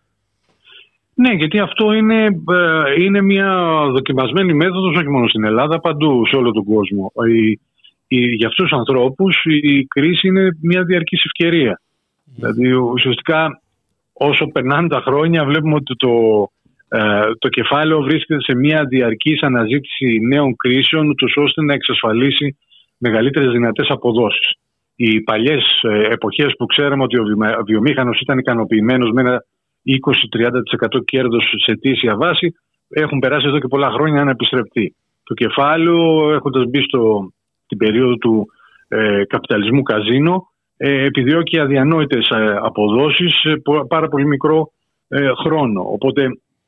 Ναι, γιατί αυτό είναι, ε, είναι μια δοκιμασμένη μέθοδος όχι μόνο στην Ελλάδα, παντού σε όλο τον κόσμο. Η, η, για αυτούς τους ανθρώπους η κρίση είναι μια διαρκής ευκαιρία. Mm. Δηλαδή ουσιαστικά όσο περνάνε τα χρόνια βλέπουμε ότι το, ε, το κεφάλαιο βρίσκεται σε μια διαρκής αναζήτηση νέων κρίσεων, ούτως ώστε να εξασφαλίσει μεγαλύτερες δυνατές αποδόσεις. Οι παλιές ε, εποχές που ξέραμε ότι ο βιομήχανος ήταν ικανοποιημένος με ένα είκοσι με τριάντα τοις εκατό κέρδος σε ετήσια βάση, έχουν περάσει εδώ και πολλά χρόνια αναπιστρεπτεί. Το κεφάλαιο, έχοντας μπει στο, την περίοδο του ε, καπιταλισμού καζίνο, ε, επιδιώκει αδιανόητες ε, αποδόσεις σε πάρα πολύ μικρό ε, χρόνο. Οπότε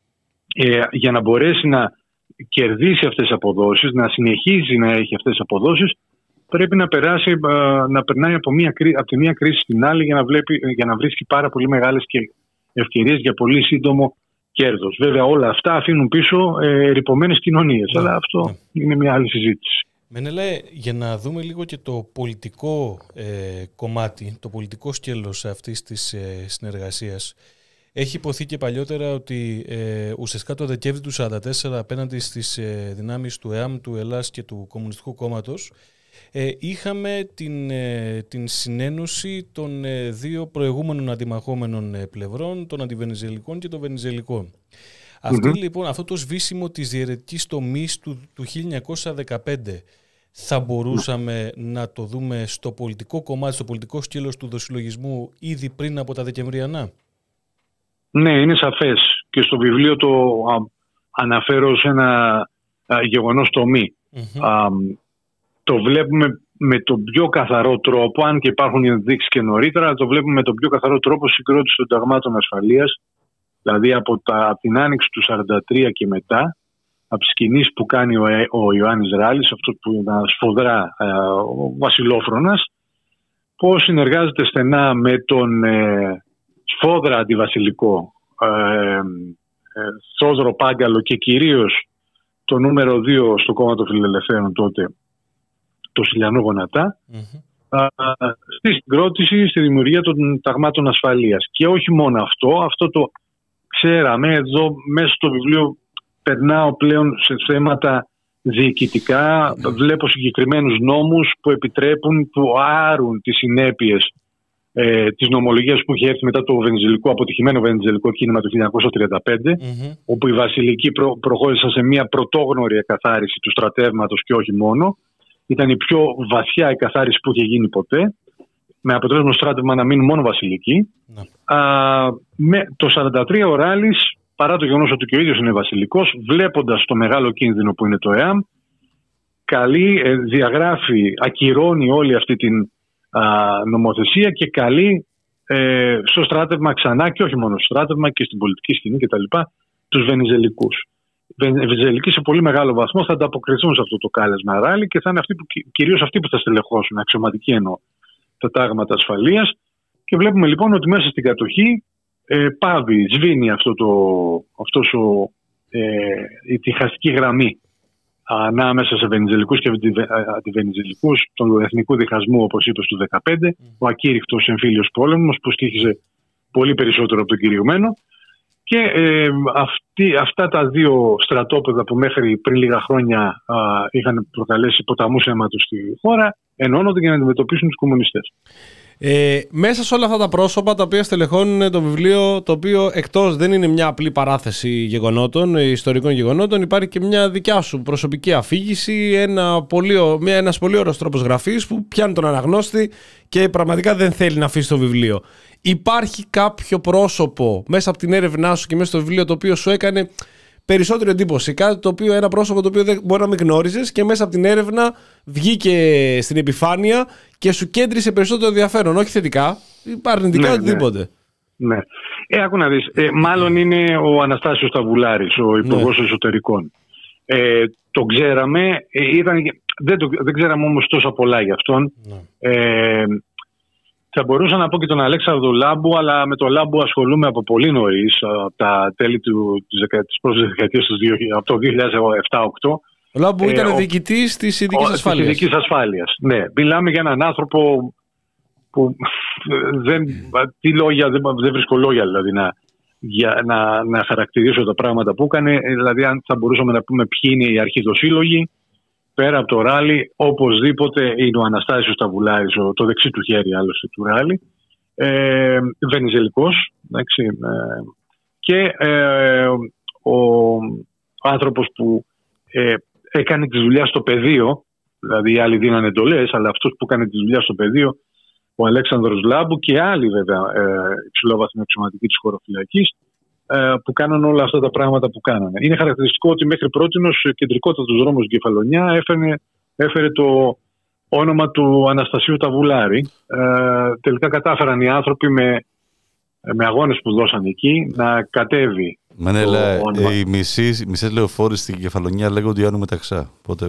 ε, για να μπορέσει να κερδίσει αυτές τις αποδόσεις, να συνεχίζει να έχει αυτές τις αποδόσεις, πρέπει να, περάσει, ε, να περνάει από, μια, από τη μία κρίση στην άλλη για να, βλέπει, για να βρίσκει πάρα πολύ μεγάλες και ευκαιρίες για πολύ σύντομο κέρδος. Βέβαια όλα αυτά αφήνουν πίσω ε, ρυπωμένες κοινωνίες, ναι, αλλά αυτό ναι. είναι μια άλλη συζήτηση. Μενέλε, για να δούμε λίγο και το πολιτικό ε, κομμάτι, το πολιτικό σκέλος αυτής της ε, συνεργασίας. Έχει υποθεί και παλιότερα ότι ε, ουσιαστικά το Δεκέμβρη του χίλια εννιακόσια σαράντα τέσσερα απέναντι στις ε, δυνάμεις του ΕΑΜ, του Ελλάς και του Κομμουνιστικού Κόμματος, Ε, είχαμε την, ε, την συνένωση των ε, δύο προηγούμενων αντιμαχόμενων ε, πλευρών, των αντιβενιζελικών και των βενιζελικών. Mm-hmm. Αυτή, λοιπόν, αυτό το σβήσιμο της διαιρετικής τομής του, του χίλια εννιακόσια δεκαπέντε θα μπορούσαμε mm. να το δούμε στο πολιτικό κομμάτι, στο πολιτικό σκέλος του δοσυλλογισμού ήδη πριν από τα Δεκεμβριανά. Ναι, είναι σαφές. Και στο βιβλίο το α, αναφέρω σε ένα α, γεγονός τομή. Mm-hmm. Α, Το βλέπουμε με τον πιο καθαρό τρόπο, αν και υπάρχουν ενδείξεις και νωρίτερα, το βλέπουμε με τον πιο καθαρό τρόπο συγκρότηση των ταγμάτων ασφαλείας, δηλαδή από, τα, από την άνοιξη του χίλια εννιακόσια σαράντα τρία και μετά, από τις κινήσεις που κάνει ο, ο Ιωάννης Ράλης, αυτό που είναι σφοδρά ε, ο βασιλόφρονας, πώς συνεργάζεται στενά με τον ε, σφόδρα αντιβασιλικό ε, ε, Θόδωρο Πάγκαλο και κυρίως το νούμερο δύο στο κόμμα των Φιλελευθέρων τότε, το Σιλιανό Γονατά, mm-hmm. α, στη συγκρότηση, στη δημιουργία των ταγμάτων ασφαλείας. Και όχι μόνο αυτό, αυτό το ξέραμε εδώ μέσα στο βιβλίο, περνάω πλέον σε θέματα διοικητικά, mm-hmm. βλέπω συγκεκριμένους νόμους που επιτρέπουν, που άρουν τις συνέπειες ε, της νομολογίας που είχε έρθει μετά το βενιζελικό, αποτυχημένο βενιζελικό κίνημα του χίλια εννιακόσια τριάντα πέντε, mm-hmm. όπου οι βασιλικοί προ, προχώρησαν σε μια πρωτόγνωρη εκαθάριση του στρατεύματος και όχι μόνο. Ήταν η πιο βαθιά εκαθάριση που είχε γίνει ποτέ, με αποτέλεσμα το στράτευμα να μείνουν μόνο βασιλικοί. Ναι. Α, με το χίλια εννιακόσια σαράντα τρία ο Ράλης, παρά το γεγονός ότι και ο ίδιος είναι βασιλικός, βλέποντας το μεγάλο κίνδυνο που είναι το ΕΑΜ, καλεί, ε, διαγράφει, ακυρώνει όλη αυτή την α, νομοθεσία και καλεί ε, στο στράτευμα ξανά, και όχι μόνο στο στράτευμα και στην πολιτική σκηνή κτλ., τους βενιζελικούς. Οι βενιζελικοί σε πολύ μεγάλο βαθμό θα ανταποκριθούν σε αυτό το κάλεσμα Ράλη και θα είναι αυτοί που, κυρίως αυτοί που θα στελεχώσουν, αξιωματικοί εννοώ, τα τάγματα ασφαλείας. Και βλέπουμε λοιπόν ότι μέσα στην κατοχή ε, πάβει, σβήνει αυτό το, αυτός ο, ε, η διχαστική γραμμή ανάμεσα σε βενιζελικούς και αντιβενιζελικούς, τον εθνικού διχασμού, όπως είπες, του δεκαπέντε, mm. ο ακήρυχτος εμφύλιος πόλεμος που στοίχιζε πολύ περισσότερο από τον κυριωμένο. Και ε, αυτή, αυτά τα δύο στρατόπεδα που μέχρι πριν λίγα χρόνια α, είχαν προκαλέσει ποταμούς αίματος στη χώρα, ενώνονται για να αντιμετωπίσουν τους κομμουνιστές. Ε, μέσα σε όλα αυτά τα πρόσωπα τα οποία στελεχώνουν το βιβλίο, το οποίο εκτός δεν είναι μια απλή παράθεση γεγονότων, ιστορικών γεγονότων, υπάρχει και μια δικιά σου προσωπική αφήγηση, ένα πολύ, μια, ένας πολύ ωραίος τρόπος γραφής που πιάνει τον αναγνώστη και πραγματικά δεν θέλει να αφήσει το βιβλίο. Υπάρχει κάποιο πρόσωπο μέσα από την έρευνά σου και μέσα στο βιβλίο το οποίο σου έκανε περισσότερη εντύπωση, κάτι το οποίο, ένα πρόσωπο το οποίο δεν μπορεί να μην γνώριζες και μέσα από την έρευνα βγήκε στην επιφάνεια και σου κέντρισε περισσότερο ενδιαφέρον, όχι θετικά, αρνητικά, ναι, οτιδήποτε. Ναι, ναι. Ε, άκου να δεις, ε, μάλλον είναι ο Αναστάσιος Σταβουλάρης, ο Υπουργός ναι. Εσωτερικών. Ε, το ξέραμε, ε, ήταν, δεν, το, δεν ξέραμε όμως τόσα πολλά για αυτόν. Ναι. Ε, Θα μπορούσα να πω και τον Αλέξανδρο Λάμπου, αλλά με τον Λάμπου ασχολούμαι από πολύ νωρίς, από τα τέλη του, της πρώτης δεκαετίας του από το δύο χιλιάδες επτά οκτώ. Ο Λάμπου ε, ήταν ο, διοικητής της ειδικής ασφάλειας. Της ειδικής ασφάλειας. Ναι, μιλάμε για έναν άνθρωπο που δεν, τι λόγια, δεν, δεν βρίσκω λόγια δηλαδή να, για, να, να χαρακτηρίσω τα πράγματα που έκανε. Δηλαδή αν θα μπορούσαμε να πούμε ποιοι είναι οι αρχιδοσύλλογοι. Πέρα από το ράλι, οπωσδήποτε είναι ο Αναστάσιος Σταβουλάρης, το δεξί του χέρι άλλωστε του ράλι, ε, βενιζελικός, εντάξει, ε, και ε, ο άνθρωπος που ε, έκανε τη δουλειά στο πεδίο, δηλαδή οι άλλοι δίνανε εντολές, αλλά αυτός που έκανε τη δουλειά στο πεδίο, ο Αλέξανδρος Λάμπου και άλλοι βέβαια ε, υψηλόβαθμοι αξιωματικοί της χωροφυλακής, που κάνουν όλα αυτά τα πράγματα που κάνανε. Είναι χαρακτηριστικό ότι μέχρι πρότινος κεντρικότατος δρόμος στην Κεφαλονιά έφερε, έφερε το όνομα του Αναστασίου Ταβουλάρη. Ε, τελικά κατάφεραν οι άνθρωποι με, με αγώνες που δώσαν εκεί να κατέβει. Μενέλα, οι μισές λεωφόροι στην Κεφαλονιά λέγονται Ιωάννου Μεταξά. Οπότε...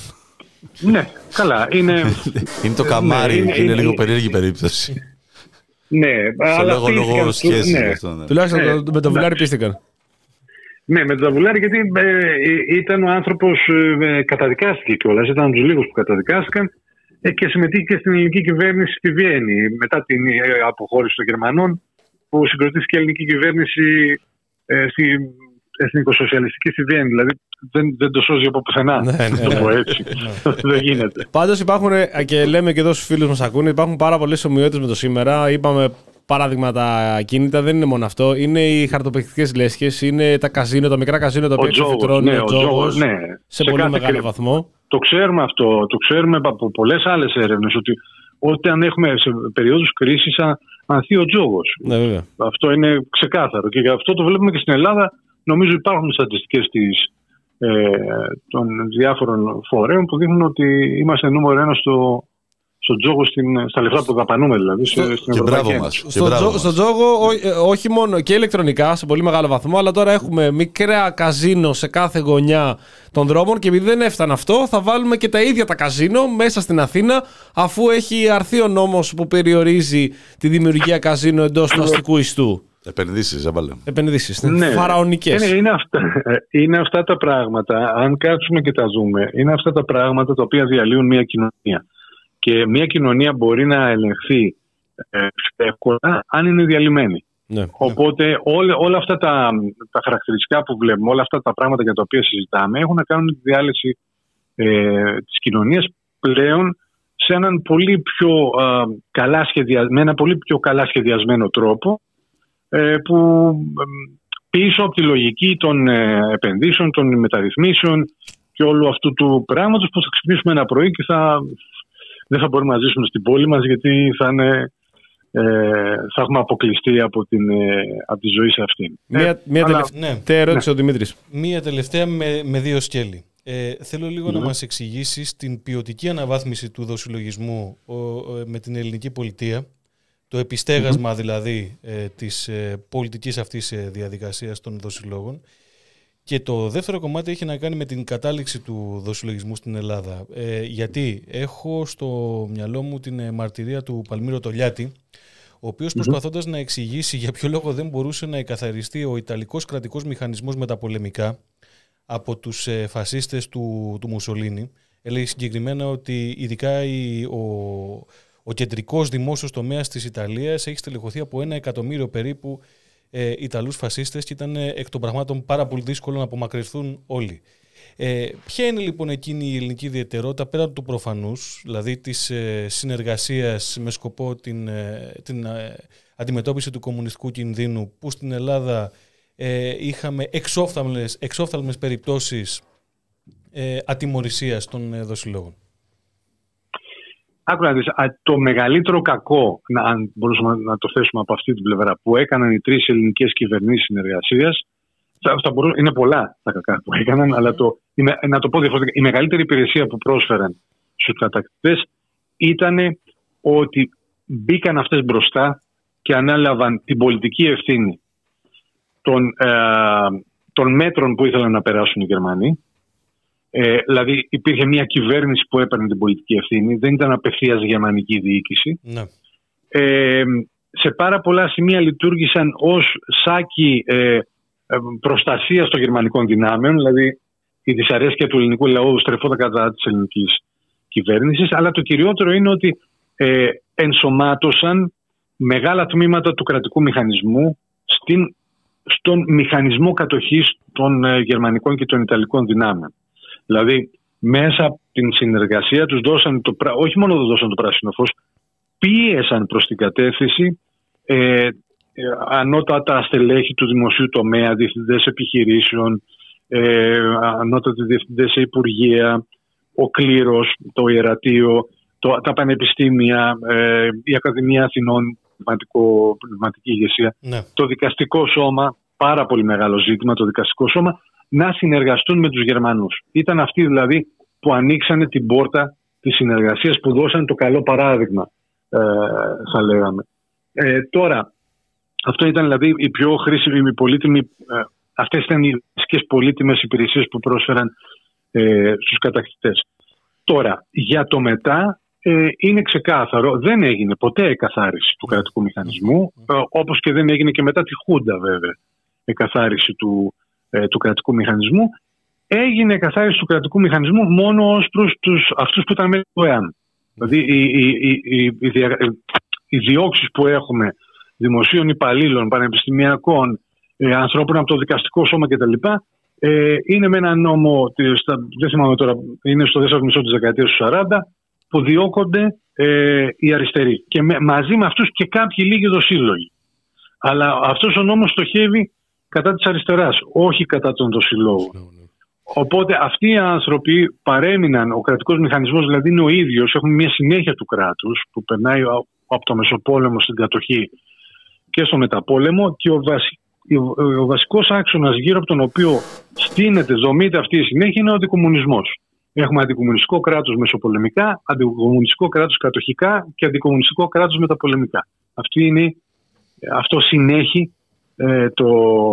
ναι, καλά. Είναι, είναι το καμάρι, ναι, είναι, είναι, είναι λίγο περίεργη περίπτωση. Ναι, στο αλλά λόγο λόγω σχέση. Ναι. Αυτό, ναι. Τουλάχιστον ναι, με τον Βουλάρη πίστηκαν. Ναι, με τον Ταβουλάρη, γιατί ε, ήταν ο άνθρωπος, ε, καταδικάστηκε κιόλας, ήταν από τους λίγους που καταδικάστηκαν ε, και συμμετείχε και στην ελληνική κυβέρνηση στη Βιέννη μετά την ε, αποχώρηση των Γερμανών, που συγκροτήθηκε η ελληνική κυβέρνηση ε, στη εθνικοσοσιαλιστική στη Βιέννη. Δηλαδή δεν, δεν το σώζει από πουθενά. Ναι, ναι, το πω έτσι. Δεν γίνεται. Πάντως υπάρχουν, και λέμε και εδώ στους φίλους μας ακούνε, υπάρχουν πάρα πολλές ομοιότητες με το σήμερα. Είπαμε παράδειγματα ακίνητα, δεν είναι μόνο αυτό. Είναι οι χαρτοπαιχτικές λέσχες, είναι τα καζίνο, τα μικρά καζίνο τα οποία ξεφυτρώνει ο τζόγος, ναι, σε, σε πολύ μεγάλο και... βαθμό. Το ξέρουμε αυτό, το ξέρουμε από πολλές άλλες έρευνες, ότι όταν έχουμε σε περιόδους κρίσης ανθεί ο τζόγος. Ναι, βέβαια. Αυτό είναι ξεκάθαρο και γι' αυτό το βλέπουμε και στην Ελλάδα. Νομίζω υπάρχουν στατιστικές της, ε, των διάφορων φορέων που δείχνουν ότι είμαστε νούμερο ένα στο, στο τζόγο, στην, στα λεφτά που δαπανούμε δηλαδή. Στο, στην και μπράβο μας. Στο, τζο, στο τζόγο ό, όχι μόνο και ηλεκτρονικά σε πολύ μεγάλο βαθμό, αλλά τώρα έχουμε μικρά καζίνο σε κάθε γωνιά των δρόμων και επειδή δεν έφτανε αυτό θα βάλουμε και τα ίδια τα καζίνο μέσα στην Αθήνα, αφού έχει αρθεί ο νόμος που περιορίζει τη δημιουργία καζίνο εντός του αστικού ιστού. Επενδύσεις, έβαλε. Επενδύσεις, ναι. Φαραωνικές. Είναι, είναι, αυτά, είναι αυτά τα πράγματα, αν κάτσουμε και τα δούμε, είναι αυτά τα πράγματα τα οποία διαλύουν μια κοινωνία. Και μια κοινωνία μπορεί να ελεγχθεί ε, εύκολα αν είναι διαλυμένη. Ναι. Οπότε όλα, όλα αυτά τα, τα χαρακτηριστικά που βλέπουμε, όλα αυτά τα πράγματα για τα οποία συζητάμε, έχουν να κάνουν τη διάλυση ε, της κοινωνίας πλέον σε έναν πολύ πιο, α, καλά σχεδια, με ένα πολύ πιο καλά σχεδιασμένο τρόπο, που πίσω από τη λογική των επενδύσεων, των μεταρρυθμίσεων και όλου αυτού του πράγματος που θα ξυπνήσουμε ένα πρωί και θα, δεν θα μπορούμε να ζήσουμε στην πόλη μας γιατί θα, είναι, ε, θα έχουμε αποκλειστεί από, την, ε, από τη ζωή σε αυτήν. Μία, μία αλλά, τελευταία ναι. ερώτηση ναι. ο Δημήτρης. Μία τελευταία με, με δύο σκέλη. Ε, θέλω λίγο ναι. να μας εξηγήσεις την ποιοτική αναβάθμιση του δοσυλλογισμού ο, ο, με την ελληνική πολιτεία. Το επιστέγασμα mm-hmm. δηλαδή ε, της ε, πολιτικής αυτής ε, διαδικασίας των δοσυλλόγων. Και το δεύτερο κομμάτι έχει να κάνει με την κατάληξη του δοσυλλογισμού στην Ελλάδα. Ε, γιατί έχω στο μυαλό μου την ε, μαρτυρία του Παλμύρο Τολιάτη, ο οποίος mm-hmm. προσπαθώντας να εξηγήσει για ποιο λόγο δεν μπορούσε να εκαθαριστεί ο Ιταλικός κρατικός μηχανισμός μεταπολεμικά, από τους ε, φασίστες του, του Μουσολίνι. Έλεγε συγκεκριμένα ότι ειδικά η, ο, ο κεντρικός δημόσιος τομέας της Ιταλίας έχει στελεχωθεί από ένα εκατομμύριο περίπου ε, Ιταλούς φασίστες και ήταν ε, εκ των πραγμάτων πάρα πολύ δύσκολο να απομακρυνθούν όλοι. Ε, ποια είναι λοιπόν εκείνη η ελληνική ιδιαιτερότητα πέραν του προφανούς, δηλαδή της ε, συνεργασίας με σκοπό την, ε, την ε, αντιμετώπιση του κομμουνιστικού κινδύνου, που στην Ελλάδα ε, είχαμε εξόφθαλμες, εξόφθαλμες περιπτώσεις ε, ατιμωρησίας των ε, δοσυλλόγων. Άκου να δεις, το μεγαλύτερο κακό, να, αν μπορούσαμε να το θέσουμε από αυτή την πλευρά, που έκαναν οι τρεις ελληνικές κυβερνήσεις συνεργασίας, θα, θα μπορούν, είναι πολλά τα κακά που έκαναν, αλλά το, να το πω διαφορετικά, η μεγαλύτερη υπηρεσία που πρόσφεραν στους κατακτητές ήταν ότι μπήκαν αυτές μπροστά και ανέλαβαν την πολιτική ευθύνη των, ε, των μέτρων που ήθελαν να περάσουν οι Γερμανοί. Ε, δηλαδή υπήρχε μια κυβέρνηση που έπαιρνε την πολιτική ευθύνη, δεν ήταν απευθείας γερμανική διοίκηση. Ναι. Ε, σε πάρα πολλά σημεία λειτουργήσαν ως σάκι ε, προστασίας των γερμανικών δυνάμεων, δηλαδή η δυσαρέσκεια του ελληνικού λαού στρεφόταν κατά της ελληνικής κυβέρνησης, αλλά το κυριότερο είναι ότι ε, ενσωμάτωσαν μεγάλα τμήματα του κρατικού μηχανισμού στην, στον μηχανισμό κατοχής των ε, γερμανικών και των ιταλικών δυνάμεων. Δηλαδή, μέσα από την συνεργασία τους δώσαν το, όχι μόνο δώσαν το πράσινο φως, πίεσαν προς την κατεύθυνση ε, ε, ανώτατα στελέχη του δημοσίου τομέα, διευθυντές επιχειρήσεων, ε, ανώτατοι διευθυντές σε υπουργεία, ο κλήρος, το ιερατείο, το, τα πανεπιστήμια, ε, η Ακαδημία Αθηνών, πνευματική ηγεσία, ναι. Το δικαστικό σώμα, πάρα πολύ μεγάλο ζήτημα, το δικαστικό σώμα, να συνεργαστούν με τους Γερμανούς. Ήταν αυτοί δηλαδή που ανοίξανε την πόρτα της συνεργασίας, που δώσαν το καλό παράδειγμα, ε, θα λέγαμε. Ε, τώρα, αυτό ήταν δηλαδή η πιο χρήσιμη, η πολύτιμη, ε, αυτές ήταν οι βασικές πολύτιμες υπηρεσίες που πρόσφεραν ε, στους κατακτητές. Τώρα, για το μετά ε, είναι ξεκάθαρο, δεν έγινε ποτέ εκαθάριση του κρατικού μηχανισμού, ε, όπως και δεν έγινε και μετά τη Χούντα βέβαια εκαθάριση του του κρατικού μηχανισμού. Έγινε καθάριση του κρατικού μηχανισμού μόνο ως προς τους, αυτούς που ήταν μέλη του ΕΑΝ. Δηλαδή οι, οι, οι, οι, οι διώξεις που έχουμε δημοσίων υπαλλήλων, πανεπιστημιακών, ε, ανθρώπων από το δικαστικό σώμα κτλ. Ε, είναι με ένα νόμο, στα, δεν θυμάμαι τώρα, είναι στο δεύτερο μισό της δεκαετίας του σαράντα, που διώκονται ε, οι αριστεροί. Και με, μαζί με αυτούς και κάποιοι λίγοι δοσύλλογοι. Αλλά αυτός ο νόμος στοχεύει κατά της αριστεράς, όχι κατά των δοσυλλόγων. Οπότε αυτοί οι άνθρωποι παρέμειναν, ο κρατικός μηχανισμός δηλαδή είναι ο ίδιος, έχουμε μια συνέχεια του κράτους που περνάει από το Μεσοπόλεμο στην κατοχή και στο μεταπόλεμο, και ο, βασι, ο βασικός άξονας γύρω από τον οποίο στείνεται, δομείται αυτή η συνέχεια είναι ο αντικομμουνισμός. Έχουμε αντικομμουνιστικό κράτος μεσοπολεμικά, αντικομμουνιστικό κράτος κατοχικά και αντικομμουνιστικό κράτος μεταπολεμικά. Αυτή είναι, αυτό συνέχει ε, το,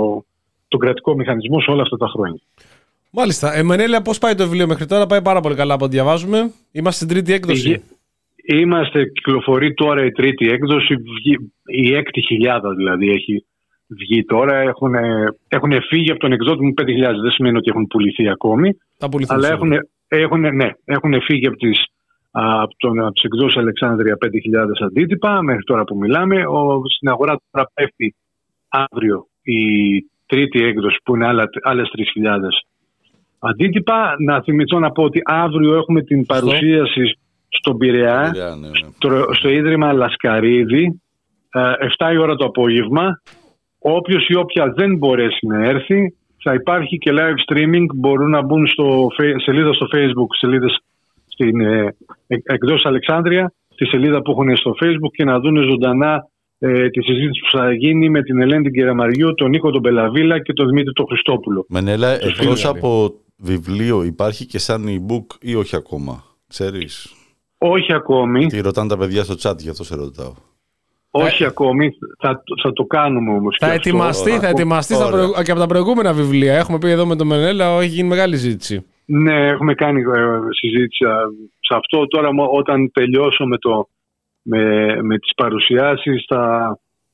το κρατικό μηχανισμό σε όλα αυτά τα χρόνια. Μάλιστα. Εμμανέλα, πώς πάει το βιβλίο μέχρι τώρα? Πάει πάρα πολύ καλά από ό,τι διαβάζουμε. Είμαστε στην τρίτη έκδοση. Είμαστε, κυκλοφορεί τώρα η τρίτη έκδοση, η έκτη χιλιάδα δηλαδή έχει βγει τώρα. Έχουν, έχουν φύγει από τον εκδότη μου πέντε χιλιάδες, δεν σημαίνει ότι έχουν πουληθεί ακόμη. Αλλά έχουν, έχουν, ναι, έχουν φύγει από τις, από τον, από τις εκδόσεις Αλεξάνδρεια πέντε χιλιάδες αντίτυπα μέχρι τώρα που μιλάμε. Ο, στην αγορά τώρα πέφτει αύριο η τρίτη έκδοση που είναι άλλες τρεις χιλιάδες αντίτυπα. Να θυμηθώ να πω ότι αύριο έχουμε την παρουσίαση στον Πειραιά, yeah, ναι, ναι. Στο, στο Ίδρυμα Λασκαρίδη, επτά η ώρα το απόγευμα. Όποιος ή όποια δεν μπορέσει να έρθει, θα υπάρχει και live streaming. Μπορούν να μπουν στο, σελίδα στο Facebook, σελίδες στην ε, εκδόσεις Αλεξάνδρεια, τη σελίδα που έχουν στο Facebook, και να δουν ζωντανά ε, τη συζήτηση που θα γίνει με την Ελένη την Κεραμαριού, τον Νίκο τον Πελαβίλα και τον Δημήτρη τον Χριστόπουλο. Μενέλα, εκτός από βιβλίο υπάρχει και σαν e-book ή όχι ακόμα? Ξέρεις? Όχι ακόμη. Τι ρωτάνε τα παιδιά στο chat, γι' αυτό σε ρωτάω. Όχι θα... ακόμη, θα, θα το κάνουμε όμως. Θα ετοιμαστεί, θα ετοιμαστεί προ... και από τα προηγούμενα βιβλία. Έχουμε πει εδώ με τον Μενέλα, έχει γίνει μεγάλη συζήτηση. Ναι, έχουμε κάνει ε, συζήτηση σε αυτό. Τώρα όταν τελειώσω με, το, με, με τις παρουσιάσεις θα,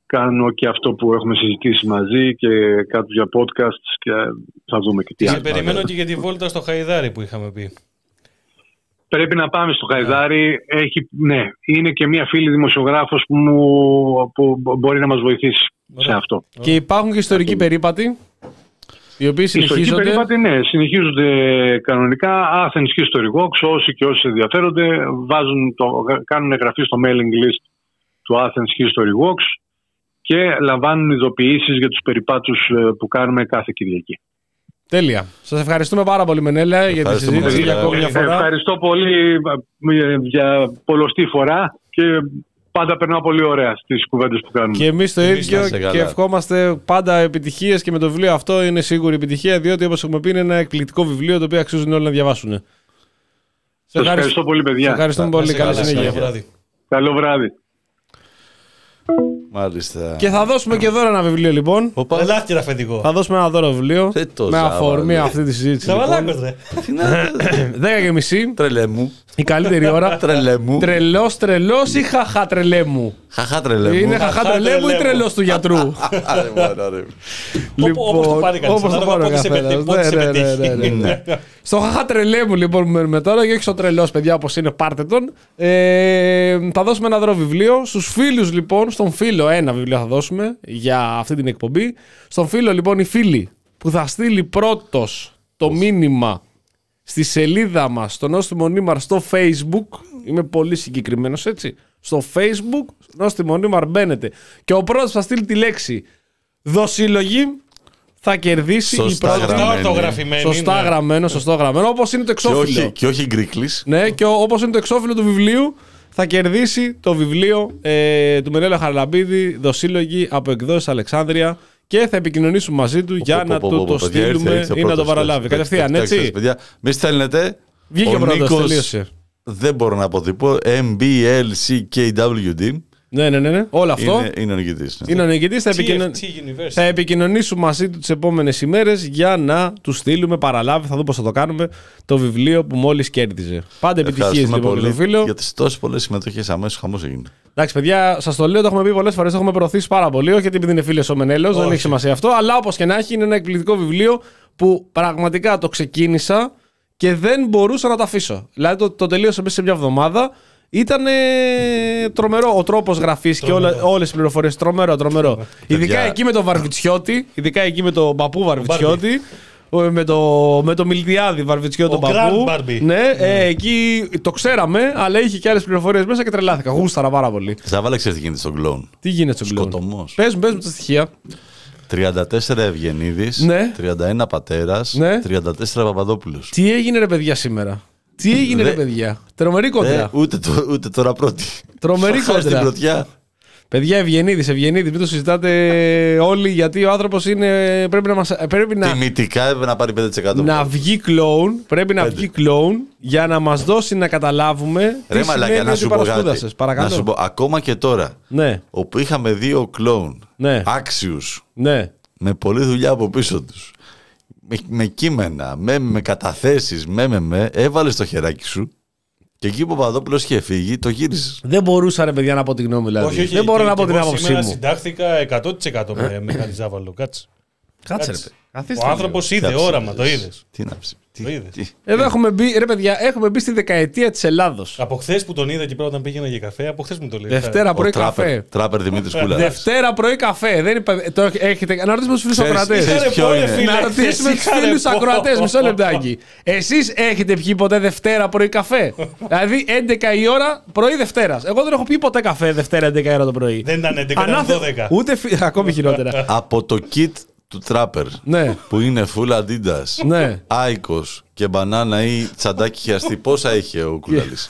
κάνω και αυτό που έχουμε συζητήσει μαζί και κάτω για podcasts και θα δούμε και τι και άλλο. σε περιμένω και για τη βόλτα στο Χαϊδάρι που είχαμε πει. Πρέπει να πάμε στο Χαϊδάρι. Έχει, ναι, είναι και μια φίλη δημοσιογράφος που, μου, που μπορεί να μας βοηθήσει Ωραία. σε αυτό. Και υπάρχουν και ιστορικοί αυτό. περίπατοι, οι οποίοι συνεχίζονται. Οι ιστορικοί περίπατοι, ναι, συνεχίζονται κανονικά. Athens History Walks, όσοι και όσοι ενδιαφέρονται, βάζουν το, κάνουν εγγραφή στο mailing list του Athens History Walks και λαμβάνουν ειδοποιήσεις για τους περιπάτους που κάνουμε κάθε Κυριακή. Τέλεια. Σας ευχαριστούμε πάρα πολύ, Μενέλα, για τη συζήτηση για ακόμη μια φορά. Ευχαριστώ πολύ για πολλοστή φορά και πάντα περνάω πολύ ωραία στις κουβέντες που κάνουμε. Και εμείς το ίδιο και ευχόμαστε πάντα επιτυχίες και με το βιβλίο αυτό είναι σίγουρη επιτυχία, διότι όπως έχουμε πει είναι ένα εκπληκτικό βιβλίο το οποίο αξίζουν όλοι να διαβάσουν. Σας ευχαριστώ, ευχαριστώ πολύ, παιδιά. Σας ευχαριστούμε πολύ. Καλή συνέχεια. Καλό βράδυ. Μάλιστα. Και θα δώσουμε και δώρο ένα βιβλίο λοιπόν. Ελάχιστα αφεντικό. Θα δώσουμε ένα δώρο βιβλίο με αφορμή αυτή τη συζήτηση. Σαβαλάκος, ρε. δέκα και μισή. Τρελέ μου. Η καλύτερη ώρα. Τρελέ μου. Τρελός, τρελός ή χαχά τρελέ μου. Χαχά τρελέ μου. Είναι χαχά τρελέ μου ή τρελός του γιατρού. Όπως το πάρει κανείς. Όπως το πάρει κανείς. Στο χαχά τρελέ μου λοιπόν που μένουμε τώρα και όχι στο τρελός, παιδιά, όπως είναι, πάρτε τον. Θα δώσουμε ένα δώρο βιβλίο στους φίλους λοιπόν. Στον φίλο ένα βιβλίο θα δώσουμε για αυτή την εκπομπή. Στον φίλο λοιπόν οι φίλοι που θα στείλει πρώτος το μήνυμα στη σελίδα μας στο Νόστιμο Νίμαρ στο Facebook. Είμαι πολύ συγκεκριμένος, έτσι. Στο Facebook, Νόστιμο Νίμαρ, μπαίνετε. Και ο πρώτος θα στείλει τη λέξη δοσύλλογη θα κερδίσει σωστά η πρώτη. Γραμμένη. Σωστά ναι. γραμμένο, σωστό γραμμένο. Όπως είναι το εξώφυλλο. Και όχι, και όχι γκρίκλης. Ναι, και όπως είναι το εξώφυλλο του βιβλίου, θα κερδίσει το βιβλίο ε, του Μενέλα Χαραλαμπίδη, δοσύλλογη από εκδόσεις Αλεξάνδρεια, και θα επικοινωνήσουμε μαζί του για να του το στείλουμε ή να το παραλάβει. Κατευθείαν, έτσι. Παιδιά, μη στέλνετε. Βγήκε ο πρώτος, τελείωσε. Δεν μπορώ να αποτυπώ. εμ μπι ελ σι κέι ντάμπλιου ντι. Ναι, ναι, ναι. Όλο αυτό. Είναι, είναι ο νικητής. Είναι ο νικητής. Θα, επικοινων... θα επικοινωνήσουμε μαζί του τις επόμενες ημέρες για να του στείλουμε παραλάβει. Θα δούμε πώς θα το κάνουμε. Το βιβλίο που μόλις κέρδιζε. Πάντα επιτυχίες λοιπόν το φίλο. Για τις τόσες πολλές συμμετοχές, αμέσως χαμός έγινε. Εντάξει, παιδιά, σας το λέω, το έχουμε πει πολλές φορές. Το έχουμε προωθήσει πάρα πολύ. Όχι γιατί επειδή είναι φίλος ο Μενέλος, δεν έχει σημασία αυτό. Αλλά όπως και να έχει, είναι ένα εκπληκτικό βιβλίο που πραγματικά το ξεκίνησα και δεν μπορούσα να το αφήσω. Δηλαδή το, το τελείωσα μέσα σε μια εβδομάδα. Ήταν τρομερό ο τρόπος γραφής και όλες οι πληροφορίες. Τρομερό, τρομερό. Ειδικά εκεί με τον Βαρβιτσιώτη, ειδικά εκεί με τον παππού Βαρβιτσιώτη, με το, με το Μιλτιάδη Βαρβιτσιώτη τον παππού. Ναι, ε, εκεί το ξέραμε, αλλά είχε και άλλες πληροφορίες μέσα και τρελάθηκα. Γούσταρα πάρα πολύ. Ζαβάλα, ξέρεις τι γίνεται στον κλόουν. Τι γίνεται στον κλόουν. Σκοτωμός. Πες μου, πες μου τα στοιχεία. τριάντα τέσσερα Ευγενίδης, ναι. τριάντα ένα Πατέρας, ναι. τριάντα τέσσερα Παπαδόπουλος. Τι έγινε ρε παιδιά σήμερα. Τι έγινε ρε παιδιά. Τρομερή κόντρα. Ούτε, το, ούτε τώρα πρώτη. Τρομερή κόντρα. Παιδιά, Ευγενίδης, Ευγενίδης, μην το συζητάτε όλοι, γιατί ο άνθρωπος είναι. Πρέπει να μας. Πρέπει να, τιμητικά έπρεπε να πάρει πέντε τοις εκατό. Να βγει κλόουν. Πρέπει να βγει κλόουν για να μας δώσει να καταλάβουμε. Ρε μαλάκα, να σου πω κάτι. Παρακαλώ. Να σου πω, ακόμα και τώρα. Ναι. Όπου είχαμε δύο κλόουν. Ναι. Άξιους. Ναι. Με πολλή δουλειά από πίσω τους. Με, με κείμενα, με, με καταθέσεις, με, με, με, έβαλες το χεράκι σου και εκεί που ο Παπαδόπουλος είχε φύγει, το γύρισες. Δεν μπορούσα ρε παιδιά να πω τη γνώμη δηλαδή. Όχι, όχι, δεν μπορώ και, να πω την άποψή μου. Σήμερα συντάχθηκα εκατό τοις εκατό με Μιχάλη Ζάβαλο. Κάτσε. Κάτσε ρε παιδί. Ο άνθρωπος είδε όραμα, το είδες. Τι να πει. Το είδες. Εδώ έχουμε μπει, ρε παιδιά, έχουμε μπει στη δεκαετία της Ελλάδος. Από χθες που τον είδα εκεί πέρα όταν πήγαινα για καφέ, από χθες μου το λέει. Δευτέρα πρωί καφέ. Τράπερ Δημήτρης Κούλας. Δευτέρα πρωί καφέ. Δεν είπε, το έχετε, να ρωτήσουμε τους φίλους ακροατές. Να ρωτήσουμε τους φίλους ακροατές, μισό λεπτάκι. Εσείς έχετε πιει ποτέ Δευτέρα πρωί καφέ? Δηλαδή έντεκα η ώρα πρωί Δευτέρας. Εγώ δεν έχω πιει ποτέ καφέ Δευτέρα έντεκα η ώρα το πρωί. Δεν ήταν έντεκα, ήταν δώδεκα. Ούτε ακόμη χειρότερα. Από το kit του Τράπερ, ναι. που είναι full Adidas, ναι. Άικος και μπανάνα ή τσαντάκι χιαστή, πόσα είχε ο Κουλάλης?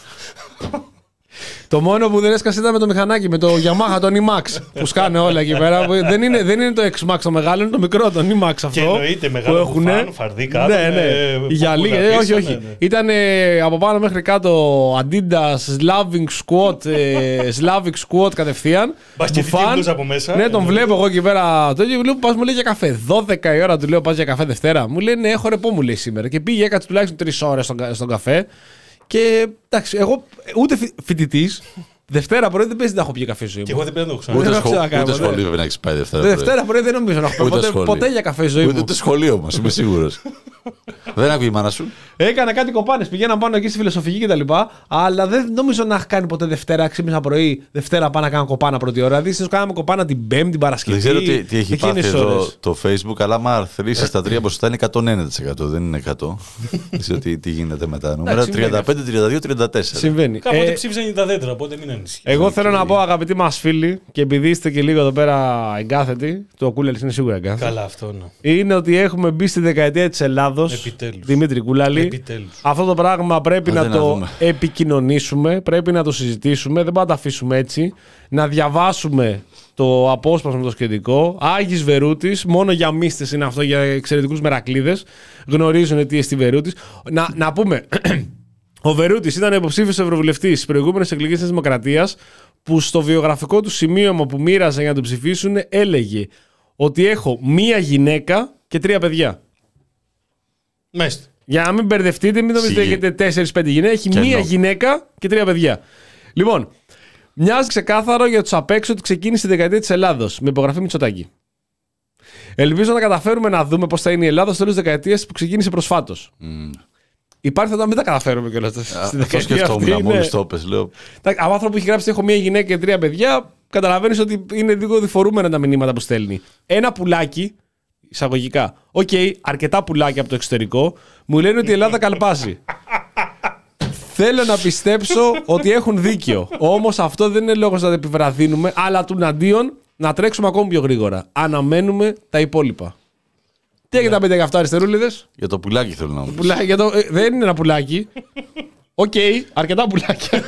Το μόνο που δεν έσκασε ήταν με το μηχανάκι, με το Yamaha, τον E-Max που σκάνε όλα εκεί πέρα. δεν, είναι, δεν είναι το X-Max το μεγάλο, είναι το μικρό, τον E-Max αυτό. Και εννοείται μεγάλο που φαν, φαρδί κάτω. Ναι, ναι. Γυαλί, ε, όχι, όχι. Ναι, ναι. Ήταν ε, από πάνω μέχρι κάτω Adidas Slavic Squat, ε, Slavic Squat κατευθείαν. Πας και φαν από μέσα. Ναι, τον ε, βλέπω εγώ εκεί πέρα. Το ίδιο βλέπω, πας μου λέει για καφέ. δώδεκα η ώρα του λέω, πας για καφέ Δευτέρα. Μου λέει ναι, έχω ρεπό μου λέει σήμερα. Και πήγε, έκατσε τουλάχιστον τρεις ώρες στον, στον καφέ. Και εντάξει, εγώ ούτε φοιτητής, Δευτέρα πρωί δεν παίζει να έχω πιει καφέ ζωή μου. Και εγώ δεν πρέπει να το ξέρω. Ούτε, Δεν σχολ... ξέρω να κάνω, ούτε ναι. σχολείο πρέπει να έχει πάει Δευτέρα πρωί. Δευτέρα πρωί δεν νομίζω να έχω Ούτε ποτέ, σχολείο. ποτέ για καφέ ζωή Ούτε, μου. ούτε σχολείο όμω, είμαι σίγουρο. Δεν άκουγε η μάνα σου. Έκανα κάτι κοπάνες, πηγαίναν πάνω εκεί στη φιλοσοφική κτλ. Αλλά δεν νομίζω να έχει κάνει ποτέ Δευτέρα, ξύπνησα πρωί, Δευτέρα πάω να κάνω κοπάνα πρώτη ώρα. Δηλαδή, συνήθως κάναμε κοπάνα την Πέμπτη, την Παρασκευή. Δεν ξέρω τι, τι έχει πάθει εδώ ώρες. το Facebook, αλλά άμα αρθρήσει τα τρία ποσοστά είναι εκατόν ένα τοις εκατό, δεν είναι εκατό. Δεν ξέρω τι, τι γίνεται μετά. Νούμερα τριάντα πέντε, τριάντα δύο, τριάντα τέσσερα. Συμβαίνει. Κάποτε Ε, ψήφισαν τα δέντρα, οπότε μην ανησυχεί. Εγώ θέλω να πω, αγαπητοί μας φίλοι, και επειδή είστε και λίγο εδώ πέρα εγκάθετοι, το Κούλελς είναι σίγουρα εγκάθετο. Καλά, αυτό ναι. Είναι ότι έχουμε μπει στη δεκαετία της Ελλάδος. Επιτέλους. Δημήτρη Κούλαλη. Επιτέλους. Αυτό το πράγμα πρέπει Άντε να να το δούμε. επικοινωνήσουμε, πρέπει να το συζητήσουμε, δεν μπορούμε να το αφήσουμε έτσι. Να διαβάσουμε το απόσπασμα με το σχετικό. Άγης Βερούτης, μόνο για μίστες είναι αυτό, για εξαιρετικούς μερακλείδες. Γνωρίζουν τι εστί Βερούτης. Να, να πούμε, ο Βερούτης ήταν υποψήφιος ευρωβουλευτής στις προηγούμενες εκλογές της Δημοκρατίας, που στο βιογραφικό του σημείωμα που μοίραζαν για να τον ψηφίσουν έλεγε ότι έχω μία γυναίκα και τρία παιδιά. Μέστε. Για να μην μπερδευτείτε, μην νομίζετε ότι Σιγή. έχετε τέσσερις πέντε γυναίκες. Έχει Κενό. μία γυναίκα και τρία παιδιά. Λοιπόν, μοιάζει ξεκάθαρο για τους απ' έξω ότι ξεκίνησε η δεκαετία της Ελλάδος με υπογραφή Μητσοτάκη. Ελπίζω να καταφέρουμε να δούμε πώς θα είναι η Ελλάδα στο τέλος της δεκαετίας που ξεκίνησε προσφάτως. Mm. Υπάρχει θα μην τα καταφέρουμε κιόλας στη Αυτό δεκαετία σκεφτόμουν αυτή. μόλι Ναι. το πες. Λέω. Από άνθρωπο που έχει γράψει έχω μία γυναίκα και τρία παιδιά, καταλαβαίνεις ότι είναι λίγο διφορούμενα τα μηνύματα που στέλνει. Ένα πουλάκι, εισαγωγικά, οκ, okay, αρκετά πουλάκια από το εξωτερικό, μου λένε ότι η Ελλάδα καλπάζει. Θέλω να πιστέψω ότι έχουν δίκιο. Όμως αυτό δεν είναι λόγος να τα επιβραδύνουμε, αλλά τουναντίον να τρέξουμε ακόμη πιο γρήγορα. Αναμένουμε τα υπόλοιπα. Τι έχετε να πείτε για αυτό, αριστερούλιδες? Για το πουλάκι θέλω να μου πεις. Πουλάκι, για το, ε, δεν είναι ένα πουλάκι. Οκ, okay, αρκετά πουλάκια.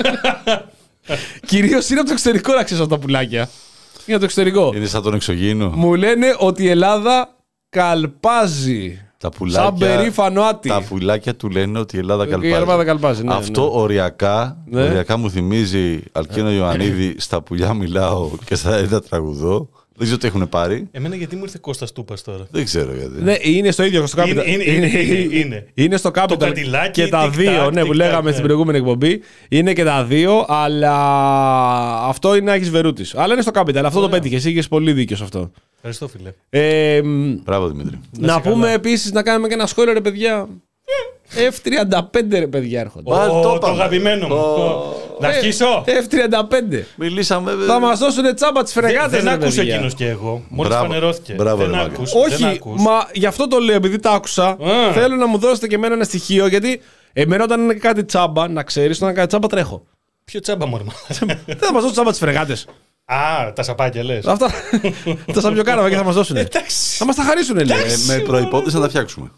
Κυρίως είναι από το εξωτερικό να ξέρεις αυτά τα πουλάκια. Είναι από το εξωτερικό. Είναι σαν τον εξωγήινο. Μου λένε ότι η Ελλάδα καλπάζει. Τα πουλάκια, Σαν περήφανο άτι. τα πουλάκια του λένε ότι η Ελλάδα Η καλπάζει. Ελλάδα καλπάζει, ναι, Αυτό ναι. οριακά, Ναι. οριακά μου θυμίζει Αλκίνο Ιωαννίδη στα πουλιά μιλάω και στα έδα τραγουδώ. Δεν ξέρω τι έχουν πάρει. Εμένα γιατί μου ήρθε Κώστας Τούπας τώρα. Δεν ξέρω γιατί. Ναι, είναι στο ίδιο, στο Capital. Είναι- είναι- είναι- είναι- είναι. Είναι στο Capital. κατηλάκι, Και τα tic-tac, δύο, ναι, που tic-tac, λέγαμε ναι. στην προηγούμενη εκπομπή. Είναι και τα δύο, αλλά αυτό είναι Άγης Βερούτης. Αλλά είναι στο Capital. Αυτό το πέτυχε. Εσύ είχες πολύ δίκιο σε αυτό. Ευχαριστώ, φίλε. Ε, μ, Μπράβο Δημήτρη. να σε πούμε καλά. επίσης να κάνουμε και ένα σχόλιο, ρε παιδιά. εφ τριάντα πέντε ρε παιδιά έρχονται. Ω, Ω, το το είπαμε. αγαπημένο μου. Να αρχίσω. εφ τριάντα πέντε. Μιλήσαμε. Θα μας δώσουν τσάμπα τις φρεγάτες. Δεν ρε άκουσε παιδιά. εκείνος και εγώ. Μόλις Μπράβο. φανερώθηκε. Μπράβο, Δεν ρε μάγκα. άκους. δεν Όχι, άκους. μα γι' αυτό το λέω, επειδή τα άκουσα. Α. Θέλω να μου δώσετε και εμένα ένα στοιχείο, γιατί εμένα όταν είναι κάτι τσάμπα, να ξέρεις, όταν είναι κάτι τσάμπα τρέχω. Ποιο τσάμπα μωρέ. Δεν θα μας δώσουν τσάμπα τις φρεγάτες. Α, τα σαπάκια λες. Αυτά τα σαμπιοκάραβα και θα μας δώσουν. Εντάξει. Θα μας τα χαρίσουν, λέει. Ε, με προϋπόθεση να τα φτιάξουμε.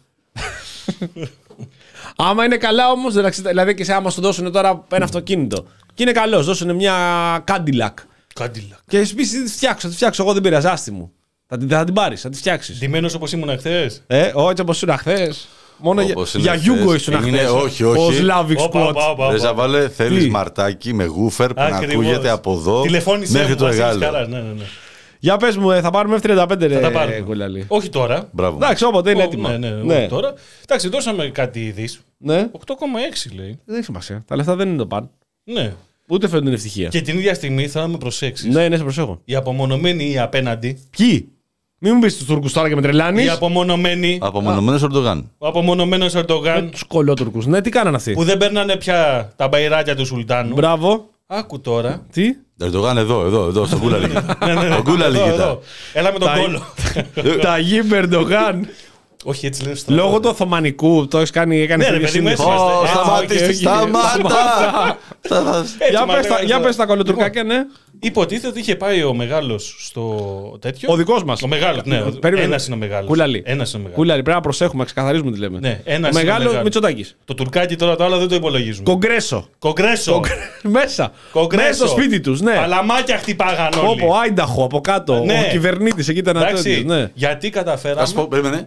Άμα είναι καλά όμως, δηλαδή και σε άμα σου δώσουν τώρα ένα αυτοκίνητο. Και είναι καλό, δώσουν μια Cadillac. Κάντιλα. Και επίσης θα τη φτιάξω, θα τη φτιάξω. Εγώ δεν πειράζει, άστη μου. Θα την, θα την πάρεις, θα τη φτιάξεις. Ντυμένος όπως ήμουν χθες. Ε, όχι όπως ήσουν χθες. Μόνο για, Όπως είναι για χθες. Γιούγκο ήσουν Είναι- χθες. όχι, όχι. Ο Slavic Όπα, όπα, Squad. όπα, Ρε όπα. Ζαβάλε, θέλεις Τι? μαρτάκι με γούφερ που να Ακριβώς. ακούγεται από εδώ Τηλεφώνησέ μέχρι μου, το Βασίλης Εγάλεο. Καράς. Ναι, ναι, ναι. Για πες μου, ε, θα πάρουμε εφ τριάντα πέντε Θα τα ρε πάρουμε. Κουλαλή. Όχι τώρα. Μπράβο. Εντάξει, όποτε είναι Ω, έτοιμα. Ναι, ναι, ναι. όχι τώρα. Εντάξει, δώσαμε κάτι ειδείς. Ναι. οκτώ κόμμα έξι λέει. Δεν έχει σημασία. Τα λεφτά δεν είναι το παν. Ναι. Ούτε φαίνονται την ευτυχία. Και την ίδια στιγμή θα με προσέξεις. Ναι, ναι, σε προσέχω. Οι απομονωμένοι ή απέναντι. Ποιοι? Μην μου πεις τους Τούρκους τώρα και με τρελάνεις. Οι απομονωμένοι. Απομονωμένος Ορντογάν. Ο απομονωμένος Ερντογάν. Τους κολότουρκους. Ναι, τι κάνανε αυτοί. Που δεν παίρνανε πια τα μπαϊράκια του Σουλτάνου. Μπράβο. Άκου τώρα. Τι? Ερντογάν εδώ, εδώ, εδώ, στον κούλα λίγη. Τον κούλα Εδώ, λίγη. εδώ. Έλα με τον Τα- κόλο. Τα γη Μπερντογάν. Όχι, έτσι λένε στο Λόγω του Οθωμανικού το έχει κάνει. Έκανε Ναι, ρε τέτοια παιδί μου, σύνδεση. έτσι είμαστε. Ω, Ε, σταματήστε, όχι, όχι. σταμάτα! Θα- θα- Έτσι Για μας πες τα- λέγανε Για τώρα. πες τα κολοτουρκάκια, ναι. Υποτίθεται ότι είχε πάει ο μεγάλος στο τέτοιο. Ο δικός μας. Ο μεγάλος, ναι. Περίμενε. Ένας είναι ο μεγάλος. Κούλαλη. Ένας είναι ο μεγάλος. Κούλαλη, πρέπει να προσέχουμε, να ξεκαθαρίζουμε τι λέμε. Ναι, ένας Ο είναι μεγάλο μεγάλος. Μητσοτάκης. Το τουρκάκι τώρα το άλλο δεν το υπολογίζουμε. Κογκρέσο. Κογκρέσο. Μέσα. Κογκρέσο. Μέσα στο σπίτι τους, ναι. Παλαμάκια χτυπάγαν όλοι. Όπω Άινταχο από κάτω. Ναι. Ο κυβερνήτης εκεί ήταν Εντάξει, ατέλειος, ναι. γιατί καταφέραμε. Θα σου πω, περίμενε.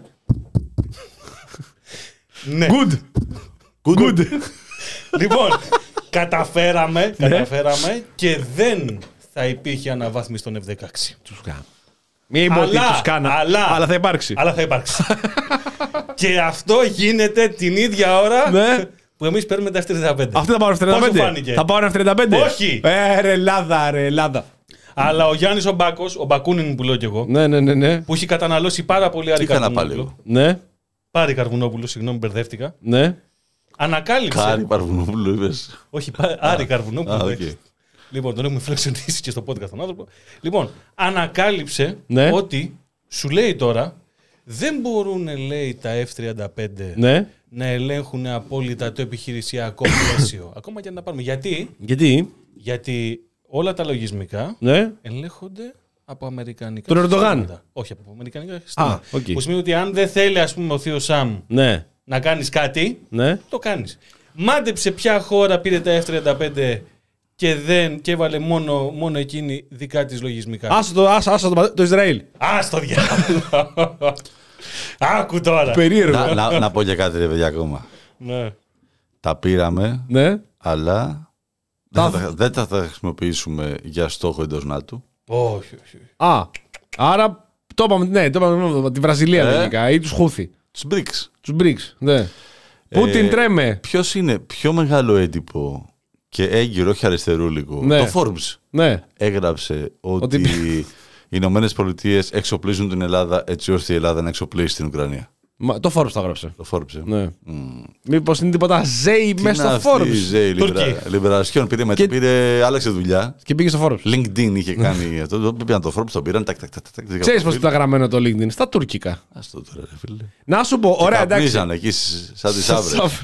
Ναι. Good. Good. Λοιπόν, καταφέραμε, Ναι. καταφέραμε και δεν θα υπήρχε αναβάθμιση στον εφ δεκαέξι. Μην πω ότι Αλλά, τους κάνα. αλλά, Αλλά θα υπάρξει. Αλλά θα υπάρξει. Και αυτό γίνεται την ίδια ώρα Ναι. που που εμείς παίρνουμε τα εφ τριάντα πέντε. Αυτοί θα πάρουν εφ τριάντα πέντε. Πόσο φάνηκε? Θα πάρουν εφ τριάντα πέντε. Όχι. Ε, ρε, Ελλάδα, ρε, Ελλάδα. Αλλά ο Γιάννης ο Μπάκος, ο Μπακούνιν που λέω κι εγώ, Ναι, ναι, ναι, ναι. που έχει καταναλώσει πάρα πολύ Άρη Τι έκανα πάλι Καρβουνόπουλο. εγώ. Ναι, Πάρη Καρβουνόπουλο, συγγνώμη, μπερδεύτηκα. ναι. Ανακάλυψε. Κάρι Παρβουνόπουλο, είπες. Όχι, πά- Άρη Καρβουνόπουλο. Α, οκ. έχεις. Λοιπόν, τον έχουμε φιλοξενήσει και στο podcast τον άνθρωπο. Λοιπόν, ανακάλυψε Ναι. ότι σου λέει τώρα δεν μπορούν, λέει, τα εφ τριάντα πέντε Ναι. να ελέγχουν απόλυτα το επιχειρησιακό πλαίσιο. Ακόμα και να πάρουμε. Γιατί? Γιατί, Γιατί όλα τα λογισμικά ναι. ελέγχονται από αμερικανικά Τον Ερντογάν. συστήματα. Όχι, από αμερικανικά συστήματα. οκ. Που σημαίνει ότι αν δεν θέλει, ας πούμε, ο θείος Σαμ Ναι, να κάνεις κάτι, ναι. το κάνεις. Μάντεψε ποια χώρα πήρε τα εφ τριάντα πέντε και, δεν, και έβαλε μόνο, μόνο εκείνη δικά της λογισμικά. Άσο το, άσο, άσο το, το Ισραήλ. Ας το διάλογο. Άκου τώρα. Περίεργο. να, να, να πω και κάτι, ρε παιδιά, ακόμα. Ναι. Τα πήραμε, Ναι. αλλά δεν θα, τα- δεν θα τα χρησιμοποιήσουμε για στόχο εντός ΝΑΤΟ. Όχι, όχι. όχι. Α, άρα το είπαμε, ναι, το είπαμε τη Βραζιλία Ε. λογικά ή τους Χούθη. Τους μπριξ. Τους Μπρίξ, ναι. Πούτιν τρέμε. Ποιος είναι πιο μεγάλο έντυπο και έγκυρο, όχι αριστερούλικο. Ναι. Το Forbes Ναι. έγραψε ότι, Ότι- οι Ηνωμένε Πολιτείε εξοπλίζουν την Ελλάδα έτσι ώστε η Ελλάδα να εξοπλίσει την Ουκρανία. Μα, το Forbes το έγραψε. Το Forbes. ε. Ναι. Μμ. Μήπως είναι τίποτα ζέι Τι μέσα είναι στο αυτή η Forbes. ζέη Τουρκία. λιμπερα- λιμπερασιόν. Πήρε, με, Και- πήρε, άλλαξε δουλειά. Και πήγε στο Forbes. LinkedIn είχε κάνει αυτό. Το πήγαν το Forbes, τον πήραν. Τακ, τακ, τακ, τακ, Ξέρεις πώς ήταν γραμμένο το LinkedIn, στα τουρκικά. Ας το τώρα, ρε φίλε. Να σου πω, ωραία, εντάξει. Καπνίζανε εκεί σαν τις άβρες.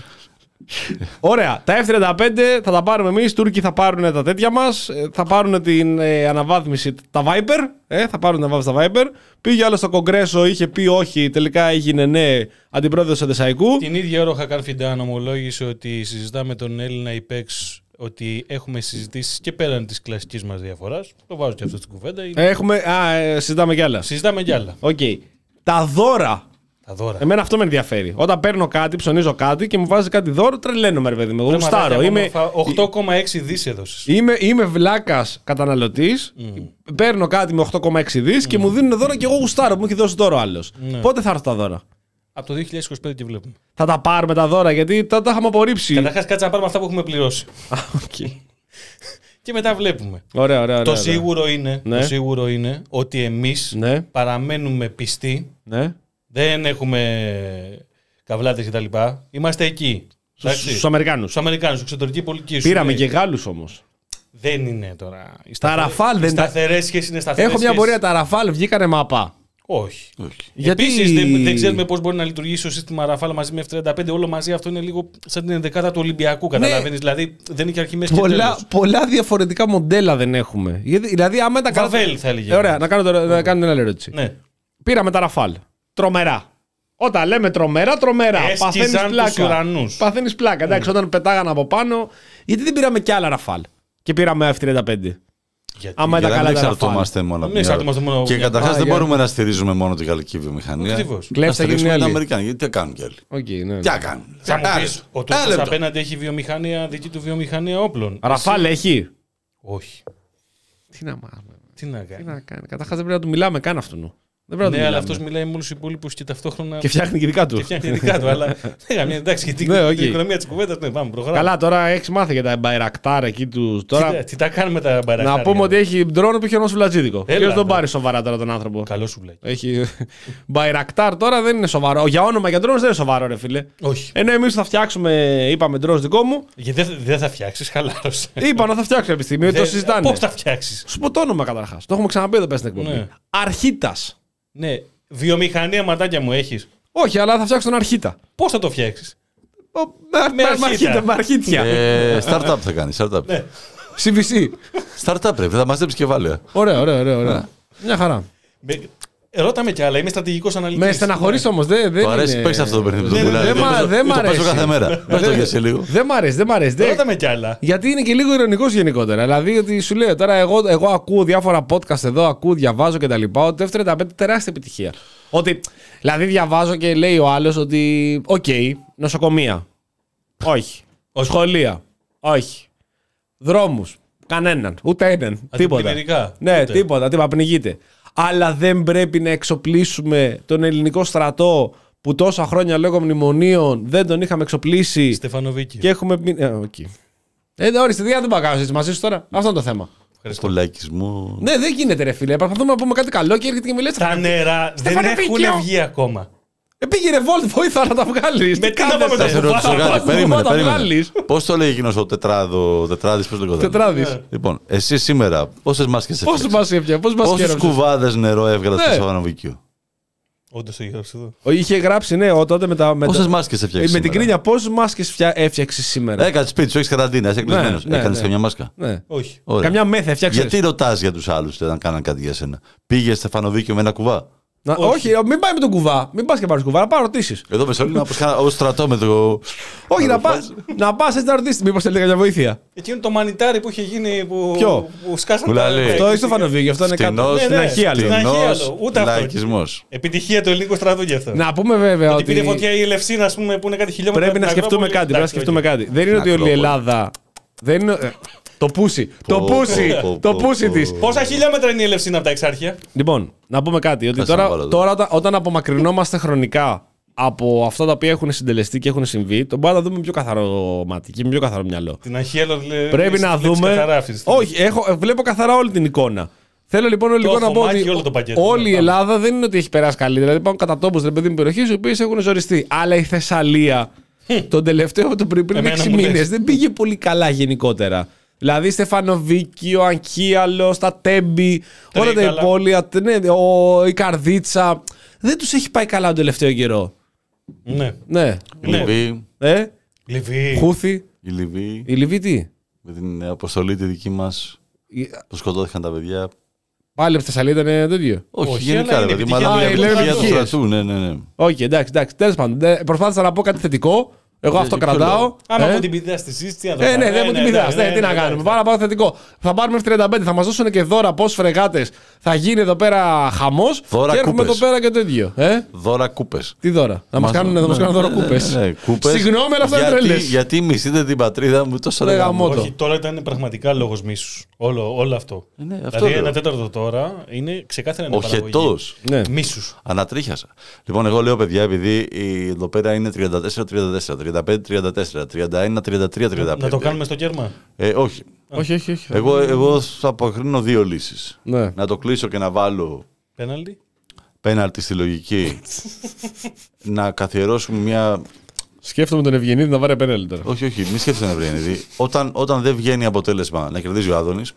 Ωραία, τα εφ τριάντα πέντε θα τα πάρουμε εμείς, οι Τούρκοι θα πάρουν τα τέτοια μας, ε, θα πάρουν την ε, αναβάθμιση, τα Viper, ε, θα πάρουν την αναβάθμιση τα Viper. Πήγε άλλο στο Κογκρέσο, είχε πει όχι, τελικά έγινε ναι, αντιπρόεδρος Αντεσαϊκού. Την ίδια ώρα ο Χακάν Φιντάν ομολόγησε ότι συζητάμε τον Έλληνα υπέξ, ότι έχουμε συζητήσει και πέραν της κλασικής μας διαφοράς. Το βάζω και αυτό στην κουβέντα. Είναι- Έχουμε, α, ε, συζητάμε κι άλλα. Συζητάμε κι άλλα. Οκ. Τα δώρα. Τα δώρα. Εμένα αυτό με ενδιαφέρει. Όταν παίρνω κάτι, ψωνίζω κάτι και μου βάζει κάτι δώρο, τρελαίνομαι, ρε παιδί μου. Εγώ Ρε γουστάρω. μαλάκα, Είμαι, όμορφα, οκτώ κόμμα έξι δις έδωσες. είμαι, είμαι βλάκα καταναλωτή. Παίρνω κάτι με οκτώ κόμμα έξι δις και μου δίνουν δώρα και εγώ γουστάρω. Μου έχει δώσει δώρο άλλο. Ναι. Πότε θα έρθουν τα δώρα? Από το δύο χιλιάδες είκοσι πέντε και βλέπουμε. Θα τα πάρουμε τα δώρα γιατί τα, τα είχαμε απορρίψει. Καταρχάς κάτσε να πάρουμε αυτά που έχουμε πληρώσει. Οκ. Και μετά βλέπουμε. Ωραία, ωραία, ωραία. Το ωραία. σίγουρο, είναι, Ναι. το σίγουρο είναι ότι εμείς Ναι, παραμένουμε πιστοί, ναι. δεν έχουμε καβλάτες κτλ. Είμαστε εκεί. Εντάξει. Στου Αμερικάνου. Στους Αμερικάνους, εξωτερική πολιτική. σου Πήραμε λέει. και Γάλλου όμω. Δεν είναι τώρα. Οι Τα Ραφάλ δεν οι τα- σταθερές σχέσεις είναι σταθερές Έχω μια σχέσεις. πορεία. Τα Ραφάλ βγήκανε μαπά. Όχι. Όχι. Γιατί- Επίσης δεν, δεν ξέρουμε πώς μπορεί να λειτουργήσει το σύστημα Ραφάλ μαζί με εφ τριάντα πέντε. Όλο μαζί αυτό είναι λίγο σαν την ενδεκάδα του Ολυμπιακού. Καταλαβαίνεις. Δηλαδή δεν έχει αρχή μέση και Πολλά, τέλος. πολλά διαφορετικά μοντέλα δεν έχουμε. Γιατί, δηλαδή, άμα τα κάνω. Βαβέλ θα έλεγε. Ε, Ωραία, να κάνω, τώρα, να κάνω μια άλλη ερώτηση. Ναι. Πήραμε τα Ραφάλ. Τρομερά. Όταν λέμε τρομερά, τρομερά. Έσκυζαν τους ουρανούς. Παθαίνεις πλάκα. Εντάξει, όταν πετάγανε από πάνω. Γιατί δεν πήραμε κι άλλα Ραφάλ. Και πήραμε εφ τριάντα πέντε. Γιατί. Άμα Για ήταν να καλά μην τα Ραφάλ. εξαρτώμαστε μόνο από Μην μια- εξαρτώμαστε μόνο από Και μια- καταρχάς Α, δεν για- μπορούμε να στηρίζουμε μόνο τη γαλλική βιομηχανία. Ακριβώς. Να Κλέφτα στηρίξουμε γίνουν την άλλοι. Αμερικάνικη. Γιατί τι κάνουν κι άλλοι. Οκ, ναι. Τι να κάνουν. Θα μου Άλλοι. πεις, ο Ένα Τούρκος λεπτό. απέναντι έχει βιομηχανία, δική του βιομηχανία όπλων. Ραφάλ έχει. Όχι. Τι να μάθουμε. Τι να Τι κάνει. να κάνει. Καταρχάς δεν πρέπει να του μιλάμε καν αυτόν. Δεν πρέπει να Ναι, του αλλά μιλάμε. αυτό μιλάει με όλου του υπόλοιπου και ταυτόχρονα. Και φτιάχνει και δικά του. Και φτιάχνει δικά του. Αλλά δεν καμία εντάξει, γιατί Ναι, οκ. την οικονομία τη κουβέντα. Ναι, πάμε, προχωράμε. Καλά, τώρα έχει μάθει για τα Μπαϊρακτάρ εκεί του. Τι, Τώρα... τα- τι τα κάνουμε τα μπαρακάρια. Να πούμε ότι έχει ντρόνο που έχει ενό φουλατζίδικο. Έλα, Ποιο τον ναι. πάρει σοβαρά τώρα τον άνθρωπο. Καλό σου βλέπει. Έχει. Μπαϊρακτάρ τώρα δεν είναι σοβαρό. Για όνομα για ντρόνο δεν είναι σοβαρό, ρε φίλε. Όχι. Ενώ εμεί θα φτιάξουμε, είπαμε ντρόνο δικό μου. Γιατί δεν δεν θα φτιάξει, χαλάρωσε. Είπα να θα φτιάξω επιστήμη, το συζητάνε. Πώ θα φτιάξει. Σου πω το όνομα καταρχά. Το έχουμε ξαναπεί εδώ πέρα στην εκπομπή. Ναι. Αρχίτα. Ναι, βιομηχανία ματάκια μου έχει. Όχι, αλλά θα φτιάξω τον Αρχίτα. Πώ θα το φτιάξει. Ο- Με, Με με, με, αρχίτα. αρχίτα, με αρχίτια. Ε, Startup θα κάνει. Startup. Ναι. σι βι σι. Startup πρέπει. Θα μαζέψει κεφάλαια. Ωραία, ωραία, ωραία. ωραία. Μια χαρά. Με- Ρώτα με κι άλλα, είμαι στρατηγικό αναλυτή. Με στεναχωρεί όμω. Δεν, δεν Μου αρέσει. είναι- Παίξει αυτό το παιχνίδι. Δεν- το πουλάρι. δεν Το μ' α- παίζω- δεν μ' το παίζω αρέσει. κάθε μέρα. Πες το για σε λίγο. Δεν μ' αρέσει, δεν μ' αρέσει. Δεν- Ρώτα με κι άλλα. Γιατί είναι και λίγο ειρωνικό γενικότερα. Δηλαδή, ότι σου λέω τώρα, εγώ, εγώ ακούω διάφορα podcast εδώ, ακούω, διαβάζω κτλ. Ότι το εφ τριάντα πέντε τεράστια επιτυχία. Ότι, δηλαδή, διαβάζω και λέει ο άλλο ότι, οκ, νοσοκομεία. Όχι. Σχολεία. Όχι. Δρόμους. Κανέναν. Ούτε έναν. Τίποτα. Αντιπλημμυρικά. Ναι, Ούτε. τίποτα. Τίποτα. Πνιγείται. Αλλά δεν πρέπει να εξοπλίσουμε τον ελληνικό στρατό που τόσα χρόνια λόγω μνημονίων δεν τον είχαμε εξοπλίσει. Στεφανοβίκη. Και έχουμε. Ε, okay. ε, ορίστε, τι δεν πάω να κάνω μαζί σου τώρα. Αυτό είναι το θέμα. Στο λαϊκισμό. Ναι, δεν γίνεται, ρε φίλε. Προσπαθούμε να πούμε κάτι καλό και έρχεται και μιλάει. Τα νερά δεν έχουν βγει ακόμα. Ε, πήγαινε Volt, βοήθα να τα βγάλει. Με τι να πάμε Θα σε ρωτήσω κάτι. Περίμενε, περίμενε. Πώς το λέει εκείνος ο τετράδο, τετράδης, πώς το λέγω. Τετράδης. Λοιπόν, εσύ σήμερα πόσες μάσκες έφτιαξες? Πόσες μάσκες έφτιαξες? Πόσες κουβάδες νερό έβγαλες στο Στεφανοβίκιο? Όντως έχει γράψει εδώ. Είχε γράψει, ναι, τότε με τα. Πόσες μάσκες έφτιαξες? Με την κρίνια, πόσες μάσκες έφτιαξες σήμερα? Έκατσε σπίτι σου, έχεις καραντίνα, είσαι κλεισμένος. Έκανες καμιά μάσκα? Ναι. Όχι. Καμιά μέθα έφτιαξες? Γιατί ρωτάς για τους άλλους όταν κάναν κάτι για σένα? Πήγες Στεφανοβίκιο με ένα κουβά? Να, όχι. όχι, μην πάει με τον κουβά. Μην πα και πάρει κουβά, να πάω ρωτήσει. Εδώ με σωλήνα όπω στρατό με το. Όχι, να πα να πας έτσι να ρωτήσει. Μήπω θέλει κάποια βοήθεια. Εκείνο το μανιτάρι που είχε γίνει. Που, Ποιο? Που σκάσανε τα. Αυτό έχει το Φανοβίκιο. Αυτό είναι κάτω. Στην Αχίαλο. Ούτε αυτό. Επιτυχία του ελληνικού στρατού γι' αυτό. Να πούμε βέβαια ότι. Πήρε φωτιά η Ελευσίνα, α πούμε, που είναι κάτι χιλιόμετρα. Πρέπει να σκεφτούμε κάτι. Πρέπει να σκεφτούμε κάτι. Δεν είναι ότι όλη η Ελλάδα. Δεν είναι. Το πούσι. Το πούσι. Το πούσι τη. Πόσα χιλιόμετρα είναι η Ελευσίνα από τα Εξάρχεια? Λοιπόν, να πούμε κάτι. Ότι τώρα, τώρα όταν, όταν απομακρυνόμαστε χρονικά από αυτά τα οποία έχουν συντελεστεί και έχουν συμβεί, τον πάντα να δούμε με πιο καθαρό μάτι και με πιο καθαρό μυαλό. Την Αχίαλο λέει. Πρέπει να δούμε. Όχι, έχω, βλέπω καθαρά όλη την εικόνα. Θέλω λοιπόν λίγο να πω ότι όλο το πακέτο, όλη η Ελλάδα δεν είναι ότι έχει περάσει καλή. Δηλαδή υπάρχουν κατά τόπους ρε παιδί μου περιοχές οι οποίες έχουν ζοριστεί. Αλλά η Θεσσαλία τον τελευταίο, τον πριν, πριν έξι μήνες δεν πήγε πολύ καλά γενικότερα. Δηλαδή Στεφανοβίκιο, Αγχίαλο, στα Τέμπη, όλα τα υπόλοιπα, ναι, ο, η Καρδίτσα. Δεν τους έχει πάει καλά τον τελευταίο καιρό. Ναι. Ναι. Λιβύη. Ε? Λιβύη. Χούθη. Η Λιβύη. Η Λιβύη τι? Με την αποστολή τη δική μας που σκοτώθηκαν τα παιδιά. Πάλι από τη Θεσσαλία ήταν τέτοιο. Όχι, όχι γενικά ρε παιδί, μάλλον η επιτυχία του στρατού. Ναι, ναι, ναι. Όχι, εντάξει, εντάξει. Τέλος πάντων, προσπάθησα να πω κάτι θετικό. Εγώ αυτό κρατάω. Άμα ε? μου την πηδάς τη συζήτηση, τι να το κάνουμε. Ε, ναι, δεν μου την πηδάς. Ναι, τι να κάνουμε. Πάρα πάω θετικό. Θα πάρουμε εφ τριάντα πέντε, θα μας δώσουν και δώρα πόσους φρεγάτες. Θα γίνει εδώ πέρα χαμός. Δώρα και έρχομαι εδώ πέρα και το ίδιο. Ε? Δώρα κούπες. Τι δώρα? Να μας κάνουν δώρα κούπες. Συγγνώμη, αλλά αυτό είναι τρελές. Γιατί μισείτε την πατρίδα μου τόσο ρεγαμότο? Όχι, τώρα ήταν πραγματικά λόγος μίσους. Όλο αυτό. Δηλαδή ένα τέταρτο τώρα είναι ξεκάθαρα ένα οχετός. Μίσους. Ανατρίχιασα. Λοιπόν, εγώ λέω παιδιά, επειδή εδώ πέρα είναι τριάντα τέσσερα τριάντα τέσσερα, τριάντα πέντε τριάντα τέσσερα, τριάντα ένα τριάντα τρία τριάντα πέντε. Να το κάνουμε στο κέρμα. Ε, όχι. Όχι, όχι, όχι. Εγώ, εγώ θα αποκρίνω δύο λύσεις. Ναι. Να το κλείσω και να βάλω πέναλτι. Πέναλτι στη λογική. Να καθιερώσουμε μια. Σκέφτομαι τον Ευγενίδη να βάλει πέναλτι τώρα. Όχι, όχι, μην σκέφτεσαι τον Ευγενίδη. Όταν, όταν δεν βγαίνει αποτέλεσμα να κερδίζει ο Άδωνης.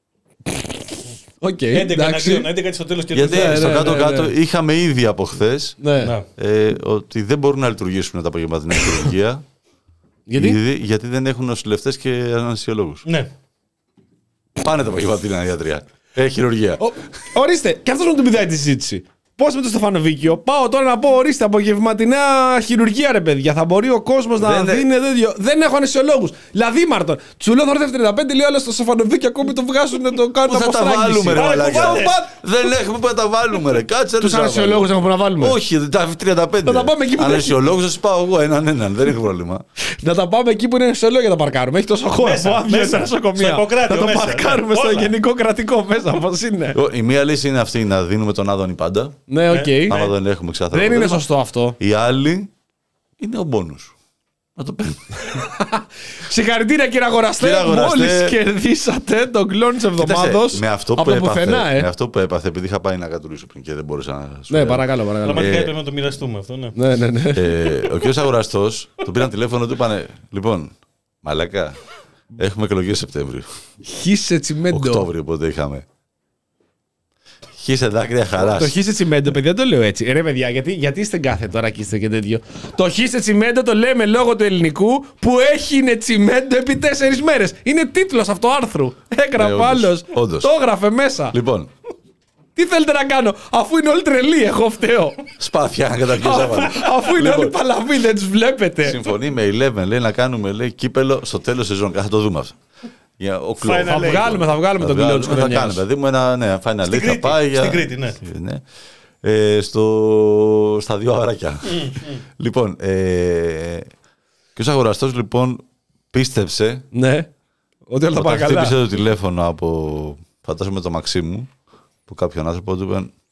Okay, έντεκα στο τέλος και γιατί ναι, στο ναι, κάτω-κάτω ναι, ναι. είχαμε ήδη από χθες ναι. ε, ότι δεν μπορούν να λειτουργήσουν τα απογευματινά χειρουργία. γιατί? γιατί? Γιατί δεν έχουν νοσηλευτές και αναισθησιολόγους. Ναι. Πάνε τα απογευματινά ιατρία. Ε, χειρουργία. Ο, ορίστε, και αυτός μου την πηδάει τη συζήτηση. Πώς με το Στεφανοβίκιο, πάω τώρα να πω ορίστε απογευματινά χειρουργία ρε παιδιά. Θα μπορεί ο κόσμος να δεν δίνει τέτοιο. Δεν έχω αναισθησιολόγους. Δηλαδή Μάρτον, του λέω θα έρθει τριάντα πέντε, λέει άλλο στο Στεφανοβίκιο ακόμη το βγάζουν το κάνουν από θα τα βάλουμε ρε μαλάκα. Δεν έχουμε που να τα βάλουμε ρε. Κάτσε τους αναισθησιολόγους έχουμε που να βάλουμε. Όχι, τα τριάντα πέντε. Να τα πάμε εκεί που αναισθησιολόγους θα σου πάω εγώ έναν έναν, δεν έχω πρόβλημα. Να τα πάμε εκεί που είναι αναισθησιολόγοι για τα παρκάρουμε. Έχει τόσο χώρο. Μέσα νοσοκομεία. Να το παρκάρουμε στο γενικό κρατικό μέσα. Πώς είναι. Η μία λύση είναι αυτή να δίνουμε τον Άδωνη πάντα. Ναι, οκ. Άμα δεν έχουμε ξεκάθαρο. Δεν είναι σωστό αυτό. Η άλλη είναι ο μπόνους. Να το παίρνουμε. Συγχαρητήρια κύριε αγοραστέ. Μόλις κερδίσατε τον κλόν της εβδομάδος. Με αυτό που έπαθε, με αυτό που έπαθε, επειδή είχα πάει να κατουρίσω πριν και δεν μπορούσα να σου. Ναι, παρακαλώ, παρακαλώ. Αλλά πρέπει να το μοιραστούμε αυτό, ναι. Ναι, ναι, ναι. Ο κύριος αγοραστός, του πήραν τηλέφωνο, του είπανε, λοιπόν, μαλάκα, έχουμε εκλογές Σεπτέμβριο. Χύσε τσιμέντο. Οκτώβριο, οπότε είχαμε. Χύσε δάκρυα χαράς. Το χύσε τσιμέντο, παιδιά, δεν το λέω έτσι. Ρε, παιδιά, γιατί, γιατί είστε κάθε τώρα και είστε και τέτοιο. Το χύσε τσιμέντο το λέμε λόγω του ελληνικού που έχει τσιμέντο επί τέσσερις μέρες. Είναι τίτλος αυτό άρθρου. Έγραφε άλλος. Το έγραφε μέσα. Λοιπόν. Τι θέλετε να κάνω, αφού είναι όλοι τρελοί, εγώ φταίω. Σπάθια, καταρχήν. Αφού είναι όλοι παλαβοί, δεν τους βλέπετε. Συμφωνεί με Eleven, λέει να κάνουμε λέει, κύπελο στο τέλος σεζόν. Θα το δούμε αυτό. Για ο κλό. Θα βγάλουμε, θα βγάλουμε τον κλό της χρονιάς. Θα κάνουμε, παιδί μου, ένα ναι, Final Eight θα πάει για... Στην Κρήτη, ναι. ναι. Ε, στο... Στα δύο αγράκια. Λοιπόν, ε... και ο αγοραστός λοιπόν πίστεψε... Ναι, ότι όλα τα πάει καλά. Χτύπησε το τηλέφωνο από, φαντάζομαι το Μαξίμου, από κάποιον άνθρωπο, του είπαν,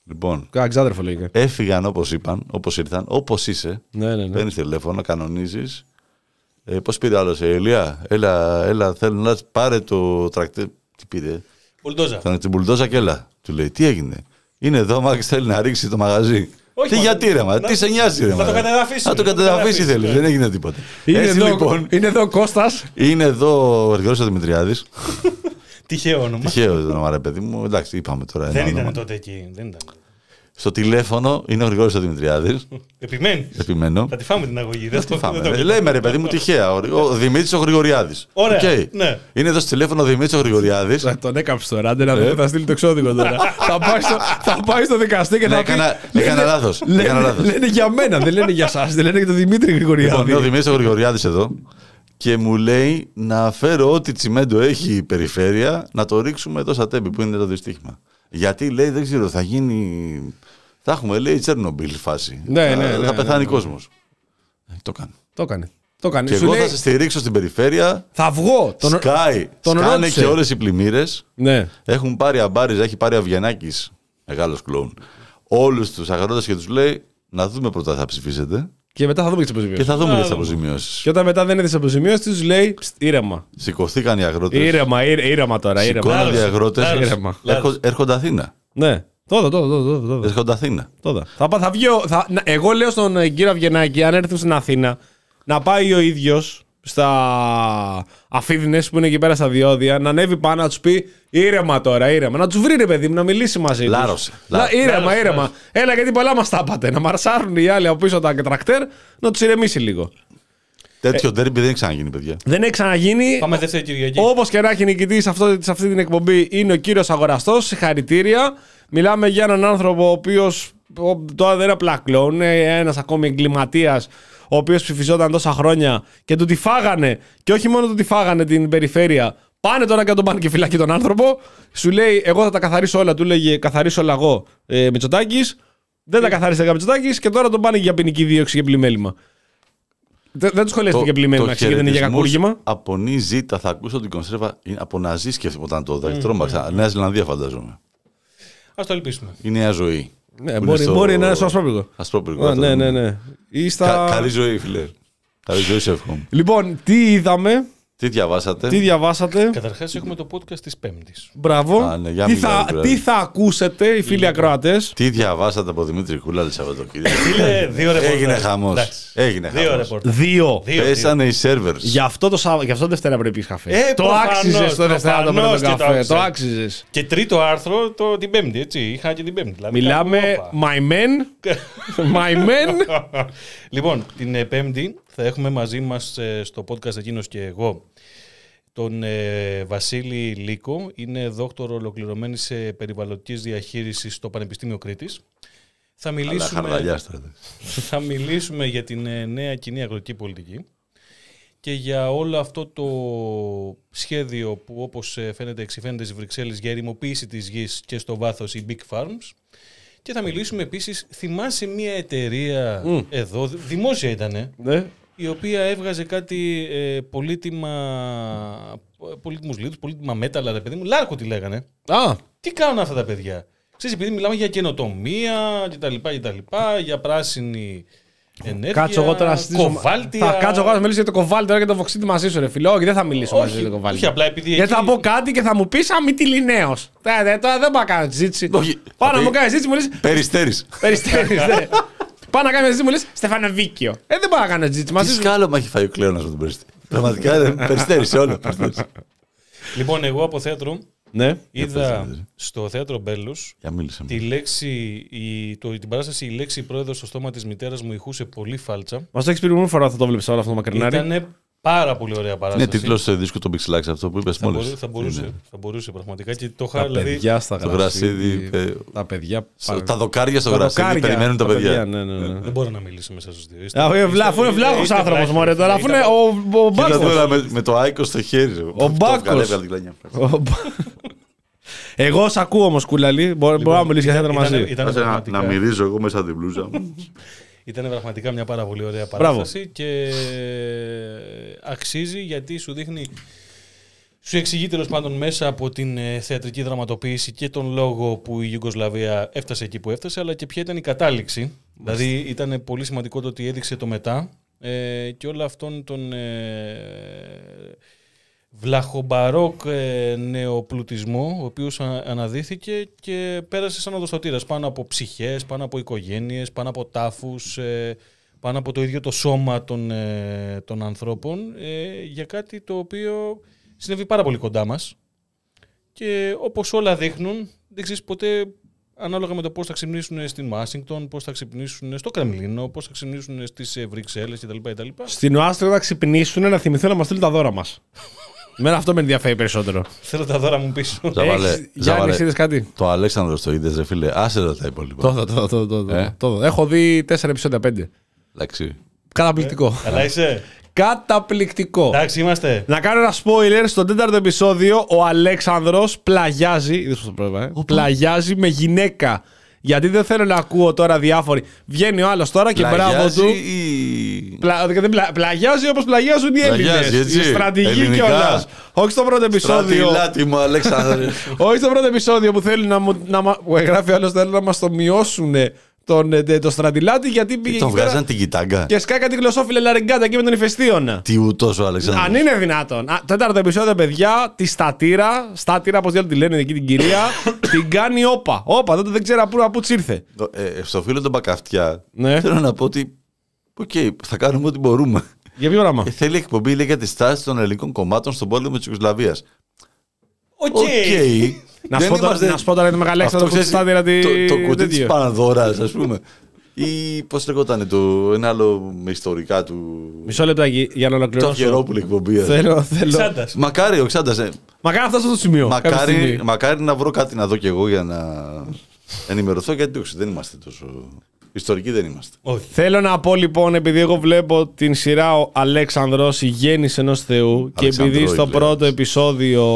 Λοιπόν, Ξάδερφο λέγε. Έφυγαν όπως είπαν, όπως ήρθαν, όπως είσαι. Ναι, ναι, ναι. Παίρνεις τηλέφωνο, κανονίζεις. Ε, πώς πήρε άλλος, ε, Ηλία, έλα, έλα, θέλω να πάρε το τρακτέρ. Τι πήρε. Μπουλντόζα. Ήταν την μπουλντόζα και έλα. Του λέει, τι έγινε. Είναι εδώ, Μάξ, θέλει να ρίξει το μαγαζί. Όχι, τι μα, γιατί ρε, μα, τι σε νοιάζει ρε. Να το κατεδαφίσει. Να το κατεδαφίσει θέλει, δεν έγινε τίποτα. Είναι, Έτσι, εδώ, λοιπόν, είναι εδώ ο Κώστας. είναι εδώ ο Γρηγόρης ο Δημητριάδης. Τυχαίο όνομα. Τυχαίο το όνομα, ρε παιδί μου. Εντάξει, είπαμε τώρα. Δεν ένα ήταν όνομα. τότε εκεί. Δεν ήταν. Στο τηλέφωνο είναι ο Γρηγόρης ο Δημητριάδης. Επιμένει. Επιμένω. Θα τη φάμε την αγωγή. Δεν Τι το φάμε, δεν το- ρε. Λέμε ρε παιδί μου τυχαία. Ο, ο Δημήτρης ο Γρηγοριάδης. Ωραία, Οκ. ναι. Είναι εδώ στο τηλέφωνο ο Δημήτρης ο Γρηγοριάδης. Θα τον έκαψε τώρα. Άντε να δούμε, θα στείλει το εξώδικο τώρα. θα, πάει στο, θα πάει στο δικαστή και Ναι, θα πει. έκανα- λένε- έκανα λάθος, έκανα Λένε, λάθος. λένε για μένα, δεν λένε για εσά. Δεν λένε για τον Δημήτρη Λοιπόν, είναι ο Γρηγοριάδη. Δημήτρης ο Γρηγοριάδης εδώ και μου λέει να φέρω ό,τι τσιμέντο έχει η περιφέρεια να το ρίξουμε εδώ στα Τέμπη που είναι το δυστύχημα. Γιατί λέει δεν ξέρω, θα γίνει. Θα έχουμε λέει Τσέρνομπιλ φάση. Ναι, θα, ναι, ναι, θα ναι, πεθάνει ναι. κόσμος. Ε, το κάνει. Το έκανε. Το έκανε. Και Σου εγώ λέει, θα σε στηρίξω στην περιφέρεια. θα βγω. Τον... Σκάει. τον Σκάνε ρώτησε. και όλες οι πλημμύρες. Ναι. Έχουν πάρει αμπάριζα, έχει πάρει ο Αβγενάκης, μεγάλος κλόουν, όλους τους αγρότες και τους λέει να δούμε πρώτα θα ψηφίσετε Και μετά θα δούμε και τι και αποζημιώσει. θα δούμε Α, και τις δούμε. αποζημιώσεις. Και όταν μετά δεν είναι τι αποζημιώσει, του λέει «Ψτ, ήρεμα. Σηκωθήκαν οι αγρότες. Ήρεμα, ήρε- ήρεμα τώρα. Ήρεμα. Σηκώνονται οι Λάρος, αγρότες. λάρος. Ήρεμα. Έρχο- Έρχονται Αθήνα. Ναι. Τότε, τότε, τότε, τότε. Έρχονται Αθήνα. τότε. Θα, πά- θα βγει ο- θα, να- εγώ λέω στον ε, κύριο Αυγενάκη, αν έρθουν στην Αθήνα, να πάει ο ίδιο στα Αφίδινες που είναι εκεί πέρα στα διόδια, να ανέβει πάνω να του πει ήρεμα τώρα, ήρεμα. Να του βρει ρε παιδί μου, να μιλήσει μαζί του. Λάρωσε. Ήρεμα, Λάρωσε, ήρεμα. λάρωσε. Έλα, γιατί πολλά μα τα είπατε. Να μαρσάρουν οι άλλοι από πίσω τα τρακτέρ, να του ηρεμήσει λίγο. Τέτοιο ντέρμπι δεν έχει ξαναγίνει, παιδιά. Δεν έχει ξαναγίνει. Πάμε δεύτερη Κυριακή. Όπω και να έχει νικητή σε, αυτό, σε αυτή την εκπομπή είναι ο κύριο Αγοραστό. Συγχαρητήρια. Μιλάμε για έναν άνθρωπο ο οποίο τώρα δεν είναι απλά κλόουν, είναι ένα ακόμη εγκληματία ο οποίο ψηφιζόταν τόσα χρόνια και του τη φάγανε. Και όχι μόνο του τη φάγανε την περιφέρεια. Πάνε τώρα και να τον πάνε και φυλακή τον άνθρωπο. Σου λέει: εγώ θα τα καθαρίσω όλα. Του λέγε: καθαρίσω όλα εγώ. Ε, Μητσοτάκης. Δεν τα καθάρισε ο Μητσοτάκης και τώρα τον πάνε για ποινική δίωξη και πλημέλημα. Δεν, δεν του σχολιάστηκε πλημέλημα, γιατί δεν είναι για κακούργημα. Από νη ζήτα θα ακούσω την κονσέρβα. Είναι από ναζί σκέφτονταν τότε. Mm, τρόμαξα. Νέα Ζηλανδία φαντάζομαι. Ας το ελπίσουμε. Η νέα ζωή. Ναι, Που μπορεί, είναι στο- μπορεί να είναι στο Ασπρόπυργο. Ασπρόπυργο. Α, ναι, ναι, ναι. Ή στα... Κα- καλή ζωή, φίλε. Καλή ζωή, σε εύχομαι. Λοιπόν, τι είδαμε, Τι διαβάσατε. τι διαβάσατε. Καταρχάς έχουμε το podcast της Πέμπτης. Μπράβο. Α, ναι, για τι, μιλάω, θα, δηλαδή. τι θα ακούσετε οι φίλοι ακροατές. Τι διαβάσατε από Δημήτρη Κούλα το Σαββατοκύριακο. Φίλε, δύο ρεπορτάζ. Έγινε χαμός. Εντάξει. Έγινε Δύο χαμός. ρεπορτάζ. Δύο. Δύο, δύο. Πέσανε οι σερβερς. Γι' αυτό το, Σάββα- γι' αυτό Δευτέρα πρέπει να καφέ. Ε, το προφανώς, άξιζε το Δευτέρα το προφανώς πρώτο και το καφέ. άξιζε. Το άξιζε. Και τρίτο άρθρο το, την Πέμπτη, έτσι. Είχα και την Πέμπτη. Δηλαδή, Μιλάμε κάπου, όπα. my men. My men. Λοιπόν, την ε, Πέμπτη θα έχουμε μαζί μας ε, στο podcast εκείνος και εγώ τον ε, Βασίλη Λίκο. Είναι δόκτωρο ολοκληρωμένης σε περιβαλλοντικής διαχείρισης στο Πανεπιστήμιο Κρήτης. Θα Αλλά μιλήσουμε, χαρδαλιάς τώρα. θα μιλήσουμε για την ε, νέα κοινή αγροτική πολιτική και για όλο αυτό το σχέδιο που όπως ε, φαίνεται εξηφαίνεται στις Βρυξέλλες για ερημοποίηση της γης και στο βάθος οι Big Farms. Και θα μιλήσουμε επίσης, θυμάσαι μια εταιρεία Mm. εδώ, δημόσια ήτανε, Ναι. η οποία έβγαζε κάτι ε, πολύτιμα, πολύτιμους λίθους, πολύτιμα μέταλλα, ρε παιδί μου, Λάρκο τη λέγανε. Α, Τι κάνουν αυτά τα παιδιά. Ξέρεις, επειδή μιλάμε για καινοτομία κτλ, κτλ, για πράσινη ενέργεια, κάτσω εγώ τώρα να συζητήσω. κοβάλτια. Θα κάτσω εγώ να μιλήσω για το κοβάλτι τώρα και το βοξίτη μαζί σου, ρε φίλο. Όχι, δεν θα μιλήσω Όχι, μαζί για το κοβάλτι. όχι, απλά επειδή Γιατί εκεί- θα πω κάτι και θα μου πει Α, μη τη Λινέο. Τώρα δεν πάω να κάνω συζήτηση. Όχι. Πάω Θα να μου πει- κάνει συζήτηση, μου λε Περιστέρης. Περιστέρι, ναι. Πάω να κάνω συζήτηση, μου λε Στεφανοβίκιο. Ε, δεν πάω να κάνω συζήτηση Τι μαζί σου. σκάλωμα έχει φάει ο Κλέονας με τον Περιστέρη. Πραγματικά ρε, Περιστέρης σε όλο. Περιστέρης. Λοιπόν, εγώ από θέατρο Ναι. είδα στο θέατρο Μπέλους Για μίλησε μου. τη λέξη, η, το, την παράσταση η λέξη πρόεδρος στο στόμα της μητέρας μου ηχούσε πολύ φάλτσα. Μα το έχει πει μόνο φορά θα το βλέπει τώρα αυτό το μακρινάρι. Ήταν πάρα πολύ ωραία παράσταση. Είναι τίτλος του δίσκου το Pixelax αυτό που είπες θα, μόλις. μπορού, θα, μπορούσε, Είναι. θα μπορούσε πραγματικά και το είχα Τα δηλαδή. παιδιά στα Το γρασίδι. γρασίδι, ε, Τα παιδιά. Στο- Τα δοκάρια στο Τα γρασίδι δοκάρια, περιμένουν τα παιδιά. Ναι, ναι, ναι. Δεν μπορώ να μιλήσω μέσα στους δύο. Είστε- Α, ε, είστε- βλά- Αφού είναι είστε- βλάχος είστε άνθρωπος βλάχοι. μωρέ τώρα. Αφού είναι Είστε- ο- ο Κοίτα Μπάκος. τώρα με, με το άικο στο χέρι. Ο Μπάκος. Ο Μπα- Εγώ σ' ακούω όμως κούλαλη. Μπορώ μπορώ να μιλήσω για θέατρο Ήτανε- μαζί. ήτανε Να, πραγματικά- να μυρίζω εγώ μέσα από την μπλούζα μου. Ήταν πραγματικά μια πάρα πολύ ωραία Μπράβο. παράσταση και αξίζει γιατί σου δείχνει, Σου εξηγεί τέλος πάντων μέσα από την ε, θεατρική δραματοποίηση και τον λόγο που η Ιουγκοσλαβία έφτασε εκεί που έφτασε, αλλά και ποια ήταν η κατάληξη. Δηλαδή ήταν πολύ σημαντικό το ότι έδειξε το μετά ε, και όλο αυτόν τον ε, βλαχομπαρόκ ε, νεοπλουτισμό, ο οποίος α, αναδύθηκε και πέρασε σαν οδοστοτήρας πάνω από ψυχές, πάνω από οικογένειες, πάνω από τάφους, ε, πάνω από το ίδιο το σώμα των, ε, των ανθρώπων, ε, για κάτι το οποίο συνέβη πάρα πολύ κοντά μας και όπως όλα δείχνουν, δεν ξέρεις ποτέ ανάλογα με το πώς θα ξυπνήσουν στην Ουάσιγκτον, πώς θα ξυπνήσουν στο Κρεμλίνο, πώς θα ξυπνήσουν στις Βρυξέλλες κτλ. Στην Ουάσιγκτον θα ξυπνήσουν να θυμηθούν να μας στείλουν τα δώρα μας. Μένα αυτό με ενδιαφέρει περισσότερο. Θέλω τα δώρα μου πίσω. Ζαβαλέ, Γιάννη, είδες κάτι? Το Αλέξανδρος το είδες, ρε φίλε. Άσε τα υπόλοιπα. Το το, το, το, το, το. Έχω δει τέσσερα επεισόδια, πέντε. Εντάξει. Καταπληκτικό. Καλά είσαι. Καταπληκτικό. Εντάξει, είμαστε. Να κάνω ένα spoiler. Στο τέταρτο επεισόδιο ο Αλέξανδρος πλαγιάζει. Είδες πώς το πρόβλημα, ε? Πλαγιάζει με γυναίκα. Γιατί δεν θέλω να ακούω τώρα διάφοροι. Βγαίνει ο άλλος τώρα και μπράβο του. Ή... Πλα... Πλα... Πλαγιάζει όπως πλαγιάζουν οι Έλληνες. Η στρατηγική κιόλας. Όχι στο πρώτο επεισόδιο. Στρατηλάτη μου, Αλέξανδρε. Όχι στο πρώτο επεισόδιο που θέλει να μου. Να... Που γράφει άλλος, θέλει να μας το μειώσουν τον, το στρατηλάτη γιατί πήγε. Τον βγάζαν την κοιτάγκα. Και σκάκα την γλωσσόφιλε Λαριγκάτα εκεί με τον Ηφαιστίωνα. Τι ούτως ο Αλέξανδρος. Αν είναι δυνατόν. Α, τέταρτο επεισόδιο, παιδιά, τη στατήρα, στάτηρα, πώς τη λένε εκεί την κυρία, την κάνει όπα. Όπα, δεν, δεν ξέρω πού, πού ήρθε. Ε, στο φίλο τον Μπακαυτιά, ναι. Θέλω να πω ότι. Οκ, okay, θα κάνουμε ό,τι μπορούμε. Για ποιο πράγμα? Ε, θέλει εκπομπή, λέει, για τη στάση των ελληνικών κομμάτων στον πόλεμο της Ιουγκοσλαβίας. Οκ. Okay. Να σου πω τώρα, να σου πω τώρα τη Μεγαλέξανδρο που στάτηρα τη. Το, το κουτί της Πανδώρας, ας πούμε. Ή πώς λεγόταν το ένα άλλο με ιστορικά του. Μισό λεπτάκι για να ολοκληρώσω. Το Γερόπουλο εκπομπή. Θέλω, θέλω. Ξάντας. Μακάρι, ο Ξάντας. Ε. Μακάρι αυτό στο σημείο. Μακάρι, μακάρι να βρω κάτι να δω κι εγώ για να ενημερωθώ, γιατί όχι, δεν είμαστε τόσο. Ιστορικοί δεν είμαστε. Όχι. Θέλω να πω λοιπόν, επειδή εγώ βλέπω την σειρά ο Αλέξανδρος, η γέννηση ενός Θεού, και επειδή στο πρώτο επεισόδιο.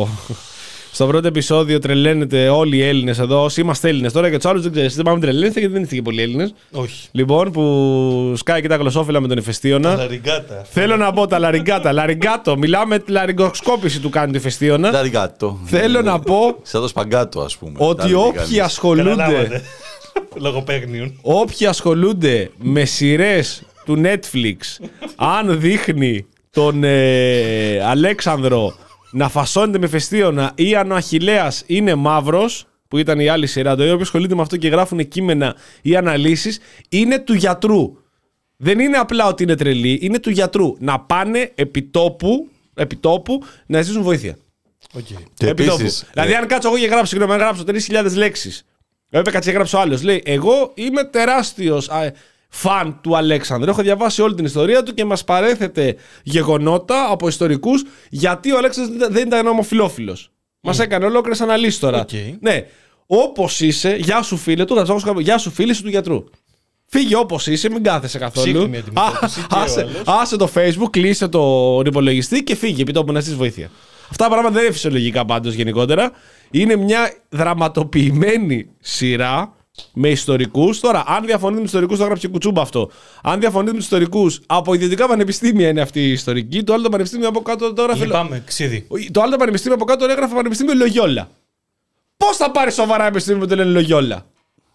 Στο πρώτο επεισόδιο τρελαίνεται όλοι οι Έλληνες εδώ. Όσοι είμαστε Έλληνες τώρα, και του άλλου δεν ξέρετε. Δεν πάμε τρελαίνετε γιατί δεν είστε και πολλοί Έλληνες. Όχι. Λοιπόν, που σκάει και τα γλωσσόφυλλα με τον Ηφαιστίωνα. Λαριγκάτα. Θέλω να πω τα λαριγκάτα. Λαριγκάτο. Μιλάμε τη λαριγκοσκόπηση του κάνει του Ηφαιστίωνα. Λαριγκάτο. Θέλω να πω. Σαν το σπαγκάτο, ας πούμε. Ότι όποιοι ασχολούνται. Λογοπαίγνιον. Όποιοι ασχολούνται με σειρές του Netflix, αν δείχνει τον ε, Αλέξανδρο να φασώνεται με Ηφαιστίωνα ή αν ο Αχιλλέας είναι μαύρος, που ήταν η άλλη σειρά, το οποίο ασχολείται με αυτό και γράφουν κείμενα ή αναλύσεις, είναι του γιατρού. Δεν είναι απλά ότι είναι τρελή, είναι του γιατρού. Να πάνε επιτόπου, επιτόπου να ζητήσουν βοήθεια. Okay. Και επίσης, δηλαδή, ε... αν κάτσω εγώ και γράψω, συγγνώμη, αν γράψω τρεις χιλιάδες λέξεις, έπρεπε κάτσε και γράψω άλλος. Λέει, εγώ είμαι τεράστιος φαν του Αλέξανδρου. Έχω διαβάσει όλη την ιστορία του και μας παρέθετε γεγονότα από ιστορικούς γιατί ο Αλέξανδρος δεν ήταν ομοφυλόφιλος. Mm. Μας έκανε ολόκληρες αναλύσεις τώρα. Okay. Ναι, όπως είσαι, γεια σου φίλε, του γράψα, γεια σου φίλε, είσαι του γιατρού. Φύγε όπως είσαι, μην κάθεσαι καθόλου. Α, άσε, άσε το Facebook, κλείσε τον υπολογιστή και φύγε επί τόπου να ζητήσεις βοήθεια. Αυτά τα πράγματα δεν είναι φυσιολογικά πάντως γενικότερα. Είναι μια δραματοποιημένη σειρά με ιστορικούς. Τώρα, αν διαφωνείτε με τους ιστορικούς, το έγραψε Κουτσούμπα αυτό. Αν διαφωνείτε με τους ιστορικούς, από ιδιωτικά πανεπιστήμια είναι αυτή η ιστορική. Το άλλο το πανεπιστήμιο από κάτω το έγραφε. Λυπάμαι, ξύδι. Το άλλο το πανεπιστήμιο από κάτω έγραφε Πανεπιστήμιο Λογιόλα. Πώς θα πάρει σοβαρά πανεπιστήμιο που το λένε Λογιόλα?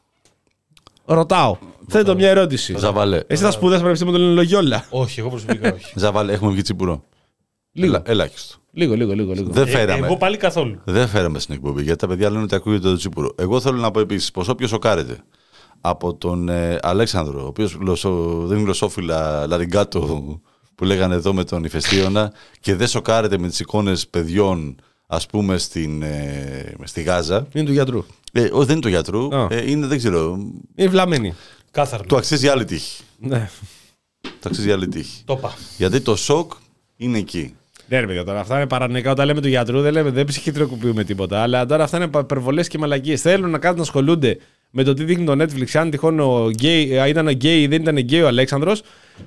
Ρωτάω. Θέτω μια ερώτηση. Ζαβαλέ. Εσύ θα σπουδάσει πανεπιστήμιο που το λένε Λογιόλα? Όχι, εγώ προσωπικά όχι. Ζαβαλέ, έχουμε βγει τσιπουρό. Λίγο. Ελάχιστο. Λίγο, λίγο, λίγο. λίγο. Δεν φέραμε. Ε, εγώ πάλι καθόλου. Δεν φέραμε στην εκπομπή γιατί τα παιδιά λένε ότι ακούγεται το τσίπουρο. Εγώ θέλω να πω επίσης πως όποιος σοκάρεται από τον ε, Αλέξανδρο, ο οποίος γλωσσο, δεν είναι γλωσσόφυλλα λαριγκάτο που λέγανε εδώ με τον Ηφαιστίωνα, και δεν σοκάρεται με τις εικόνες παιδιών, ας πούμε, στην, ε, στη Γάζα. Είναι του γιατρού. Ε, όχι, δεν είναι του γιατρού. Ε, είναι, δεν ξέρω. Είναι βλαμμένη. Κάθαρο. Του αξίζει άλλη τύχη. Ναι. Του αξίζει άλλη τύχη. Το είπα. Γιατί το σοκ είναι εκεί. Ναι, ρε παιδιά, τώρα αυτά είναι παρανοϊκά. Όταν λέμε του γιατρού, δεν, λέμε, δεν ψυχητροκοπούμε τίποτα. Αλλά τώρα αυτά είναι υπερβολές και μαλακίες. Θέλουν να κάνουν να ασχολούνται με το τι δείχνει το Netflix. Αν τυχόν ο γκέι, ήταν γκέι ή δεν ήταν γκέι ο Αλέξανδρος.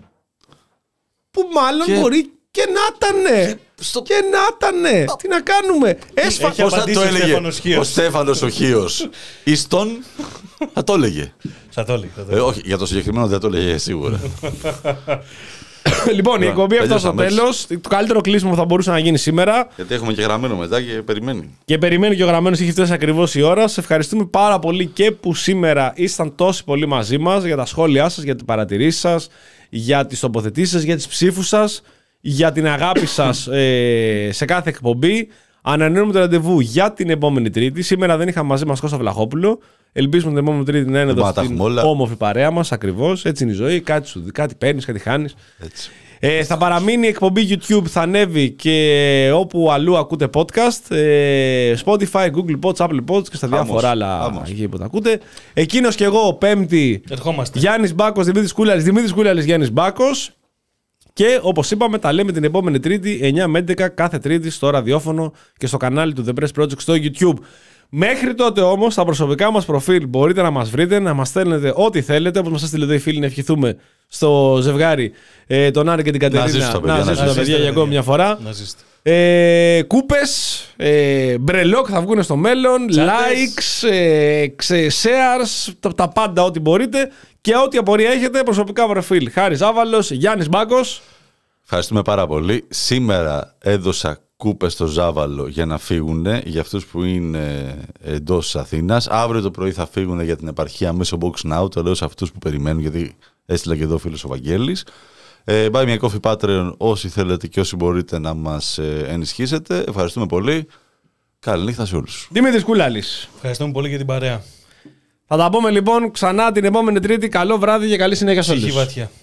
Που μάλλον και... μπορεί και να ήτανε. Και, στο... και να ήτανε. Τι να κάνουμε. Έσφα... Πώς θα το έλεγε ο Στέφανος ο Χίος. Ιστον θα το έλεγε. Θα το έλεγε. Ε, όχι, για το συγκεκριμένο δεν το έλεγε σίγουρα. Λοιπόν, η εκπομπή έφτασε στο τέλος. Το καλύτερο κλείσιμο θα μπορούσε να γίνει σήμερα. Γιατί έχουμε και γραμμένο μετά και περιμένει. Και περιμένει και ο γραμμένος, έχει φτάσει ακριβώς η ώρα. Σε ευχαριστούμε πάρα πολύ και που σήμερα ήσταν τόσοι πολύ μαζί μας για τα σχόλιά σας, για τις παρατηρήσεις σας, για τις τοποθετήσεις σας, για τις ψήφους σας, για την αγάπη σας ε, σε κάθε εκπομπή. Ανανεώνουμε το ραντεβού για την επόμενη Τρίτη. Σήμερα δεν είχαμε μαζί μας Κώστα Βλαχόπουλο. Ελπίζουμε την επόμενη Τρίτη να είναι εδώ στην όμορφη παρέα μας. Ακριβώς. Έτσι είναι η ζωή. Κάτι σου κάτι παίρνεις, κάτι χάνεις. Ε, θα παραμείνει η εκπομπή YouTube, θα ανέβει και όπου αλλού ακούτε podcast. Ε, Spotify, Google Pods, Apple Pods και στα διάφορα άλλα εκεί που τα ακούτε. Εκείνος και εγώ, Πέμπτη. Ερχόμαστε. Γιάννης Μπάκος, Δημήτρης Κούλαλης. Δημήτρης Κούλαλης, Γιάννης Μπάκος. Και όπως είπαμε, τα λέμε την επόμενη Τρίτη, εννιά με έντεκα κάθε Τρίτη στο ραδιόφωνο και στο κανάλι του The Press Project στο YouTube. Μέχρι τότε όμως, στα προσωπικά μας προφίλ μπορείτε να μας βρείτε, να μας στέλνετε ό,τι θέλετε. Όπως μας έστειλε εδώ οι φίλοι, να ευχηθούμε στο ζευγάρι ε, τον Άρη και την Κατερίνα. Να ζήσουν τα παιδιά, τα παιδιά για ακόμη μια φορά. Ε, κούπες, ε, μπρελόκ θα βγουν στο μέλλον, Τσάντες. likes, ε, shares, τα, τα πάντα ό,τι μπορείτε. Και ό,τι απορία έχετε, προσωπικά προφίλ. Χάρης Ζάβαλος, Γιάννης Μπάκος. Ευχαριστούμε πάρα πολύ. Σήμερα έδωσα κούπες στο Ζάβαλο για να φύγουν για αυτούς που είναι εντός της Αθήνας. Αύριο το πρωί θα φύγουν για την επαρχία μέσω Box Now. Το λέω σε αυτούς που περιμένουν, γιατί έστειλα και εδώ ο φίλος ο Βαγγέλης. Ε, Buy Me a Coffee Patreon, όσοι θέλετε και όσοι μπορείτε να μας ε, ενισχύσετε. Ευχαριστούμε πολύ. Καλή νύχτα σε όλους. Δημήτρης Κούλαλης. Ευχαριστούμε πολύ για την παρέα. Θα τα πούμε λοιπόν ξανά την επόμενη Τρίτη. Καλό βράδυ και καλή συνέχεια σε όλους.